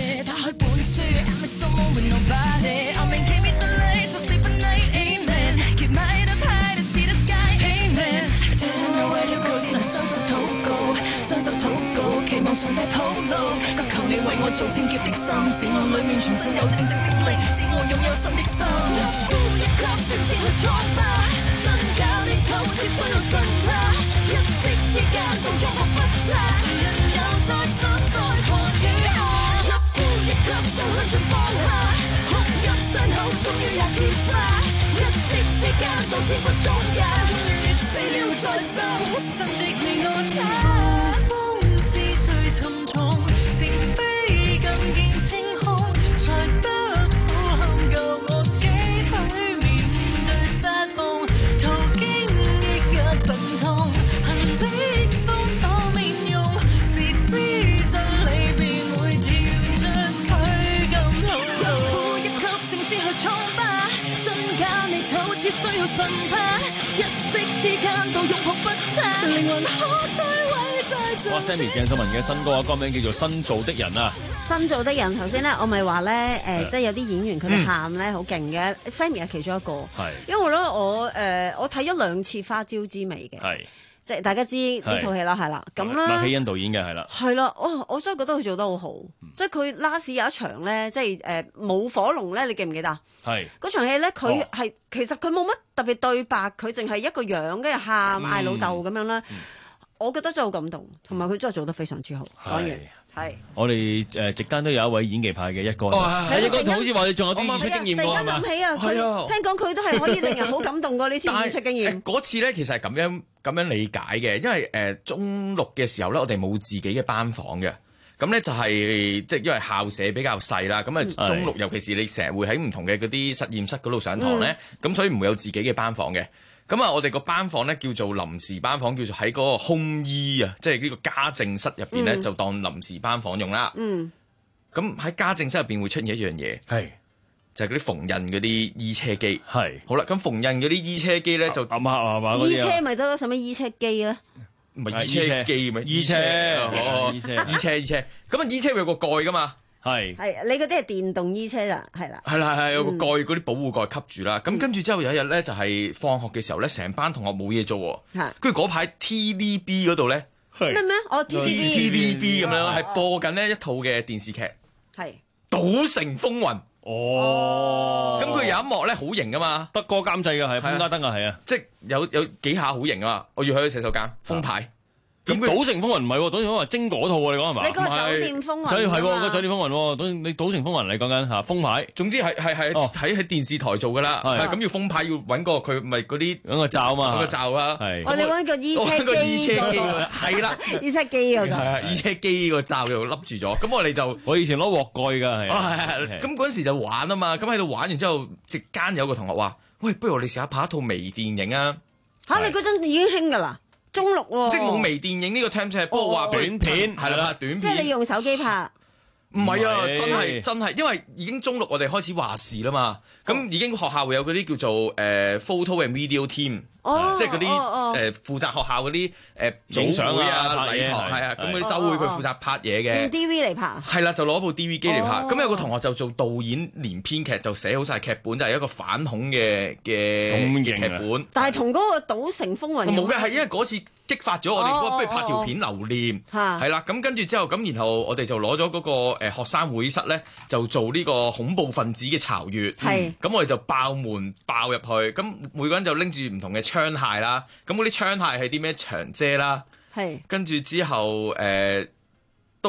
雙手禱告，期望上帝鋪路，求求你為我做清潔的心，使我裡面重新有正直的靈，使我擁有新的心。一呼一吸，直至去創造，真假你透徹需要進化，一息之間仲觸目不差，人又再生再過雨下，一呼一吸就向盡放下，哭泣傷口終於也結痂，一息之間到天國中間，終於死了再生，新的你我他。沉重是非更見清空，才得苦憾救我幾許面對失控，途經抑壓陣痛，痕跡搔首面容，自知真理便會跳出佢咁好。一呼一吸正式去創吧，真假你透徹需要審判，一息之間到欲哭不差，靈魂可摧毀。 哇 Sammy 鄭秀文嘅新歌啊，歌名叫做《新造的人》啊。 新造的人頭先咧，我咪話咧，誒、呃，即係有啲演員佢哋喊咧好勁嘅 ，Sammy 係其中一個。係。因為咧，我誒、呃，我睇咗兩次《花椒之味》嘅。係。即係大家知呢套戲啦，係啦，咁啦。麥希恩導演嘅係啦。係啦，哇！我真係覺得佢做得好好，嗯、即係佢 last 有一場咧，即係誒舞火龍咧，你記唔記得？係。嗰場戲咧，佢係、哦、其實佢冇乜特別對白，佢淨係一個樣，跟住喊嗌老豆咁樣啦。嗯我覺得真係好感動，同埋佢真係做得非常之好。講完係。我哋誒席間都有一位演技派嘅一哥，係一哥，好似話你仲有啲演出經驗喎，係嘛？突然間諗起啊，佢聽講佢都係可以令人好感動過呢次演出經驗。 嗰次咧其實係咁樣咁樣理解嘅，因為誒、呃、中六嘅時候咧，我哋冇自己嘅班房嘅，咁咧就係即係因為校舍比較細啦，咁啊中六尤其是你成日會喺唔同嘅嗰啲實驗室嗰度上堂咧，咁、嗯、所以唔會有自己嘅班房嘅。咁啊，我哋個班房咧叫做臨時班房，叫做喺嗰個空衣啊，即係呢個家政室入邊咧，就當臨時班房用啦。嗯。咁喺家政室入邊會出現一樣嘢，係就係嗰啲縫紉嗰啲衣車機。係。好啦，咁縫紉嗰啲衣車機咧就啱啊嘛， 衣車咪得咯，使乜衣車機咧？ 唔係衣車機咩？衣車，衣車，衣車，衣車。咁啊，衣車有個蓋噶嘛。係， 係你嗰啲係電動衣車咋，係啦， 係啦係有個蓋嗰啲保護蓋吸住啦。咁、嗯、跟住之後有一日咧，就係、是、放學嘅時候咧，成班同學冇嘢做喎。跟住嗰排 T V B 嗰度咧， 咩咩？我 T V B T V B 咁樣係播緊呢一套嘅電視劇，係《賭城風雲》。哦，咁佢有一幕咧好型噶嘛，德哥監製嘅係潘家登啊，係啊，即係有有幾下好型噶嘛。我要去洗手間封牌。咁《賭城風雲》唔係喎，《賭城風雲》精嗰套喎，你講係嘛？ 你講酒店風雲， 所以係喎， 個酒店風雲喎，你《賭城風雲》你講緊嚇封牌，總之係係係喺喺電視台做噶啦，係咁要封牌要揾個佢咪嗰啲揾個罩啊嘛，揾個罩啊，係。我哋揾個衣車機，係啦， 衣車機嗰個， 係啊，衣車機個罩又笠住咗，咁我哋就我以前攞鑊蓋㗎，係。係咁嗰陣時就玩啊嘛，咁喺度玩完之後，席間有個同學話：喂，不如我哋試下拍一套微電影啊！ 嚇，你嗰陣已經興㗎啦。中六喎、哦， 即係冇微電影呢個 term 係，不過話短片係啦，短片。 即係你用手機拍。 唔係啊，真係真係，因為已經中六，我哋開始話事啦嘛。咁、哦、已經學校會有嗰啲叫做誒、呃、photo and video team。哦、即係嗰啲誒負責學校嗰啲誒影相啊、禮堂係啊，咁嗰啲週會佢負責拍嘢嘅。 用 D V 嚟拍。係啦，就攞部 D V 機嚟拍。咁、哦、有個同學就做導演連編劇，就寫好晒劇本，就係、是、一個反恐嘅嘅劇本。 但係同嗰個賭城風雲冇嘅，係因為嗰次激發咗我哋，哦、不如拍條片留念。係啦，咁跟住之後，咁然後我哋就攞咗嗰個誒學生會室咧，就做呢個恐怖分子嘅巢穴。係。咁我哋就爆門爆入去，咁每個人就拎住唔同嘅槍械啦，咁嗰啲槍械係啲咩長遮啦，係跟住之後誒篤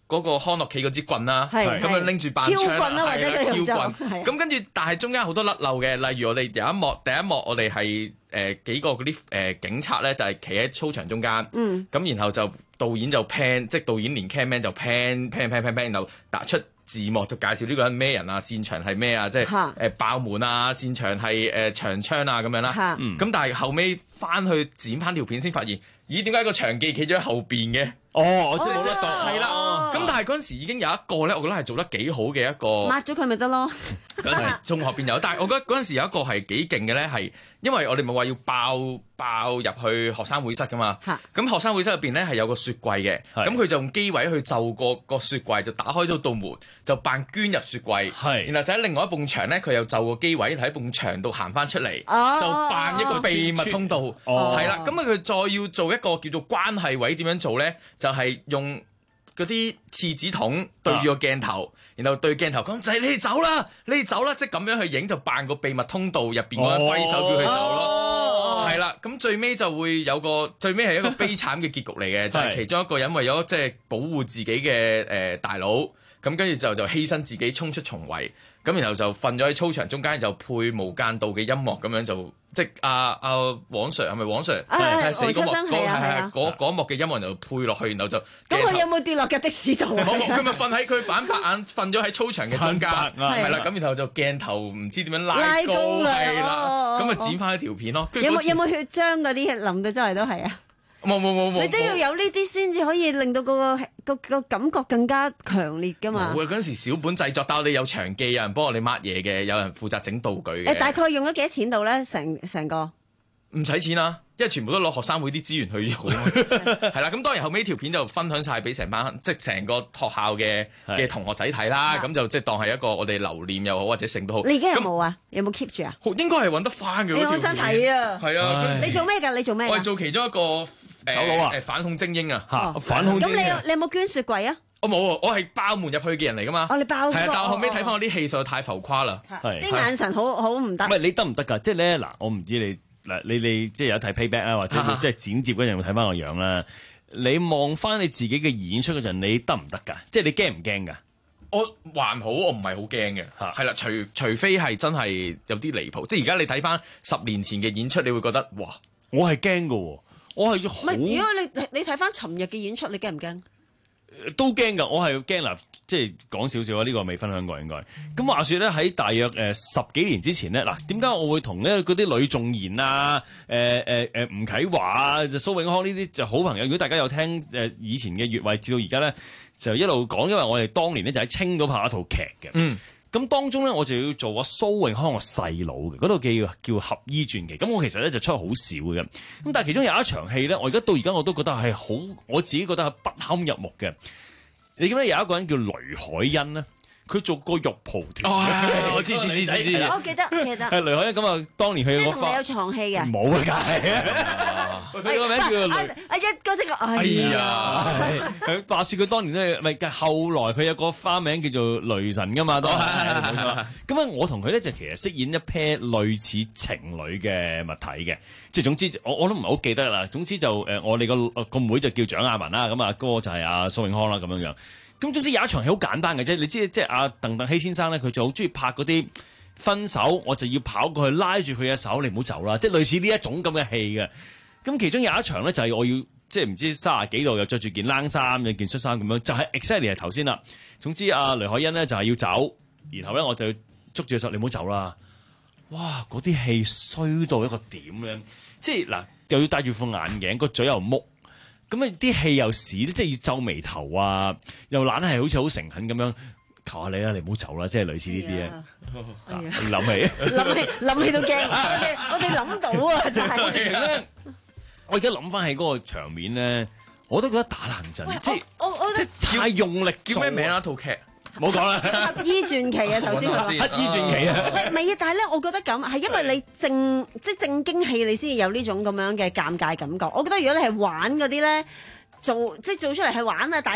嗰個康樂棋嗰支棍啦，咁樣拎住扮槍， 挑棍啦或者佢挑棍，咁跟住但係中間好多甩漏嘅，例如我哋有一幕第一幕我哋係誒幾個嗰啲誒警察咧就係企喺操場中間，咁、嗯、然後就導演就 pan， 即係導演連 camman 就 pan pan pan pan pan， 然後打出字幕就介紹呢個人咩人啊，擅長係咩啊，即係誒爆門啊，擅長係誒長槍啊咁樣啦，咁、嗯、但係後尾翻去剪翻條片先發現，咦點解個場記企咗喺後邊嘅？哦，我知冇得到，係啦。咁但係嗰陣時已經有一個咧，我覺得係做得幾好嘅一個。抹咗佢咪得咯？ 嗰陣時中學邊有，但係我覺得嗰陣時有一個係幾勁嘅咧，係因為我哋咪話要爆爆入去學生會室噶嘛。咁學生會室入邊咧係有個雪櫃嘅，咁佢就用機位去就個個雪櫃，就打開咗道門，就扮捐入雪櫃。然後就喺另外一埲牆咧，佢又就個機位喺埲牆度行翻出嚟，就扮一個秘密通道。係啦，咁啊佢再要做一個叫做關係位，點樣做咧？就係用嗰啲廁紙筒對住個鏡頭，啊、然後對鏡頭講就係你哋走啦，你哋走啦，即係咁樣去影就扮個秘密通道入邊嗰個揮手叫佢走咯，係啦、哦，咁最尾就會有個最尾係一個悲慘嘅結局嚟嘅，就係其中一個人為咗即係保護自己嘅誒、呃、大佬，咁跟住就就犧牲自己衝出重圍。咁然後就瞓咗喺操場中間，就配無間道嘅音樂咁樣就，即係阿阿黃 Sir 係咪黃 Sir？係死嗰幕嗰係嗰嗰幕嘅音樂就配落去，然後就咁佢有冇跌落嘅的士度？ 冇冇，佢咪瞓喺佢反白眼瞓咗喺操場嘅中間，係啦。咁然後就鏡頭唔知點樣拉高，係啦，咁啊剪翻一條片咯。 有冇有冇血漿嗰啲淋到周圍都係啊？ 冇冇冇冇， 你都要有呢啲先至可以令到個個個感覺更加強烈噶嘛。 會嗰陣時小本製作，但係我哋有場記，有人幫我哋抹嘢嘅，有人負責整道具嘅。 誒，大概用咗幾多錢度咧？成成個唔使錢啦，因為全部都攞學生會啲資源去用。係啦，咁當然後尾條片就分享晒俾成班，即係成個學校嘅嘅同學仔睇啦。咁就即係當係一個我哋留念又好，或者成都好。 你而家有冇啊？有冇 keep 住啊？ 應該係揾得翻嘅。 你好想睇啊！ 係啊， 你做咩㗎？你做咩？ 我係做其中一個。走佬啊！誒反恐精英啊！嚇，反恐精英。咁你有你有冇捐雪櫃啊？ 我冇喎，我係爆門入去嘅人嚟噶嘛。 哦，你爆。係啊， 但係後尾睇翻我啲戲實在太浮誇啦。 係。啲眼神好好唔得。 唔係你得唔得㗎？即係咧嗱，我唔知你嗱，你你即係有睇 playback 啊，或者即係剪接嗰陣會睇翻個樣啦。你望翻你自己嘅演出嗰陣，你得唔得㗎？即係你驚唔驚㗎？ 我還好，我唔係好驚嘅。嚇，係啦，除除非係真係有啲離譜，即係而家你睇翻十年前嘅演出，你會覺得哇，我係驚㗎喎。我係好， 如果你你睇翻尋日嘅演出，你驚唔驚？ 都驚㗎，我係驚嗱，即係講少少啊！呢、呢個未分享過應該。咁話說咧，喺大約誒、呃、十幾年之前咧，嗱點解我會同咧嗰啲呂頌賢啊、誒誒誒吳啟華啊、蘇永康呢啲就好朋友？如果大家有聽誒、呃、以前嘅越位至到而家咧，就一路講，因為我哋當年咧就喺青島拍一套劇嘅。嗯。咁當中咧，我就要做阿蘇永康個細佬嘅，嗰度叫叫《俠醫傳奇》。咁我其實咧就出好少嘅，咁但係其中有一場戲咧，我而家到而家我都覺得係好，我自己覺得係不堪入目嘅。你記唔記得有一個人叫雷海恩咧？佢做過肉蒲團，我知知知知知， 我記得記得。 係雷海恩咁啊，當年佢即係同你有床戲嘅， 冇啊，梗係。佢個名叫雷， 阿一嗰隻個， 哎呀，佢話説佢當年咧，咪後來佢有個花名叫做雷神噶嘛，都係。咁啊，我同佢咧就其實飾演一 pair 類似情侶嘅物體嘅，即係總之我我都唔係好記得啦。總之就誒，我哋個個妹就叫蔣亞文啦，咁啊哥就係阿蘇永康啦，咁樣樣。咁總之有一場戲好簡單嘅啫，你知即係阿鄧鄧希先生咧，佢就好中意拍嗰啲分手，我就要跑過去拉住佢嘅手，你唔好走啦，即係類似呢一種咁嘅戲嘅。咁其中有一場咧就係我要即係唔知三十幾度又着住件冷衫，有件恤衫咁樣，就係 exactly 係頭先啦。總之阿雷海恩咧就係要走，然後咧我就捉住佢手，你唔好走啦。哇！嗰啲戲衰到一個點咧，即係嗱又要戴住副眼鏡，個嘴又木。咁啊啲戲又屎，即係要皺眉頭啊，又懶係好似好誠懇咁樣，求下你啦，你唔好走啦，即係類似呢啲咧。諗起諗起諗起都驚，我哋我哋諗到啊，真係。 我直情咧，我而家諗翻起嗰個場面咧，我都覺得打冷震，即係即係太用力。 叫咩名啊？套劇？ 唔好講啦， 《乞衣傳奇》啊，頭先佢話《 乞衣傳奇》啊， 唔係啊，但係咧，我覺得咁係因為你正即係正經戲，你先至有呢種咁樣嘅尷尬感覺。我覺得如果你係玩嗰啲咧，做即係做出嚟係玩啊，大癲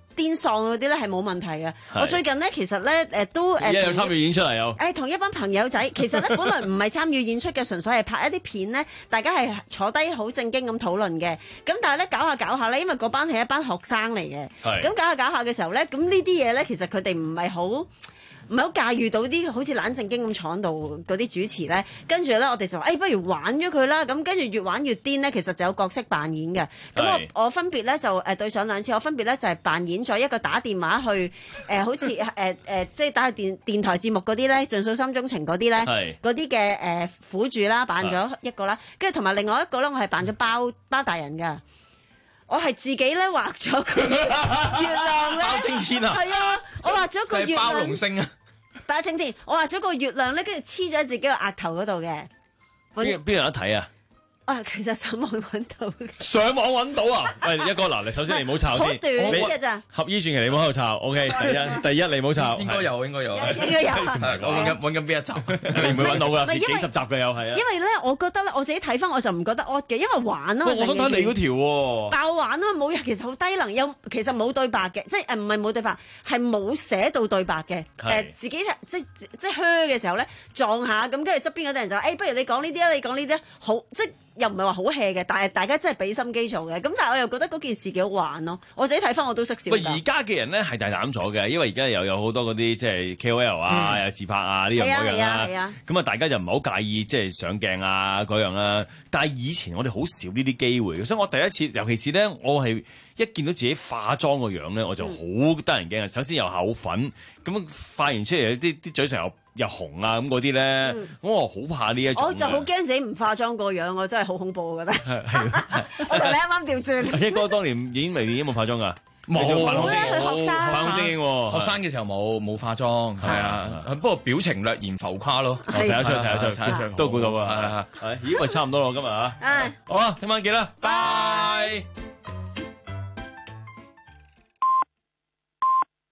癲喪嗰啲咧係冇問題嘅。我最近咧其實咧誒都誒， 有參與演出嚟有。 誒同一班朋友仔，其實咧本來唔係參與演出嘅，純粹係拍一啲片咧，大家係坐低好正經咁討論嘅。咁但係咧搞下搞下咧，因為嗰班係一班學生嚟嘅，咁搞下搞下嘅時候咧，咁呢啲嘢咧其實佢哋唔係好。唔係好駕馭到啲好似懶正經咁坐喺度嗰啲主持咧，跟住咧我哋就話：誒、哎，不如玩咗佢啦！咁跟住越玩越癲咧，其實就有角色扮演嘅。咁我我分別咧就誒對上兩次，我分別咧就係扮演咗一個打電話去誒、呃，好似誒誒，即係打去電電台節目嗰啲咧，盡訴心中情嗰啲咧，嗰啲嘅誒苦主啦，扮咗一個啦，跟住同埋另外一個咧，我係扮咗包包大人㗎。我係自己咧畫咗個月亮咧， 包青天啊！ 係啊，我畫咗個月亮。 包龍星啊！ 包青天，我畫咗個月亮咧，跟住黐咗喺自己個額頭嗰度嘅。 邊邊有得睇啊？ 啊，其實上網揾到嘅。 上網揾到啊！喂，一哥嗱，你首先你唔好抄先。 好短嘅咋？ 合醫傳奇你唔好喺度抄 ，OK？第一，第一你唔好抄。 應該有，應該有。 應該有。 我揾緊揾緊邊一集？ 你唔會揾到㗎，幾十集嘅有係啊。 因為咧，我覺得咧，我自己睇翻我就唔覺得 odd 嘅，因為玩啊嘛。 我想睇你嗰條喎。 爆玩啊嘛，冇其實好低能，有其實冇對白嘅，即係誒唔係冇對白，係冇寫到對白嘅。誒自己即即噓嘅時候咧撞下咁，跟住側邊嗰啲人就誒，不如你講呢啲啊，你講呢啲好即。又唔係話好 hea 嘅，但係大家真係俾心機做嘅。咁但係我又覺得嗰件事幾好玩咯。我自己睇翻我都識笑。 喂，而家嘅人咧係大膽咗嘅，因為而家又有好多嗰啲即係 K O L 啊，嗯、有自拍啊呢樣嗰樣啦。咁啊，大家就唔係好介意即係上鏡啊嗰樣啦。但係以前我哋好少呢啲機會，所以我第一次，尤其是咧，我係一見到自己化妝個樣咧，我就好得人驚啊！首先有口粉，咁化完出嚟啲啲嘴唇又又紅啊咁嗰啲咧，咁、嗯、我好怕呢一種。 我就好驚自己唔化妝個樣，我真係好恐怖，我覺得。我同你啱啱調轉。一哥當年演微電影冇化妝㗎？ 冇， 佢學生， 學生學生嘅時候冇冇化妝，係啊，不過表情略嫌浮誇咯。 睇得出，睇得出，睇得出，都估到啊。係係係。咦？喂，差唔多咯，今日啊。係。好啊，聽晚見啦，拜。